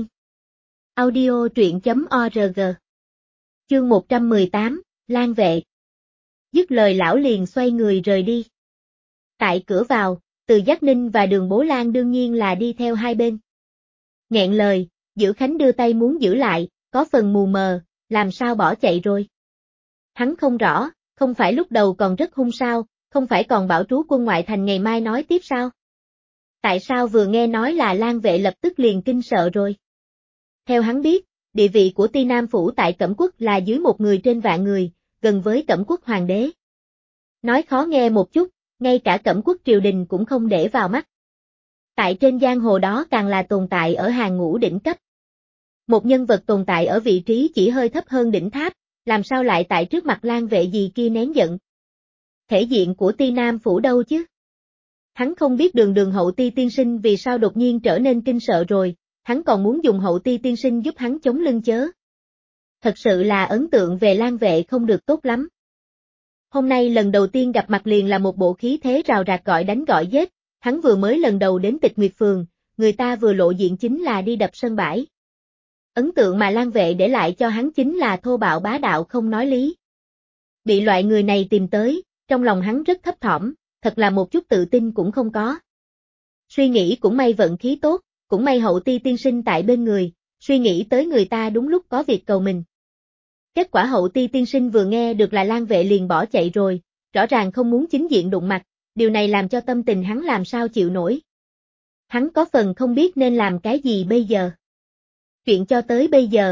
A: Audio truyện.org. Chương 118, Lan Vệ. Dứt lời lão liền xoay người rời đi. Tại cửa vào, Từ Giác Ninh và Đường Bố Lan đương nhiên là đi theo hai bên. Nghẹn lời, Dữ Khánh đưa tay muốn giữ lại, có phần mù mờ, làm sao bỏ chạy rồi. Hắn không rõ, không phải lúc đầu còn rất hung sao, không phải còn bảo trú quân ngoại thành ngày mai nói tiếp sao? Tại sao vừa nghe nói là Lan Vệ lập tức liền kinh sợ rồi? Theo hắn biết, địa vị của Ti Nam Phủ tại Cẩm Quốc là dưới một người trên vạn người, gần với Cẩm Quốc hoàng đế. Nói khó nghe một chút, ngay cả Cẩm Quốc triều đình cũng không để vào mắt. Tại trên giang hồ đó càng là tồn tại ở hàng ngũ đỉnh cấp. Một nhân vật tồn tại ở vị trí chỉ hơi thấp hơn đỉnh tháp, làm sao lại tại trước mặt Lan Vệ gì kia nén giận. Thể diện của Ti Nam Phủ đâu chứ? Hắn không biết đường Hậu Ti tiên sinh vì sao đột nhiên trở nên kinh sợ rồi, hắn còn muốn dùng Hậu Ti tiên sinh giúp hắn chống lưng chớ. Thật sự là ấn tượng về Lan Vệ không được tốt lắm. Hôm nay lần đầu tiên gặp mặt liền là một bộ khí thế rào rạt gọi đánh gọi giết, hắn vừa mới lần đầu đến Tịch Nguyệt Phường, người ta vừa lộ diện chính là đi đập sân bãi. Ấn tượng mà Lan Vệ để lại cho hắn chính là thô bạo bá đạo không nói lý. Bị loại người này tìm tới, trong lòng hắn rất thấp thỏm, thật là một chút tự tin cũng không có. Suy nghĩ cũng may vận khí tốt, cũng may Hậu Ti tiên sinh tại bên người, suy nghĩ tới người ta đúng lúc có việc cầu mình. Kết quả Hậu Ti tiên sinh vừa nghe được là Lan Vệ liền bỏ chạy rồi, rõ ràng không muốn chính diện đụng mặt, điều này làm cho tâm tình hắn làm sao chịu nổi. Hắn có phần không biết nên làm cái gì bây giờ. Chuyện cho tới bây giờ,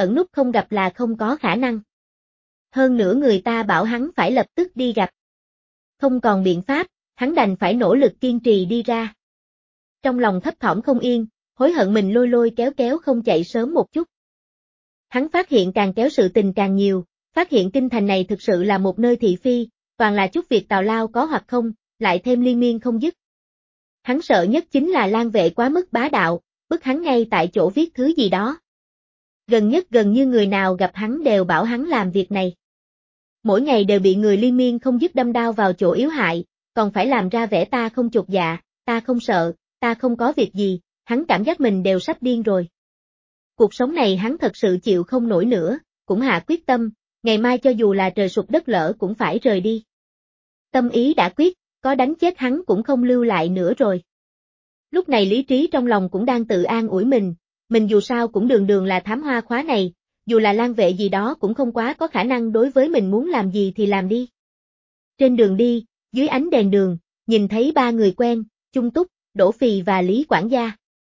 A: ẩn núp không gặp là không có khả năng. Hơn nữa người ta bảo hắn phải lập tức đi gặp. Không còn biện pháp, hắn đành phải nỗ lực kiên trì đi ra. Trong lòng thấp thỏm không yên, hối hận mình lôi lôi kéo kéo không chạy sớm một chút. Hắn phát hiện càng kéo sự tình càng nhiều, phát hiện kinh thành này thực sự là một nơi thị phi, toàn là chút việc tào lao có hoặc không, lại thêm liên miên không dứt. Hắn sợ nhất chính là Lang Vệ quá mức bá đạo, bức hắn ngay tại chỗ viết thứ gì đó. Gần nhất gần như người nào gặp hắn đều bảo hắn làm việc này. Mỗi ngày đều bị người liên miên không dứt đâm đao vào chỗ yếu hại, còn phải làm ra vẻ ta không chột dạ, ta không sợ, ta không có việc gì, hắn cảm giác mình đều sắp điên rồi. Cuộc sống này hắn thật sự chịu không nổi nữa, cũng hạ quyết tâm, ngày mai cho dù là trời sụp đất lở cũng phải rời đi. Tâm ý đã quyết, có đánh chết hắn cũng không lưu lại nữa rồi. Lúc này lý trí trong lòng cũng đang tự an ủi mình dù sao cũng đường đường là thám hoa khóa này, dù là Lang Vệ gì đó cũng không quá có khả năng đối với mình, muốn làm gì thì làm đi. Trên đường đi, dưới ánh đèn đường, nhìn thấy ba người quen, Chung Túc, Đỗ Phì và Lý Quản gia.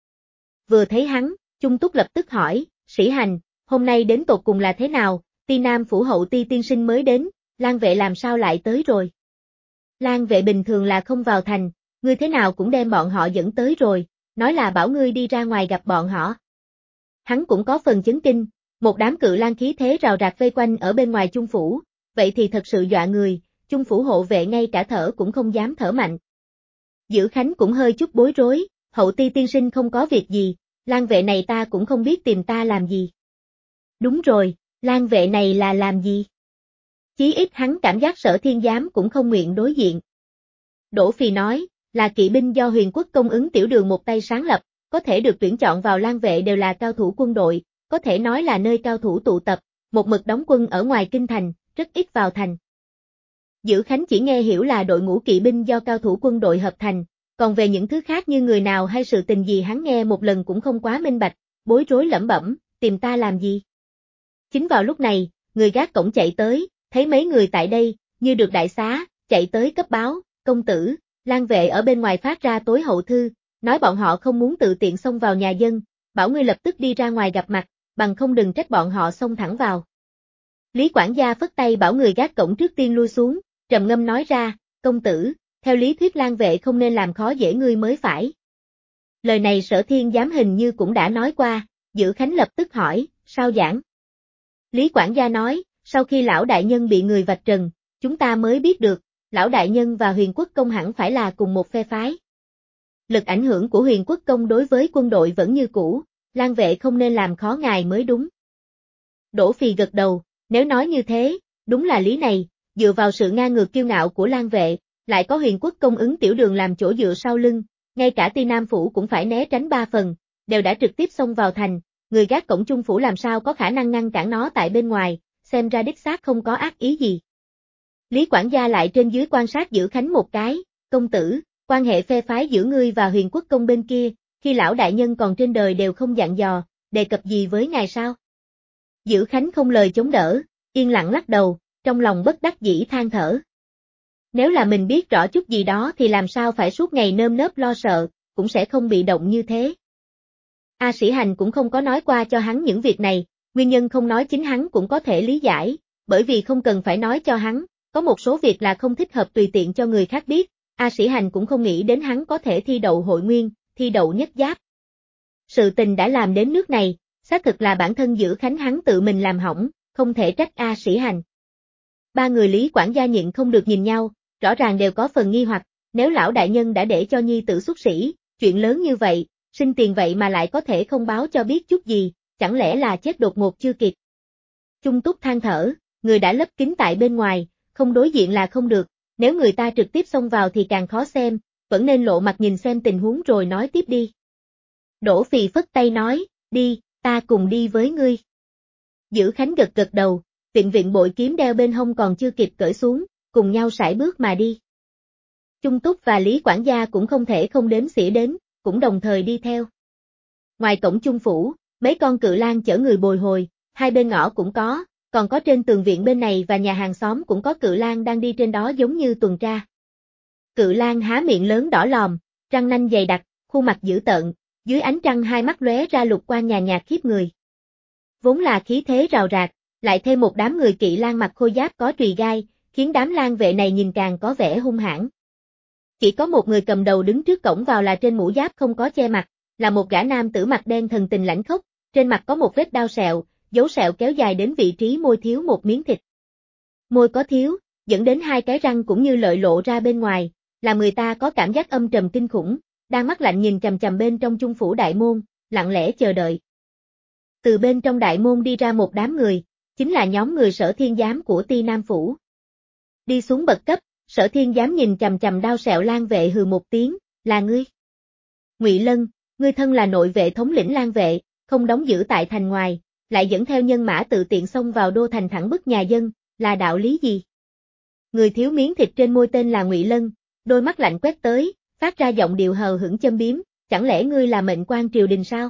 A: Vừa thấy hắn, Chung Túc lập tức hỏi, Sĩ Hành, hôm nay đến tột cùng là thế nào, Ti Nam phủ hậu Ti tiên sinh mới đến, Lang Vệ làm sao lại tới rồi? Lang Vệ bình thường là không vào thành, ngươi thế nào cũng đem bọn họ dẫn tới rồi, nói là bảo ngươi đi ra ngoài gặp bọn họ. Hắn cũng có phần chấn kinh, một đám cự lang khí thế rào rạc vây quanh ở bên ngoài Chung phủ, vậy thì thật sự dọa người, Chung phủ hộ vệ ngay cả thở cũng không dám thở mạnh. Dữ Khánh cũng hơi chút bối rối, hậu Ti tiên sinh không có việc gì, Lang Vệ này ta cũng không biết tìm ta làm gì. Đúng rồi, Lang Vệ này là làm gì? Chí ít hắn cảm giác Sở Thiên Giám cũng không nguyện đối diện. Đỗ Phì nói, là kỵ binh do Huyền Quốc Công ứng tiểu đường một tay sáng lập, có thể được tuyển chọn vào Lang Vệ đều là cao thủ quân đội, có thể nói là nơi cao thủ tụ tập, một mực đóng quân ở ngoài kinh thành, rất ít vào thành. Dữ Khánh chỉ nghe hiểu là đội ngũ kỵ binh do cao thủ quân đội hợp thành, còn về những thứ khác như người nào hay sự tình gì hắn nghe một lần cũng không quá minh bạch, bối rối lẩm bẩm, tìm ta làm gì? Chính vào lúc này, người gác cổng chạy tới, thấy mấy người tại đây, như được đại xá, chạy tới cấp báo, công tử, Lang Vệ ở bên ngoài phát ra tối hậu thư, nói bọn họ không muốn tự tiện xông vào nhà dân, bảo ngươi lập tức đi ra ngoài gặp mặt, bằng không đừng trách bọn họ xông thẳng vào. Lý quản gia phất tay bảo người gác cổng trước tiên lui xuống, trầm ngâm nói ra, công tử, theo lý thuyết Lang Vệ không nên làm khó dễ ngươi mới phải. Lời này Sở Thiên Giám hình như cũng đã nói qua, Dữ Khánh lập tức hỏi, sao giảng? Lý quản gia nói, sau khi lão đại nhân bị người vạch trần, chúng ta mới biết được, lão đại nhân và Huyền Quốc Công hẳn phải là cùng một phe phái. Lực ảnh hưởng của Huyền Quốc Công đối với quân đội vẫn như cũ, Lang Vệ không nên làm khó ngài mới đúng. Đỗ Phì gật đầu, nếu nói như thế, đúng là lý này, dựa vào sự ngang ngược kiêu ngạo của Lang Vệ, lại có Huyền Quốc Công ứng tiểu đường làm chỗ dựa sau lưng, ngay cả Ti Nam phủ cũng phải né tránh 3 phần, đều đã trực tiếp xông vào thành, người gác cổng Chung phủ làm sao có khả năng ngăn cản nó tại bên ngoài, xem ra đích xác không có ác ý gì. Lý quản gia lại trên dưới quan sát Dữ Khánh một cái, công tử, quan hệ phe phái giữa ngươi và Huyền Quốc Công bên kia, khi lão đại nhân còn trên đời đều không dặn dò, đề cập gì với ngài sao? Dữ Khánh không lời chống đỡ, yên lặng lắc đầu, trong lòng bất đắc dĩ than thở. Nếu là mình biết rõ chút gì đó thì làm sao phải suốt ngày nơm nớp lo sợ, cũng sẽ không bị động như thế. A Sĩ Hành cũng không có nói qua cho hắn những việc này, nguyên nhân không nói chính hắn cũng có thể lý giải, bởi vì không cần phải nói cho hắn, có một số việc là không thích hợp tùy tiện cho người khác biết, A Sĩ Hành cũng không nghĩ đến hắn có thể thi đậu hội nguyên, thi đậu nhất giáp. Sự tình đã làm đến nước này, xác thực là bản thân Dữ Khánh hắn tự mình làm hỏng, không thể trách A Sĩ Hành. Ba người Lý quản gia nhịn không được nhìn nhau, rõ ràng đều có phần nghi hoặc, nếu lão đại nhân đã để cho nhi tử xuất sĩ, chuyện lớn như vậy, sinh tiền vậy mà lại có thể không báo cho biết chút gì, chẳng lẽ là chết đột ngột chưa kịp. Chung Túc than thở, người đã lấp kín tại bên ngoài, không đối diện là không được, nếu người ta trực tiếp xông vào thì càng khó xem, vẫn nên lộ mặt nhìn xem tình huống rồi nói tiếp đi. Đỗ Phì phất tay nói, đi, ta cùng đi với ngươi. Dữ Khánh gật gật đầu, viện bội kiếm đeo bên hông còn chưa kịp cởi xuống, cùng nhau sải bước mà đi. Chung Túc và Lý quản gia cũng không thể không đếm xỉa đến, cũng đồng thời đi theo. Ngoài cổng Chung phủ, mấy con cự lang chở người bồi hồi, hai bên ngõ cũng có, còn có trên tường viện bên này và nhà hàng xóm cũng có cự lang đang đi trên đó giống như tuần tra. Cự lang há miệng lớn đỏ lòm, răng nanh dày đặc, khuôn mặt dữ tợn, dưới ánh trăng hai mắt lóe ra lục quang nhàn nhạt khiếp người. vốn là khí thế rào rạt, lại thêm một đám người kỵ lang mặc khôi giáp có chùy gai, khiến đám lang vệ này nhìn càng có vẻ hung hãn. Chỉ có một người cầm đầu đứng trước cổng vào là trên mũ giáp không có che mặt, là một gã nam tử mặt đen thần tình lãnh khốc, trên mặt có một vết đao sẹo, dấu sẹo kéo dài đến vị trí môi thiếu một miếng thịt. Môi có thiếu, dẫn đến hai cái răng cũng như lợi lộ ra bên ngoài, làm người ta có cảm giác âm trầm kinh khủng, đang mắt lạnh nhìn chằm chằm bên trong chung phủ đại môn, lặng lẽ chờ đợi. Từ bên trong đại môn đi ra một đám người, chính là nhóm người Sở Thiên Giám của Ti Nam Phủ. Đi xuống bậc cấp, Sở Thiên Giám nhìn chằm chằm đao sẹo lang vệ hừ một tiếng, là ngươi. Ngụy Lân, ngươi thân là nội vệ thống lĩnh lang vệ, không đóng giữ tại thành ngoài, lại dẫn theo nhân mã tự tiện xông vào đô thành thẳng bức nhà dân, là đạo lý gì? Người thiếu miếng thịt trên môi tên là Ngụy Lân, đôi mắt lạnh quét tới, phát ra giọng điệu hờ hững châm biếm, chẳng lẽ ngươi là mệnh quan triều đình sao?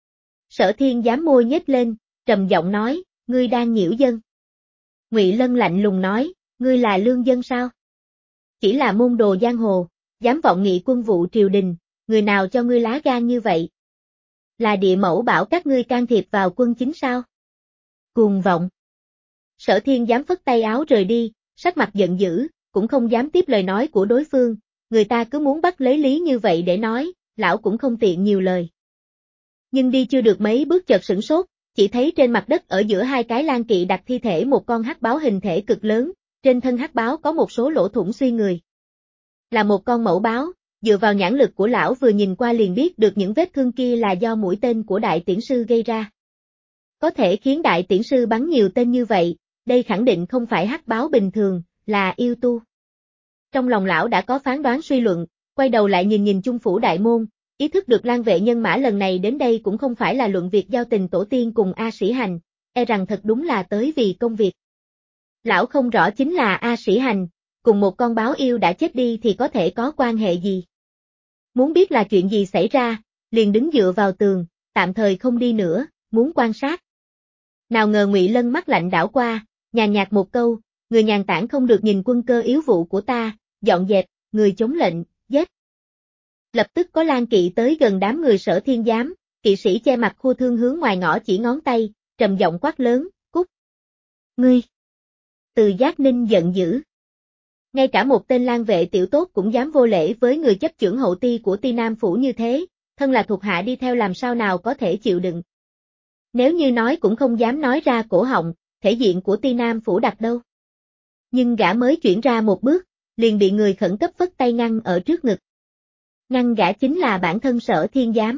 A: Sở Thiên Giám môi nhếch lên, trầm giọng nói, ngươi đang nhiễu dân. Ngụy Lân lạnh lùng nói, ngươi là lương dân sao? Chỉ là môn đồ giang hồ, dám vọng nghị quân vụ triều đình, người nào cho ngươi lá gan như vậy? Là địa mẫu bảo các ngươi can thiệp vào quân chính sao? Cuồng vọng. Sở Thiên Giám phất tay áo rời đi, sắc mặt giận dữ, cũng không dám tiếp lời nói của đối phương, người ta cứ muốn bắt lấy lý như vậy để nói, lão cũng không tiện nhiều lời. Nhưng đi chưa được mấy bước chợt sửng sốt, chỉ thấy trên mặt đất ở giữa hai cái lang kỵ đặt thi thể một con hắc báo hình thể cực lớn, trên thân hắc báo có một số lỗ thủng suy người. Là một con mẫu báo, dựa vào nhãn lực của lão vừa nhìn qua liền biết được những vết thương kia là do mũi tên của đại tiễn sư gây ra. Có thể khiến đại tiễn sư bắn nhiều tên như vậy, đây khẳng định không phải hắc báo bình thường, là yêu tu. Trong lòng lão đã có phán đoán suy luận, quay đầu lại nhìn nhìn chung phủ đại môn, ý thức được lang vệ nhân mã lần này đến đây cũng không phải là luận việc giao tình tổ tiên cùng A Sĩ Hành, e rằng thật đúng là tới vì công việc. Lão không rõ chính là A Sĩ Hành, cùng một con báo yêu đã chết đi thì có thể có quan hệ gì. Muốn biết là chuyện gì xảy ra, liền đứng dựa vào tường, tạm thời không đi nữa, muốn quan sát. Nào ngờ Ngụy Lân mắt lạnh đảo qua, nhàn nhạt một câu, người nhàn tản không được nhìn quân cơ yếu vụ của ta, dọn dẹp, người chống lệnh, giết. Lập tức có lang kỵ tới gần đám người Sở Thiên Giám, kỵ sĩ che mặt khua thương hướng ngoài ngõ chỉ ngón tay, trầm giọng quát lớn, cút. Ngươi. Từ Giác Ninh giận dữ. Ngay cả một tên lang vệ tiểu tốt cũng dám vô lễ với người chấp chưởng hậu ti của Ti Nam Phủ như thế, thân là thuộc hạ đi theo làm sao nào có thể chịu đựng. Nếu như nói cũng không dám nói ra cổ họng, thể diện của Ti Nam Phủ đặt đâu. Nhưng gã mới chuyển ra một bước, liền bị người khẩn cấp phất tay ngăn ở trước ngực. Ngăn gã chính là bản thân Sở Thiên Giám.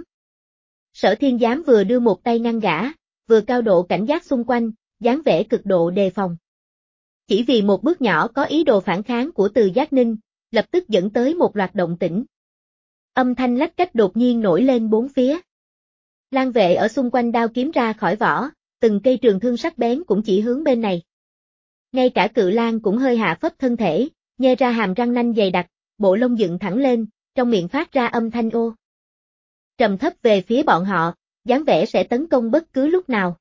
A: Sở Thiên Giám vừa đưa một tay ngăn gã, vừa cao độ cảnh giác xung quanh, dáng vẻ cực độ đề phòng. Chỉ vì một bước nhỏ có ý đồ phản kháng của Từ Giác Ninh, lập tức dẫn tới một loạt động tĩnh. Âm thanh lách cách đột nhiên nổi lên bốn phía. Lang vệ ở xung quanh đao kiếm ra khỏi vỏ, từng cây trường thương sắc bén cũng chỉ hướng bên này. Ngay cả cự lang cũng hơi hạ phấp thân thể, nhe ra hàm răng nanh dày đặc, bộ lông dựng thẳng lên, trong miệng phát ra âm thanh ô. Trầm thấp về phía bọn họ, dáng vẻ sẽ tấn công bất cứ lúc nào.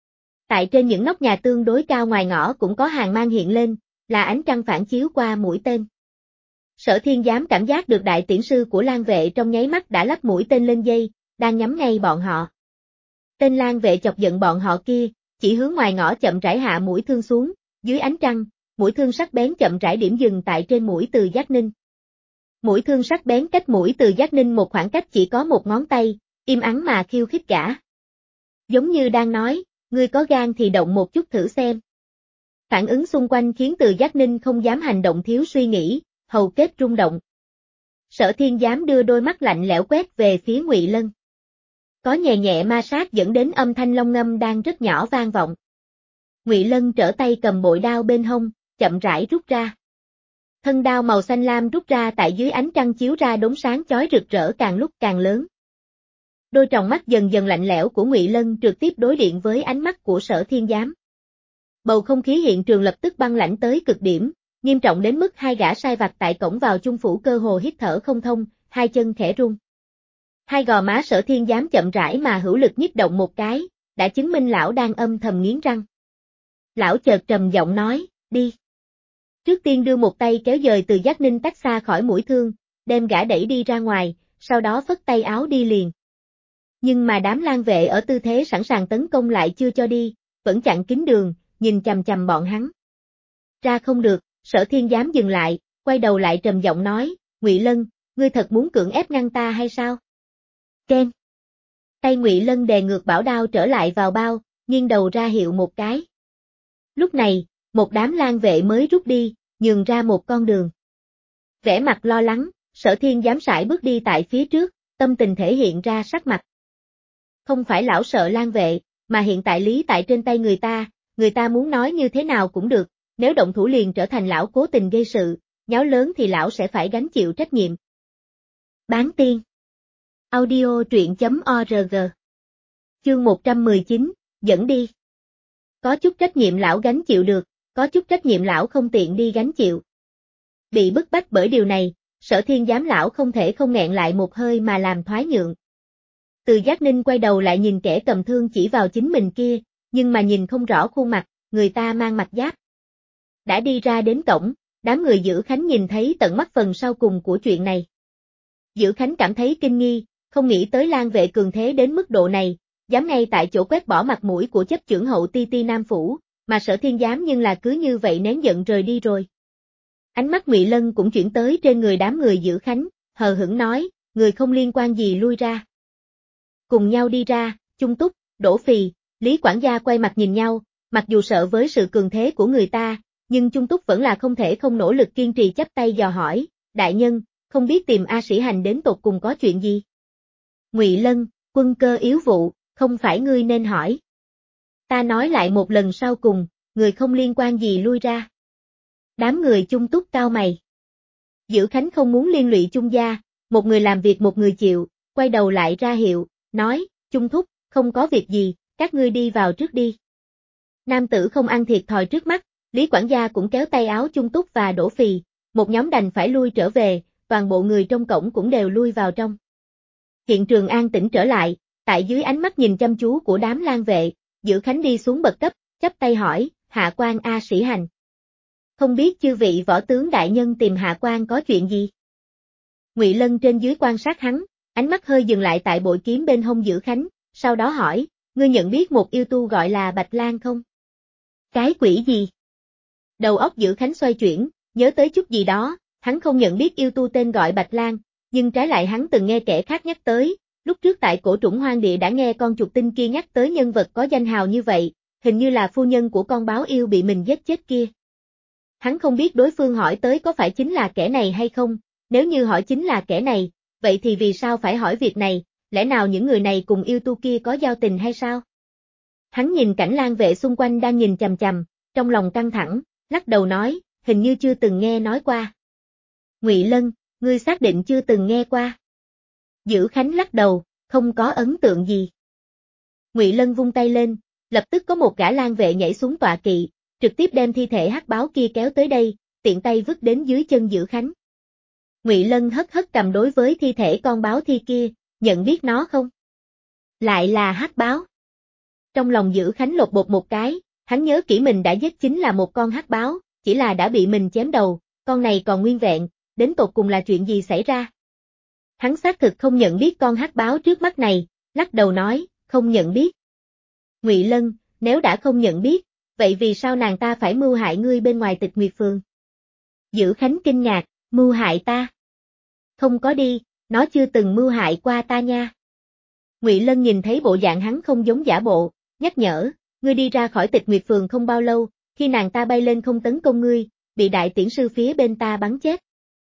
A: Tại trên những nóc nhà tương đối cao ngoài ngõ cũng có hàng mang hiện lên, là ánh trăng phản chiếu qua mũi tên. Sở Thiên Giám cảm giác được đại tiễn sư của lang vệ trong nháy mắt đã lắp mũi tên lên dây, đang nhắm ngay bọn họ. Tên lang vệ chọc giận bọn họ kia, chỉ hướng ngoài ngõ chậm rãi hạ mũi thương xuống, dưới ánh trăng, mũi thương sắc bén chậm rãi điểm dừng tại trên mũi Từ Giác Ninh. Mũi thương sắc bén cách mũi Từ Giác Ninh một khoảng cách chỉ có một ngón tay, im ắng mà khiêu khích gã. Giống như đang nói, ngươi có gan thì động một chút thử xem. Phản ứng xung quanh khiến Từ Giác Ninh không dám hành động thiếu suy nghĩ, hầu kết rung động. Sở Thiên Giám đưa đôi mắt lạnh lẽo quét về phía Ngụy Lân. Có nhẹ nhẹ ma sát dẫn đến âm thanh long ngâm đang rất nhỏ vang vọng. Ngụy Lân trở tay cầm bội đao bên hông, chậm rãi rút ra. Thân đao màu xanh lam rút ra tại dưới ánh trăng chiếu ra đốm sáng chói rực rỡ càng lúc càng lớn. Đôi tròng mắt dần dần lạnh lẽo của Ngụy Lân trực tiếp đối điện với ánh mắt của Sở Thiên Giám. Bầu không khí hiện trường lập tức băng lãnh tới cực điểm, nghiêm trọng đến mức hai gã sai vặt tại cổng vào chung phủ cơ hồ hít thở không thông, hai chân khẽ run. Hai gò má Sở Thiên Giám chậm rãi mà hữu lực nhích động một cái, đã chứng minh lão đang âm thầm nghiến răng. Lão chợt trầm giọng nói, đi. Trước tiên đưa một tay kéo dời Từ Giác Ninh tách xa khỏi mũi thương, đem gã đẩy đi ra ngoài, sau đó phất tay áo đi liền. Nhưng mà đám lang vệ ở tư thế sẵn sàng tấn công lại chưa cho đi, vẫn chặn kín đường, nhìn chằm chằm bọn hắn. Ra không được, Sở Thiên dám dừng lại, quay đầu lại trầm giọng nói, Ngụy Lân, ngươi thật muốn cưỡng ép ngăn ta hay sao? Ken. Tay Ngụy Lân đè ngược bảo đao trở lại vào bao, nghiêng đầu ra hiệu một cái. Lúc này, một đám lang vệ mới rút đi, nhường ra một con đường. Vẻ mặt lo lắng, Sở Thiên dám sải bước đi tại phía trước, tâm tình thể hiện ra sắc mặt. Không phải lão sợ lang vệ, mà hiện tại lý tại trên tay người ta muốn nói như thế nào cũng được, nếu động thủ liền trở thành lão cố tình gây sự, nháo lớn thì lão sẽ phải gánh chịu trách nhiệm. Bán tiên. Audio truyện.org. Chương 119, dẫn đi. Có chút trách nhiệm lão gánh chịu được, có chút trách nhiệm lão không tiện đi gánh chịu. Bị bức bách bởi điều này, Sở Thiên giám lão không thể không nghẹn lại một hơi mà làm thoái nhượng. Từ Giác Ninh quay đầu lại nhìn kẻ cầm thương chỉ vào chính mình kia, nhưng mà nhìn không rõ khuôn mặt, người ta mang mặt giáp. Đã đi ra đến cổng, đám người Giữ Khánh nhìn thấy tận mắt phần sau cùng của chuyện này. Giữ Khánh cảm thấy kinh nghi, không nghĩ tới lang vệ cường thế đến mức độ này, dám ngay tại chỗ quét bỏ mặt mũi của chấp chưởng hậu ti ti Nam Phủ, mà Sở Thiên dám nhưng là cứ như vậy nén giận rời đi rồi. Ánh mắt Ngụy Lân cũng chuyển tới trên người đám người Giữ Khánh, hờ hững nói, người không liên quan gì lui ra. Cùng nhau đi ra, Chung Túc, Đỗ Phì, Lý quản gia quay mặt nhìn nhau, mặc dù sợ với sự cường thế của người ta, nhưng Chung Túc vẫn là không thể không nỗ lực kiên trì chắp tay dò hỏi, đại nhân, không biết tìm A Sĩ Hành đến tột cùng có chuyện gì? Ngụy Lân, quân cơ yếu vụ, không phải ngươi nên hỏi. Ta nói lại một lần sau cùng, người không liên quan gì lui ra. Đám người Chung Túc cao mày. Giữ Khánh không muốn liên lụy Chung gia, một người làm việc một người chịu, quay đầu lại ra hiệu, nói, Chung Thúc, không có việc gì, các ngươi đi vào trước đi. Nam tử không ăn thiệt thòi trước mắt, Lý quản gia cũng kéo tay áo Chung Túc và Đỗ Phì, một nhóm đành phải lui trở về, toàn bộ người trong cổng cũng đều lui vào trong. Hiện trường an tĩnh trở lại, tại dưới ánh mắt nhìn chăm chú của đám lang vệ, Giữ Khánh đi xuống bậc cấp, chắp tay hỏi, hạ quan A Sĩ Hành. Không biết chư vị võ tướng đại nhân tìm hạ quan có chuyện gì? Ngụy Lân trên dưới quan sát hắn, ánh mắt hơi dừng lại tại bội kiếm bên hông Giữ Khánh, sau đó hỏi, ngươi nhận biết một yêu tu gọi là Bạch Lan không? Cái quỷ gì? Đầu óc Giữ Khánh xoay chuyển, nhớ tới chút gì đó, hắn không nhận biết yêu tu tên gọi Bạch Lan, nhưng trái lại hắn từng nghe kẻ khác nhắc tới, lúc trước tại cổ trũng hoang địa đã nghe con chuột tinh kia nhắc tới nhân vật có danh hào như vậy, hình như là phu nhân của con báo yêu bị mình giết chết kia. Hắn không biết đối phương hỏi tới có phải chính là kẻ này hay không, nếu như hỏi chính là kẻ này, vậy thì vì sao phải hỏi việc này, lẽ nào những người này cùng yêu tu kia có giao tình hay sao? Hắn nhìn cảnh lang vệ xung quanh đang nhìn chằm chằm, trong lòng căng thẳng, lắc đầu nói, hình như chưa từng nghe nói qua. Ngụy Lân, ngươi xác định chưa từng nghe qua? Giữ Khánh lắc đầu, không có ấn tượng gì. Ngụy Lân vung tay lên, lập tức có một gã lang vệ nhảy xuống tọa kỵ, trực tiếp đem thi thể hắc báo kia kéo tới đây, tiện tay vứt đến dưới chân Giữ Khánh. Ngụy Lân hất hất cầm đối với thi thể con báo thi kia, nhận biết nó không? Lại là hắc báo. Trong lòng Giữ Khánh lột bột một cái, hắn nhớ kỹ mình đã giết chính là một con hắc báo, chỉ là đã bị mình chém đầu, con này còn nguyên vẹn, đến tột cùng là chuyện gì xảy ra? Hắn xác thực không nhận biết con hắc báo trước mắt này, lắc đầu nói, không nhận biết. Ngụy Lân, nếu đã không nhận biết, vậy vì sao nàng ta phải mưu hại ngươi bên ngoài Tịch Nguyệt Phường? Giữ Khánh kinh ngạc, mưu hại ta? Không có đi, nó chưa từng mưu hại qua ta nha. Ngụy Lân nhìn thấy bộ dạng hắn không giống giả bộ, nhắc nhở, ngươi đi ra khỏi Tịch Nguyệt Phường không bao lâu, khi nàng ta bay lên không tấn công ngươi, bị đại tiễn sư phía bên ta bắn chết.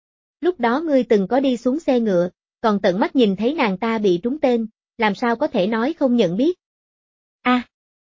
A: Lúc đó ngươi từng có đi xuống xe ngựa, còn tận mắt nhìn thấy nàng ta bị trúng tên, làm sao có thể nói không nhận biết? A.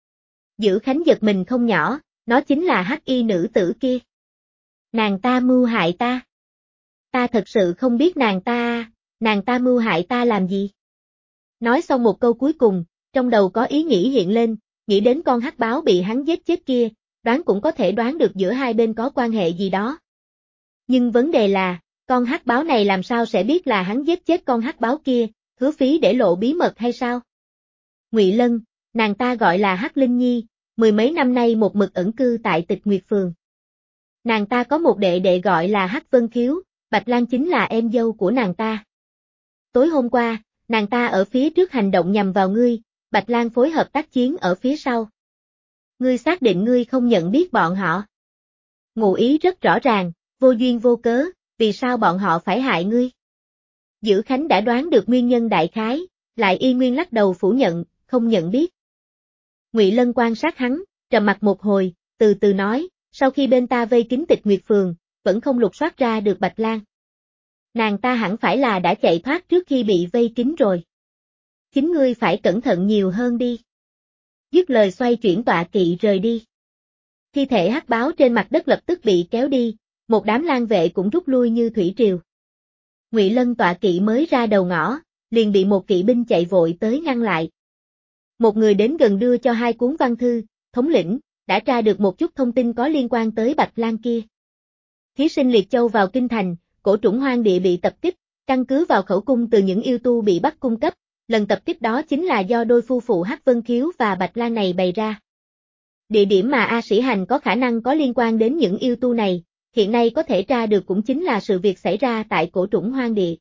A: Giữ Khánh giật mình không nhỏ, nó chính là hắc y nữ tử kia. Nàng ta mưu hại ta. Ta thật sự không biết nàng ta mưu hại ta làm gì? Nói xong một câu cuối cùng, trong đầu có ý nghĩ hiện lên, nghĩ đến con hắc báo bị hắn giết chết kia, đoán cũng có thể đoán được giữa hai bên có quan hệ gì đó. Nhưng vấn đề là, con hắc báo này làm sao sẽ biết là hắn giết chết con hắc báo kia, hứa phí để lộ bí mật hay sao? Ngụy Lân, nàng ta gọi là Hắc Linh Nhi, mười mấy năm nay một mực ẩn cư tại Tịch Nguyệt Phường. Nàng ta có một đệ đệ gọi là Hắc Vân Khiếu, Bạch Lan chính là em dâu của nàng ta. Tối hôm qua, Nàng ta ở phía trước hành động nhằm vào ngươi, Bạch Lang phối hợp tác chiến ở phía sau. Ngươi xác định ngươi không nhận biết bọn họ. Ngụ ý rất rõ ràng, vô duyên vô cớ, vì sao bọn họ phải hại ngươi? Dữ Khánh đã đoán được nguyên nhân đại khái, lại y nguyên lắc đầu phủ nhận, không nhận biết. Ngụy Lân quan sát hắn, trầm mặt một hồi, từ từ nói, sau khi bên ta vây kín Tịch Nguyệt Phường, vẫn không lục soát ra được Bạch Lang. Nàng ta hẳn phải là đã chạy thoát trước khi bị vây kín rồi. Chính ngươi phải cẩn thận nhiều hơn đi. Dứt lời xoay chuyển tọa kỵ rời đi. Thi thể hắc báo trên mặt đất lập tức bị kéo đi, một đám lang vệ cũng rút lui như thủy triều. Ngụy Lân tọa kỵ mới ra đầu ngõ, liền bị một kỵ binh chạy vội tới ngăn lại. Một người đến gần đưa cho 2 cuốn văn thư, thống lĩnh, đã tra được một chút thông tin có liên quan tới Bạch Lang kia. Thí sinh Liệt Châu vào kinh thành, cổ trũng hoang địa bị tập kích, căn cứ vào khẩu cung từ những yêu tu bị bắt cung cấp, lần tập kích đó chính là do đôi phu phụ Hắc Vân Khiếu và Bạch Lang này bày ra. Địa điểm mà A Sĩ Hành có khả năng có liên quan đến những yêu tu này, hiện nay có thể tra được cũng chính là sự việc xảy ra tại cổ trũng hoang địa.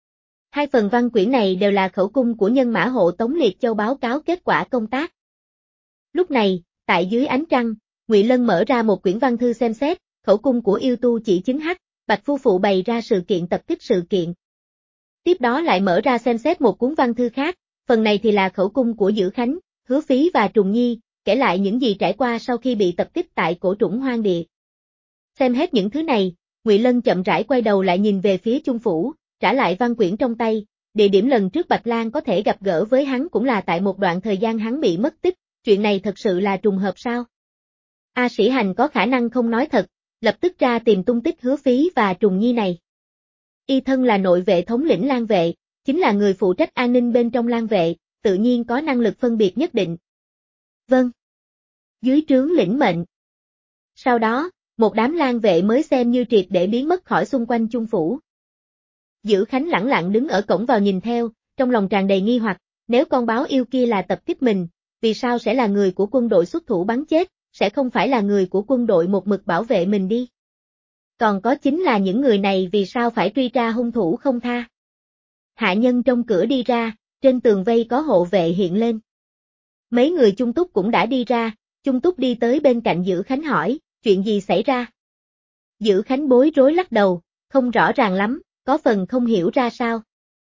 A: 2 phần văn quyển này đều là khẩu cung của nhân mã hộ Tống Liệt Châu báo cáo kết quả công tác. Lúc này, tại dưới ánh trăng, Ngụy Lân mở ra một quyển văn thư xem xét, khẩu cung của yêu tu chỉ chứng Hắc, Bạch phu phụ bày ra sự kiện tập kích sự kiện. Tiếp đó lại mở ra xem xét một cuốn văn thư khác, phần này thì là khẩu cung của Dữ Khánh, Hứa Phí và Trùng Nhi, kể lại những gì trải qua sau khi bị tập kích tại cổ trũng hoang địa. Xem hết những thứ này, Ngụy Lân chậm rãi quay đầu lại nhìn về phía Chung Phủ, trả lại văn quyển trong tay, địa điểm lần trước Bạch Lang có thể gặp gỡ với hắn cũng là tại một đoạn thời gian hắn bị mất tích, chuyện này thật sự là trùng hợp sao? A Sĩ Hành có khả năng không nói thật, lập tức ra tìm tung tích Hứa Phí và Trùng Nhi này. Y thân là nội vệ thống lĩnh lang vệ, chính là người phụ trách an ninh bên trong lang vệ, tự nhiên có năng lực phân biệt nhất định. Vâng. Dưới trướng lĩnh mệnh. Sau đó, một đám lang vệ mới xem như triệt để biến mất khỏi xung quanh Chung Phủ. Dữ Khánh lẳng lặng đứng ở cổng vào nhìn theo, trong lòng tràn đầy nghi hoặc, nếu con báo yêu kia là tập kích mình, vì sao sẽ là người của quân đội xuất thủ bắn chết, sẽ không phải là người của quân đội một mực bảo vệ mình đi. Còn có chính là những người này vì sao phải truy tra hung thủ không tha. Hạ nhân trong cửa đi ra, trên tường vây có hộ vệ hiện lên. Mấy người Chung Túc cũng đã đi ra, Chung Túc đi tới bên cạnh Dữ Khánh hỏi, chuyện gì xảy ra? Dữ Khánh bối rối lắc đầu, không rõ ràng lắm, có phần không hiểu ra sao.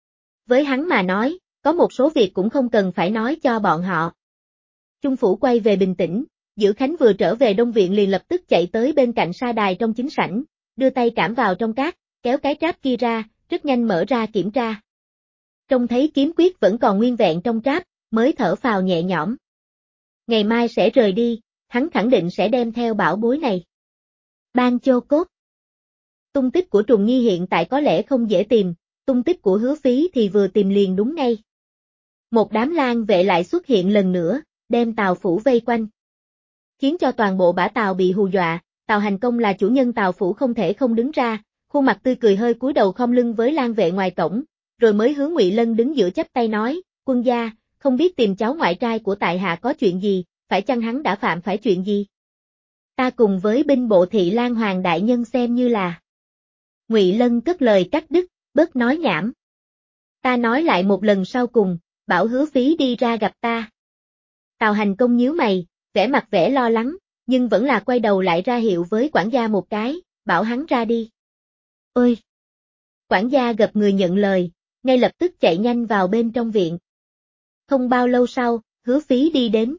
A: Với hắn mà nói, có một số việc cũng không cần phải nói cho bọn họ. Chung Phủ quay về bình tĩnh, Dữ Khánh vừa trở về Đông Viện liền lập tức chạy tới bên cạnh sa đài trong chính sảnh, đưa tay cảm vào trong cát, kéo cái tráp kia ra, rất nhanh mở ra kiểm tra. Trông thấy kiếm quyết vẫn còn nguyên vẹn trong tráp, mới thở phào nhẹ nhõm. Ngày mai sẽ rời đi, hắn khẳng định sẽ đem theo bảo bối này. Ban Chô Cốt. Tung tích của Trùng Nhi hiện tại có lẽ không dễ tìm, tung tích của Hứa Phí thì vừa tìm liền đúng ngay. Một đám lang vệ lại xuất hiện lần nữa, đem Tào Phủ vây quanh. Khiến cho toàn bộ bả Tào bị hù dọa, Tào Hành Công là chủ nhân Tào Phủ không thể không đứng ra, khuôn mặt tươi cười hơi cúi đầu khom lưng với lang vệ ngoài cổng, rồi mới hướng Ngụy Lân đứng giữa chắp tay nói, quân gia, không biết tìm cháu ngoại trai của tại hạ có chuyện gì, phải chăng hắn đã phạm phải chuyện gì? Ta cùng với binh bộ thị lang hoàng đại nhân xem như là. Ngụy Lân cất lời cắt đứt, bớt nói nhảm. Ta nói lại một lần sau cùng, bảo Hứa Phí đi ra gặp ta. Tào Hành Công nhíu mày, vẻ mặt vẻ lo lắng, nhưng vẫn là quay đầu lại ra hiệu với quản gia một cái, bảo hắn ra đi. Ôi! Quản gia gật người nhận lời, ngay lập tức chạy nhanh vào bên trong viện. Không bao lâu sau, Hứa Phí đi đến.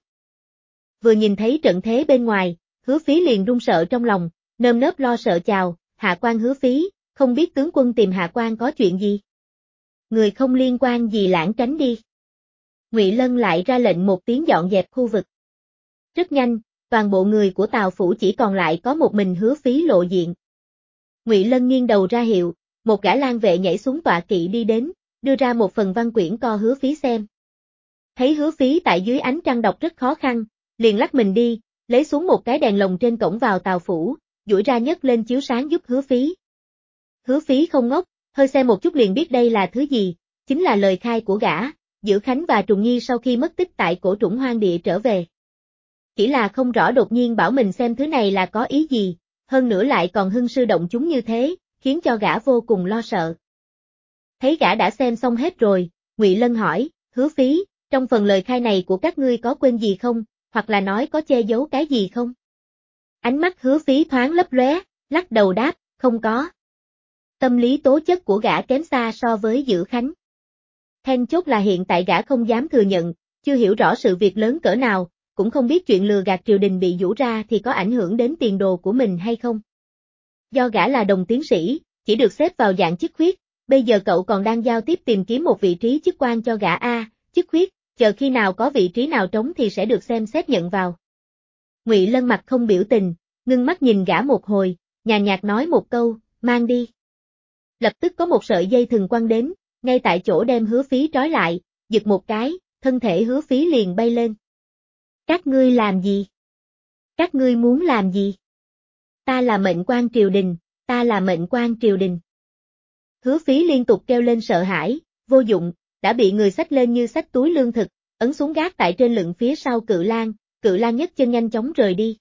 A: Vừa nhìn thấy trận thế bên ngoài, Hứa Phí liền run sợ trong lòng, nơm nớp lo sợ chào, hạ quan Hứa Phí, không biết tướng quân tìm hạ quan có chuyện gì. Người không liên quan gì lảng tránh đi. Ngụy Lân lại ra lệnh một tiếng dọn dẹp khu vực. Rất nhanh, toàn bộ người của Tào Phủ chỉ còn lại có một mình Hứa Phí lộ diện. Ngụy Lân nghiêng đầu ra hiệu, một gã lang vệ nhảy xuống tọa kỵ đi đến, đưa ra một phần văn quyển co Hứa Phí xem. Thấy Hứa Phí tại dưới ánh trăng đọc rất khó khăn, liền lắc mình đi, lấy xuống một cái đèn lồng trên cổng vào Tào Phủ, duỗi ra nhấc lên chiếu sáng giúp Hứa Phí. Hứa Phí không ngốc, hơi xem một chút liền biết đây là thứ gì, chính là lời khai của gã, Dữ Khánh và Trùng Nhi sau khi mất tích tại cổ trũng hoang địa trở về. Chỉ là không rõ đột nhiên bảo mình xem thứ này là có ý gì, hơn nữa lại còn hưng sư động chúng như thế, khiến cho gã vô cùng lo sợ. Thấy gã đã xem xong hết rồi, Ngụy Lân hỏi, Hứa Phí, trong phần lời khai này của các ngươi có quên gì không, hoặc là nói có che giấu cái gì không? Ánh mắt Hứa Phí thoáng lấp lóe, lắc đầu đáp, không có. Tâm lý tố chất của gã kém xa so với Dữ Khánh. Then chốt là hiện tại gã không dám thừa nhận, chưa hiểu rõ sự việc lớn cỡ nào, cũng không biết chuyện lừa gạt triều đình bị giũ ra thì có ảnh hưởng đến tiền đồ của mình hay không. Do gã là đồng tiến sĩ, chỉ được xếp vào dạng chức khuyết, bây giờ cậu còn đang giao tiếp tìm kiếm một vị trí chức quan cho gã chức khuyết, chờ khi nào có vị trí nào trống thì sẽ được xem xét nhận vào. Ngụy Lân mặt không biểu tình, ngưng mắt nhìn gã một hồi, nhàn nhạt nói một câu, mang đi. Lập tức có một sợi dây thừng quăng đến, ngay tại chỗ đem Hứa Phí trói lại, giật một cái, thân thể Hứa Phí liền bay lên. Các ngươi làm gì? Các ngươi muốn làm gì? Ta là mệnh quan triều đình, ta là mệnh quan triều đình. Hứa Phí liên tục kêu lên sợ hãi, vô dụng, đã bị người xách lên như xách túi lương thực, ấn xuống gác tại trên lưng phía sau Cự Lang nhấc chân nhanh chóng rời đi.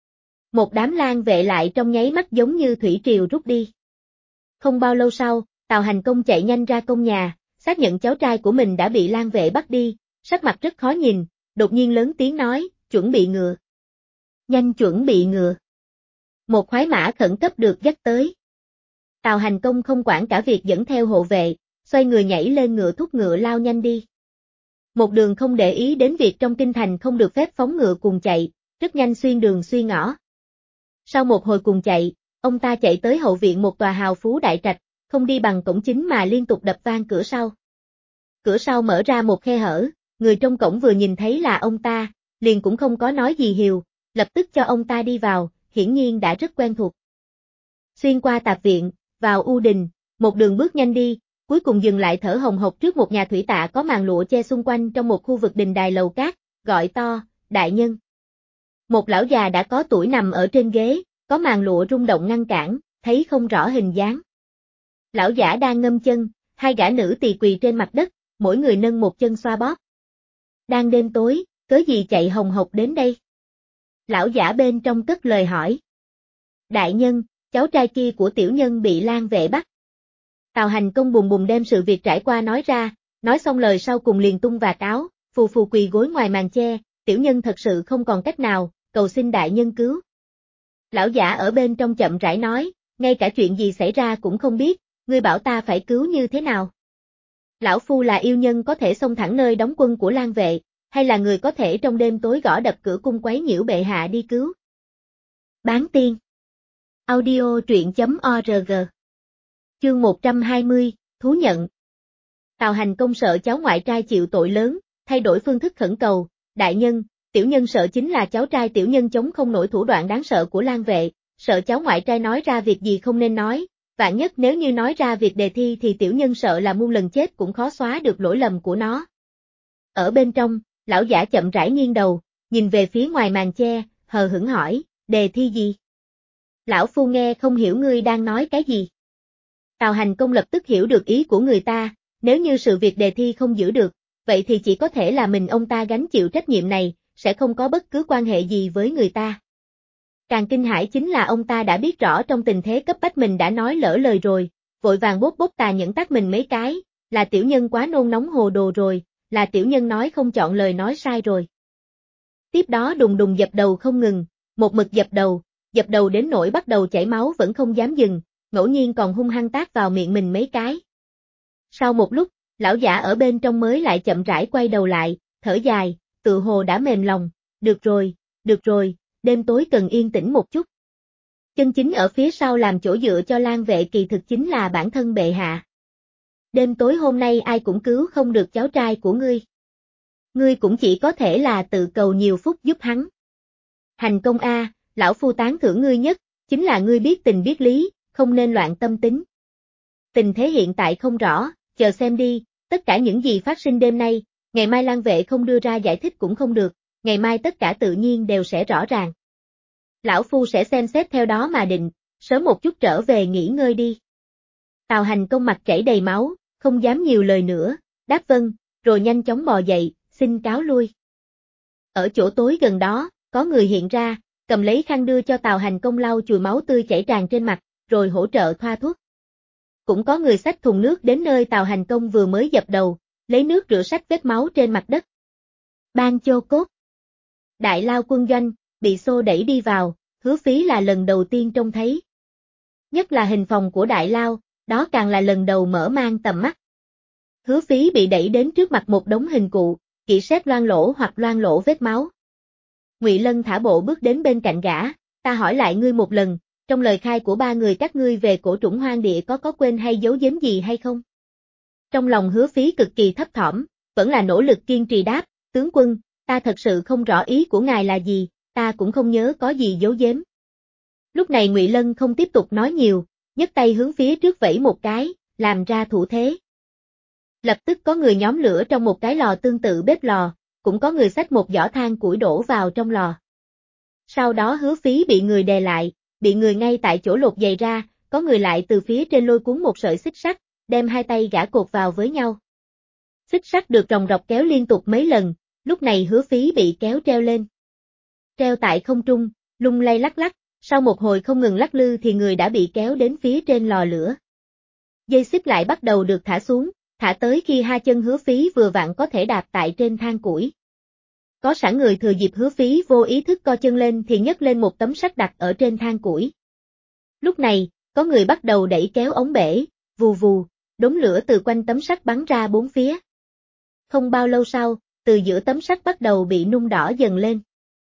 A: Một đám lang vệ lại trong nháy mắt giống như thủy triều rút đi. Không bao lâu sau, Tào Hành Công chạy nhanh ra công nhà, xác nhận cháu trai của mình đã bị lang vệ bắt đi, sắc mặt rất khó nhìn, đột nhiên lớn tiếng nói, chuẩn bị ngựa. Nhanh chuẩn bị ngựa. Một khoái mã khẩn cấp được dắt tới. Tào Hành Công không quản cả việc dẫn theo hộ vệ, xoay người nhảy lên ngựa thúc ngựa lao nhanh đi. Một đường không để ý đến việc trong kinh thành không được phép phóng ngựa cùng chạy, rất nhanh xuyên đường xuyên ngõ. Sau một hồi cùng chạy, ông ta chạy tới hậu viện một tòa hào phú đại trạch, không đi bằng cổng chính mà liên tục đập vang cửa sau. Cửa sau mở ra một khe hở, người trong cổng vừa nhìn thấy là ông ta, liền cũng không có nói gì hiều, lập tức cho ông ta đi vào, hiển nhiên đã rất quen thuộc. Xuyên qua tạp viện, vào u đình, một đường bước nhanh đi, cuối cùng dừng lại thở hồng hộc trước một nhà thủy tạ có màn lụa che xung quanh trong một khu vực đình đài lầu cát, gọi to, đại nhân. Một lão già đã có tuổi nằm ở trên ghế, có màn lụa rung động ngăn cản, thấy không rõ hình dáng. Lão giả đang ngâm chân, hai gã nữ tỳ quỳ trên mặt đất, mỗi người nâng một chân xoa bóp. Đang đêm tối, cớ gì chạy hồng hộc đến đây? Lão giả bên trong cất lời hỏi. Đại nhân, cháu trai kia của tiểu nhân bị lang vệ bắt. Tào Hành Công bùng bùng đem sự việc trải qua nói ra, nói xong lời sau cùng liền tung vạt áo, phù phù quỳ gối ngoài màn che, tiểu nhân thật sự không còn cách nào, cầu xin đại nhân cứu. Lão giả ở bên trong chậm rãi nói, ngay cả chuyện gì xảy ra cũng không biết, ngươi bảo ta phải cứu như thế nào? Lão phu là yêu nhân có thể xông thẳng nơi đóng quân của lang vệ, hay là người có thể trong đêm tối gõ đập cửa cung quấy nhiễu bệ hạ đi cứu? Bán tiên. Audio truyện.org. Chương 120, thú nhận. Tào Hành Công sợ cháu ngoại trai chịu tội lớn, thay đổi phương thức khẩn cầu, đại nhân, tiểu nhân sợ chính là cháu trai tiểu nhân chống không nổi thủ đoạn đáng sợ của lang vệ, sợ cháu ngoại trai nói ra việc gì không nên nói, vạn nhất nếu như nói ra việc đề thi thì tiểu nhân sợ là muôn lần chết cũng khó xóa được lỗi lầm của nó. Ở bên trong, lão giả chậm rãi nghiêng đầu, nhìn về phía ngoài màn che, hờ hững hỏi, đề thi gì? Lão phu nghe không hiểu ngươi đang nói cái gì. Tào Hành Công lập tức hiểu được ý của người ta, nếu như sự việc đề thi không giữ được, vậy thì chỉ có thể là mình ông ta gánh chịu trách nhiệm này, sẽ không có bất cứ quan hệ gì với người ta. Càng kinh hãi chính là ông ta đã biết rõ trong tình thế cấp bách mình đã nói lỡ lời rồi, vội vàng bóp bóp tà nhẫn tát mình mấy cái, là tiểu nhân quá nôn nóng hồ đồ rồi, là tiểu nhân nói không chọn lời nói sai rồi. Tiếp đó đùng đùng dập đầu không ngừng, một mực dập đầu đến nỗi bắt đầu chảy máu vẫn không dám dừng, ngẫu nhiên còn hung hăng tát vào miệng mình mấy cái. Sau một lúc, lão giả ở bên trong mới lại chậm rãi quay đầu lại, thở dài, tự hồ đã mềm lòng, được rồi, đêm tối cần yên tĩnh một chút. Chân chính ở phía sau làm chỗ dựa cho lang vệ kỳ thực chính là bản thân bệ hạ. Đêm tối hôm nay ai cũng cứu không được cháu trai của ngươi. Ngươi cũng chỉ có thể là tự cầu nhiều phúc giúp hắn. Hành Công a, lão phu tán thưởng ngươi nhất, chính là ngươi biết tình biết lý, không nên loạn tâm tính. Tình thế hiện tại không rõ, chờ xem đi, tất cả những gì phát sinh đêm nay, ngày mai lang vệ không đưa ra giải thích cũng không được, ngày mai tất cả tự nhiên đều sẽ rõ ràng. Lão phu sẽ xem xét theo đó mà định, sớm một chút trở về nghỉ ngơi đi. Tào Hành Công mặt chảy đầy máu, không dám nhiều lời nữa, đáp vâng, rồi nhanh chóng bò dậy, xin cáo lui. Ở chỗ tối gần đó, có người hiện ra, cầm lấy khăn đưa cho Tào Hành Công lau chùi máu tươi chảy tràn trên mặt, rồi hỗ trợ thoa thuốc. Cũng có người xách thùng nước đến nơi Tào Hành Công vừa mới dập đầu, lấy nước rửa sạch vết máu trên mặt đất. Ban Chô Cốt. Đại lao quân doanh, bị xô đẩy đi vào, Hứa Phí là lần đầu tiên trông thấy. Nhất là hình phòng của đại lao, đó càng là lần đầu mở mang tầm mắt. Hứa Phí bị đẩy đến trước mặt một đống hình cụ, kỹ xét loang lỗ hoặc loang lỗ vết máu. Ngụy Lân thả bộ bước đến bên cạnh gã, ta hỏi lại ngươi một lần, trong lời khai của ba người các ngươi về cổ trũng hoang địa có quên hay giấu giếm gì hay không? Trong lòng Hứa Phí cực kỳ thấp thỏm, vẫn là nỗ lực kiên trì đáp, tướng quân, ta thật sự không rõ ý của ngài là gì, ta cũng không nhớ có gì giấu giếm. Lúc này Ngụy Lân không tiếp tục nói nhiều, nhấc tay hướng phía trước vẫy một cái, làm ra thủ thế. Lập tức có người nhóm lửa trong một cái lò tương tự bếp lò, cũng có người xách một giỏ than củi đổ vào trong lò. Sau đó Hứa Phí bị người đè lại, bị người ngay tại chỗ lột giày ra, có người lại từ phía trên lôi cuốn một sợi xích sắt, đem hai tay gã cột vào với nhau. Xích sắt được ròng rọc kéo liên tục mấy lần, lúc này Hứa Phí bị kéo treo lên. Treo tại không trung, lung lay lắc lắc, sau một hồi không ngừng lắc lư thì người đã bị kéo đến phía trên lò lửa. Dây xích lại bắt đầu được thả xuống, thả tới khi hai chân Hứa Phí vừa vặn có thể đạp tại trên than củi. Có sẵn người thừa dịp Hứa Phí vô ý thức co chân lên thì nhấc lên một tấm sắt đặt ở trên than củi. Lúc này, có người bắt đầu đẩy kéo ống bể, vù vù, đốm lửa từ quanh tấm sắt bắn ra bốn phía. Không bao lâu sau, từ giữa tấm sắt bắt đầu bị nung đỏ dần lên.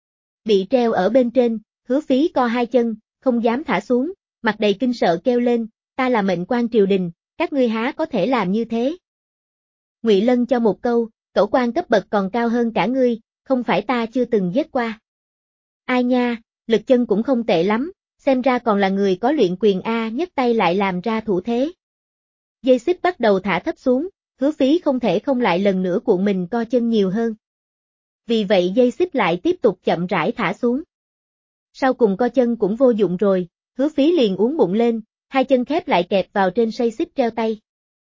A: Bị treo ở bên trên, Hứa Phí co hai chân, không dám thả xuống, mặt đầy kinh sợ kêu lên, ta là mệnh quan triều đình, các ngươi há có thể làm như thế. Ngụy Lân cho một câu, cẩu quan cấp bậc còn cao hơn cả ngươi, không phải ta chưa từng giết qua. Ai nha, lực chân cũng không tệ lắm, xem ra còn là người có luyện quyền a, nhấc tay lại làm ra thủ thế. Dây xích bắt đầu thả thấp xuống, Hứa Phí không thể không lại lần nữa cuộn mình co chân nhiều hơn. Vì vậy dây xích lại tiếp tục chậm rãi thả xuống. Sau cùng co chân cũng vô dụng rồi, Hứa Phí liền uốn bụng lên, hai chân khép lại kẹp vào trên dây xích treo tay.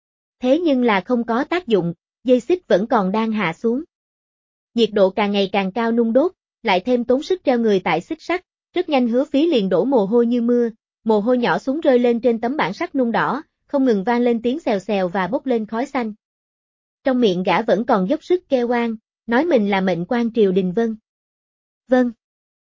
A: Thế nhưng là không có tác dụng, dây xích vẫn còn đang hạ xuống. Nhiệt độ càng ngày càng cao nung đốt, lại thêm tốn sức treo người tại xích sắt, rất nhanh Hứa Phí liền đổ mồ hôi như mưa, mồ hôi nhỏ xuống rơi lên trên tấm bảng sắt nung đỏ, không ngừng vang lên tiếng xèo xèo và bốc lên khói xanh. Trong miệng gã vẫn còn dốc sức kêu oan, nói mình là mệnh quan triều đình vâng. Vâng.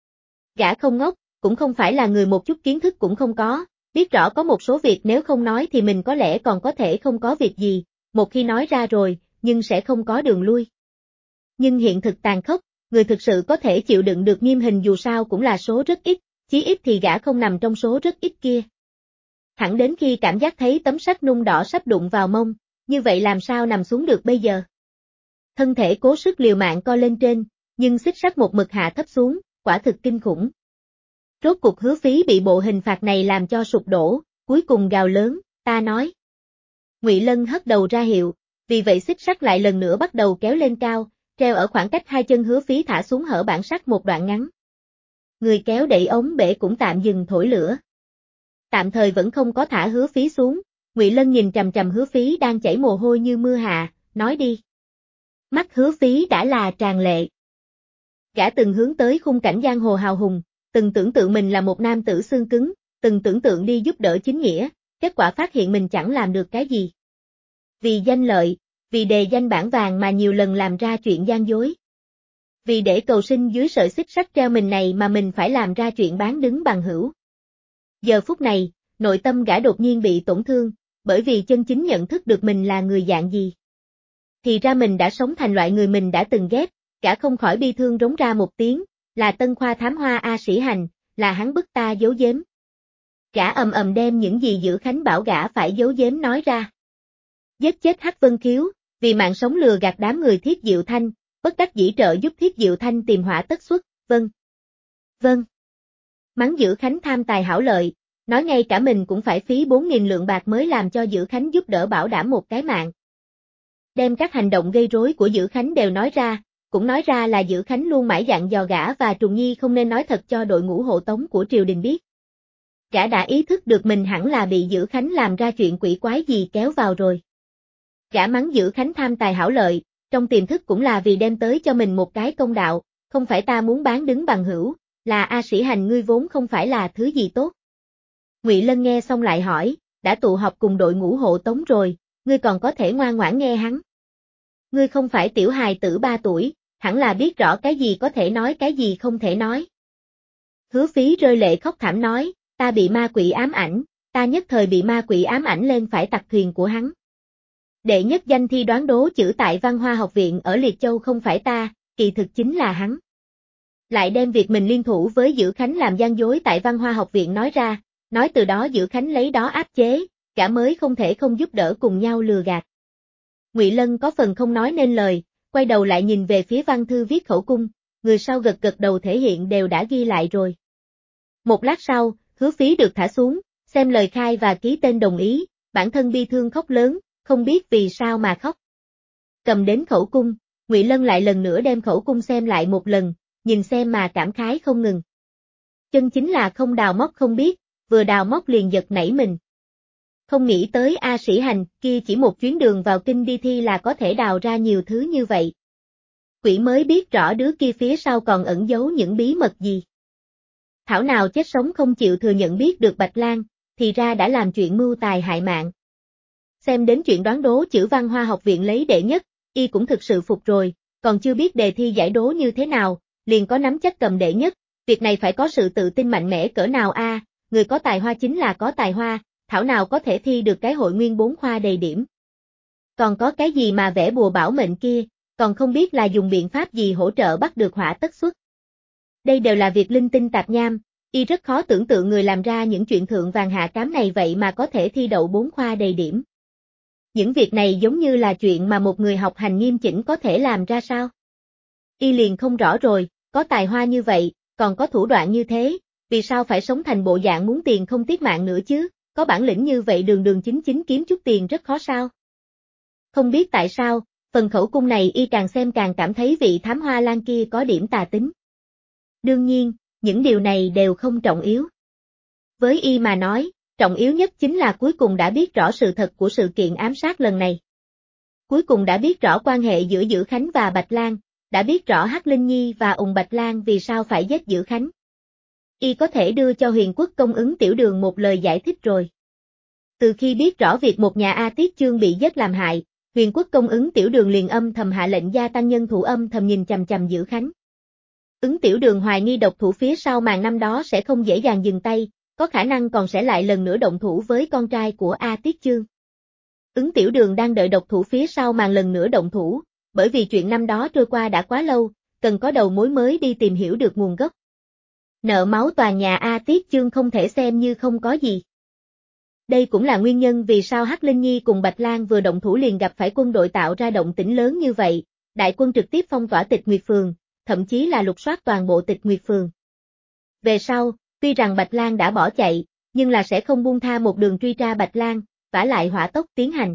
A: Gã không ngốc, cũng không phải là người một chút kiến thức cũng không có, biết rõ có một số việc nếu không nói thì mình có lẽ còn có thể không có việc gì, một khi nói ra rồi, nhưng sẽ không có đường lui. Nhưng hiện thực tàn khốc, người thực sự có thể chịu đựng được nghiêm hình dù sao cũng là số rất ít, chí ít thì gã không nằm trong số rất ít kia. Thẳng đến khi cảm giác thấy tấm sắt nung đỏ sắp đụng vào mông, như vậy làm sao nằm xuống được bây giờ? Thân thể cố sức liều mạng co lên trên, nhưng xích sắt một mực hạ thấp xuống, quả thực kinh khủng. Rốt cuộc Hứa Phí bị bộ hình phạt này làm cho sụp đổ, cuối cùng gào lớn, ta nói. Ngụy Lân hất đầu ra hiệu, vì vậy xích sắt lại lần nữa bắt đầu kéo lên cao, treo ở khoảng cách hai chân Hứa Phí thả xuống hở bảng sắt một đoạn ngắn. Người kéo đẩy ống bể cũng tạm dừng thổi lửa. Tạm thời vẫn không có thả Hứa Phí xuống, Ngụy Lân nhìn chằm chằm Hứa Phí đang chảy mồ hôi như mưa hạ, nói đi. Mắt Hứa Phí đã là tràn lệ. Gã từng hướng tới khung cảnh giang hồ hào hùng, từng tưởng tượng mình là một nam tử xương cứng, từng tưởng tượng đi giúp đỡ chính nghĩa, kết quả phát hiện mình chẳng làm được cái gì. Vì danh lợi, vì đề danh bản vàng mà nhiều lần làm ra chuyện gian dối. Vì để cầu sinh dưới sợi xích sắt treo mình này mà mình phải làm ra chuyện bán đứng bằng hữu. Giờ phút này, nội tâm gã đột nhiên bị tổn thương, bởi vì chân chính nhận thức được mình là người dạng gì. Thì ra mình đã sống thành loại người mình đã từng ghét, gã không khỏi bi thương rống ra một tiếng, là Tân Khoa Thám Hoa A Sĩ Hành, là hắn bức ta giấu giếm. Gã ầm ầm đem những gì Dữ Khánh bảo gã phải giấu giếm nói ra. Giết chết Hắc Vân Khiếu, vì mạng sống lừa gạt đám người Thiết Diệu Thanh, bất đắc dĩ trợ giúp Thiết Diệu Thanh tìm hỏa tất xuất, vâng. Vâng. Mắng Dữ Khánh tham tài hảo lợi, nói ngay cả mình cũng phải phí 4.000 lượng bạc mới làm cho Dữ Khánh giúp đỡ bảo đảm một cái mạng. Đem các hành động gây rối của Dữ Khánh đều nói ra, cũng nói ra là Dữ Khánh luôn mãi dặn dò gã và Trùng Nhi không nên nói thật cho đội ngũ hộ tống của triều đình biết. Gã đã ý thức được mình hẳn là bị Dữ Khánh làm ra chuyện quỷ quái gì kéo vào rồi. Gã mắng Dữ Khánh tham tài hảo lợi, trong tiềm thức cũng là vì đem tới cho mình một cái công đạo, không phải ta muốn bán đứng bằng hữu, là A Sĩ Hành ngươi vốn không phải là thứ gì tốt. Ngụy Lân nghe xong lại hỏi, đã tụ họp cùng đội ngũ hộ tống rồi, ngươi còn có thể ngoan ngoãn nghe hắn. Ngươi không phải tiểu hài tử 3 tuổi, hẳn là biết rõ cái gì có thể nói cái gì không thể nói. Hứa Phí rơi lệ khóc thảm nói, ta bị ma quỷ ám ảnh, ta nhất thời bị ma quỷ ám ảnh lên phải tặc thuyền của hắn. Đệ nhất danh thi đoán đố chữ tại Văn Hoa học viện ở Liệt Châu không phải ta, kỳ thực chính là hắn. Lại đem việc mình liên thủ với Dữ Khánh làm gian dối tại Văn Hoa học viện nói ra, nói từ đó Dữ Khánh lấy đó áp chế, cả mới không thể không giúp đỡ cùng nhau lừa gạt. Ngụy Lân có phần không nói nên lời, quay đầu lại nhìn về phía văn thư viết khẩu cung, người sau gật gật đầu thể hiện đều đã ghi lại rồi. Một lát sau, Hứa Phí được thả xuống, xem lời khai và ký tên đồng ý, bản thân bi thương khóc lớn, không biết vì sao mà khóc. Cầm đến khẩu cung, Ngụy Lân lại lần nữa đem khẩu cung xem lại một lần, nhìn xem mà cảm khái không ngừng. Chân chính là không đào móc không biết, vừa đào móc liền giật nảy mình. Không nghĩ tới A Sĩ Hành kia chỉ một chuyến đường vào kinh đi thi là có thể đào ra nhiều thứ như vậy. Quỷ mới biết rõ đứa kia phía sau còn ẩn giấu những bí mật gì. Thảo nào chết sống không chịu thừa nhận biết được Bạch Lan, thì ra đã làm chuyện mưu tài hại mạng. Xem đến chuyện đoán đố chữ Văn Hoa học viện lấy đệ nhất, y cũng thực sự phục rồi, còn chưa biết đề thi giải đố như thế nào, liền có nắm chắc cầm đệ nhất, việc này phải có sự tự tin mạnh mẽ cỡ nào a, người có tài hoa chính là có tài hoa, thảo nào có thể thi được cái hội nguyên 4 khoa đầy điểm. Còn có cái gì mà vẽ bùa bảo mệnh kia, còn không biết là dùng biện pháp gì hỗ trợ bắt được hỏa tất xuất. Đây đều là việc linh tinh tạp nham, y rất khó tưởng tượng người làm ra những chuyện thượng vàng hạ cám này vậy mà có thể thi đậu 4 khoa đầy điểm. Những việc này giống như là chuyện mà một người học hành nghiêm chỉnh có thể làm ra sao? Y liền không rõ rồi, có tài hoa như vậy, còn có thủ đoạn như thế, vì sao phải sống thành bộ dạng muốn tiền không tiếc mạng nữa chứ, có bản lĩnh như vậy đường đường chính chính kiếm chút tiền rất khó sao? Không biết tại sao, phần khẩu cung này y càng xem càng cảm thấy vị thám hoa lan kia có điểm tà tính. Đương nhiên, những điều này đều không trọng yếu. Với y mà nói, trọng yếu nhất chính là cuối cùng đã biết rõ sự thật của sự kiện ám sát lần này. Cuối cùng đã biết rõ quan hệ giữa Dữ Khánh và Bạch Lan, đã biết rõ Hắc Linh Nhi và Ùng Bạch Lan vì sao phải giết Dữ Khánh. Y có thể đưa cho Huyền Quốc Công Ứng Tiểu Đường một lời giải thích rồi. Từ khi biết rõ việc một nhà A Tiết Chương bị giết làm hại, Huyền Quốc Công Ứng Tiểu Đường liền âm thầm hạ lệnh gia tăng nhân thủ âm thầm nhìn chằm chằm Dữ Khánh. Ứng Tiểu Đường hoài nghi độc thủ phía sau màn năm đó sẽ không dễ dàng dừng tay, có khả năng còn sẽ lại lần nữa động thủ với con trai của A Tiết Chương. Ứng Tiểu Đường đang đợi độc thủ phía sau màn lần nữa động thủ, bởi vì chuyện năm đó trôi qua đã quá lâu, cần có đầu mối mới đi tìm hiểu được nguồn gốc. Nợ máu toàn nhà A Tiết Chương không thể xem như không có gì. Đây cũng là nguyên nhân vì sao Hắc Linh Nhi cùng Bạch Lan vừa động thủ liền gặp phải quân đội tạo ra động tĩnh lớn như vậy, đại quân trực tiếp phong tỏa Tịch Nguyệt Phường, thậm chí là lục soát toàn bộ Tịch Nguyệt Phường. Về sau, tuy rằng Bạch Lan đã bỏ chạy, nhưng là sẽ không buông tha một đường truy tra Bạch Lan, vả lại hỏa tốc tiến hành.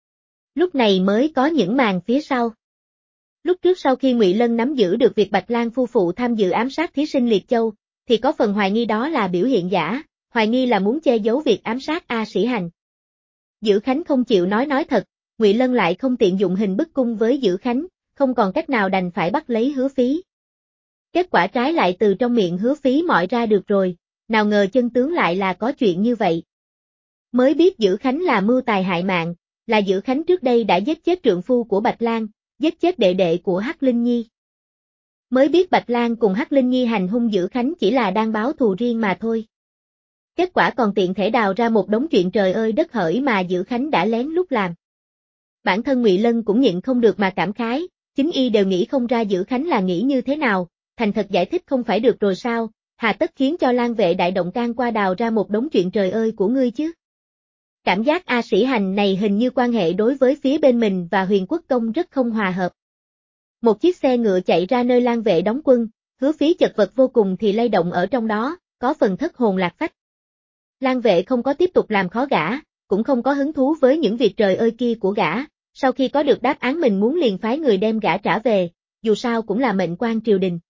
A: Lúc này mới có những màn phía sau. Lúc trước sau khi Ngụy Lân nắm giữ được việc Bạch Lan phu phụ tham dự ám sát thí sinh Liệt Châu, thì có phần hoài nghi đó là biểu hiện giả, hoài nghi là muốn che giấu việc ám sát A Sĩ Hành. Dữ Khánh không chịu nói thật, Ngụy Lân lại không tiện dụng hình bức cung với Dữ Khánh, không còn cách nào đành phải bắt lấy Hứa Phí. Kết quả trái lại từ trong miệng Hứa Phí mọi ra được rồi, nào ngờ chân tướng lại là có chuyện như vậy. Mới biết Dữ Khánh là mưu tài hại mạng, là Dữ Khánh trước đây đã giết chết trượng phu của Bạch Lan, giết chết đệ đệ của Hắc Linh Nhi. Mới biết Bạch Lan cùng Hắc Linh Nhi hành hung Dữ Khánh chỉ là đang báo thù riêng mà thôi. Kết quả còn tiện thể đào ra một đống chuyện trời ơi đất hỡi mà Dữ Khánh đã lén lút làm. Bản thân Ngụy Lân cũng nhịn không được mà cảm khái, chính y đều nghĩ không ra Dữ Khánh là nghĩ như thế nào, thành thật giải thích không phải được rồi sao, hà tất khiến cho Lan Vệ đại động can qua đào ra một đống chuyện trời ơi của ngươi chứ. Cảm giác A Sĩ Hành này hình như quan hệ đối với phía bên mình và Huyền Quốc Công rất không hòa hợp. Một chiếc xe ngựa chạy ra nơi Lan Vệ đóng quân, Hứa Phí chật vật vô cùng thì lay động ở trong đó, có phần thất hồn lạc phách. Lan Vệ không có tiếp tục làm khó gã, cũng không có hứng thú với những việc trời ơi kia của gã, sau khi có được đáp án mình muốn liền phái người đem gã trả về, dù sao cũng là mệnh quan triều đình.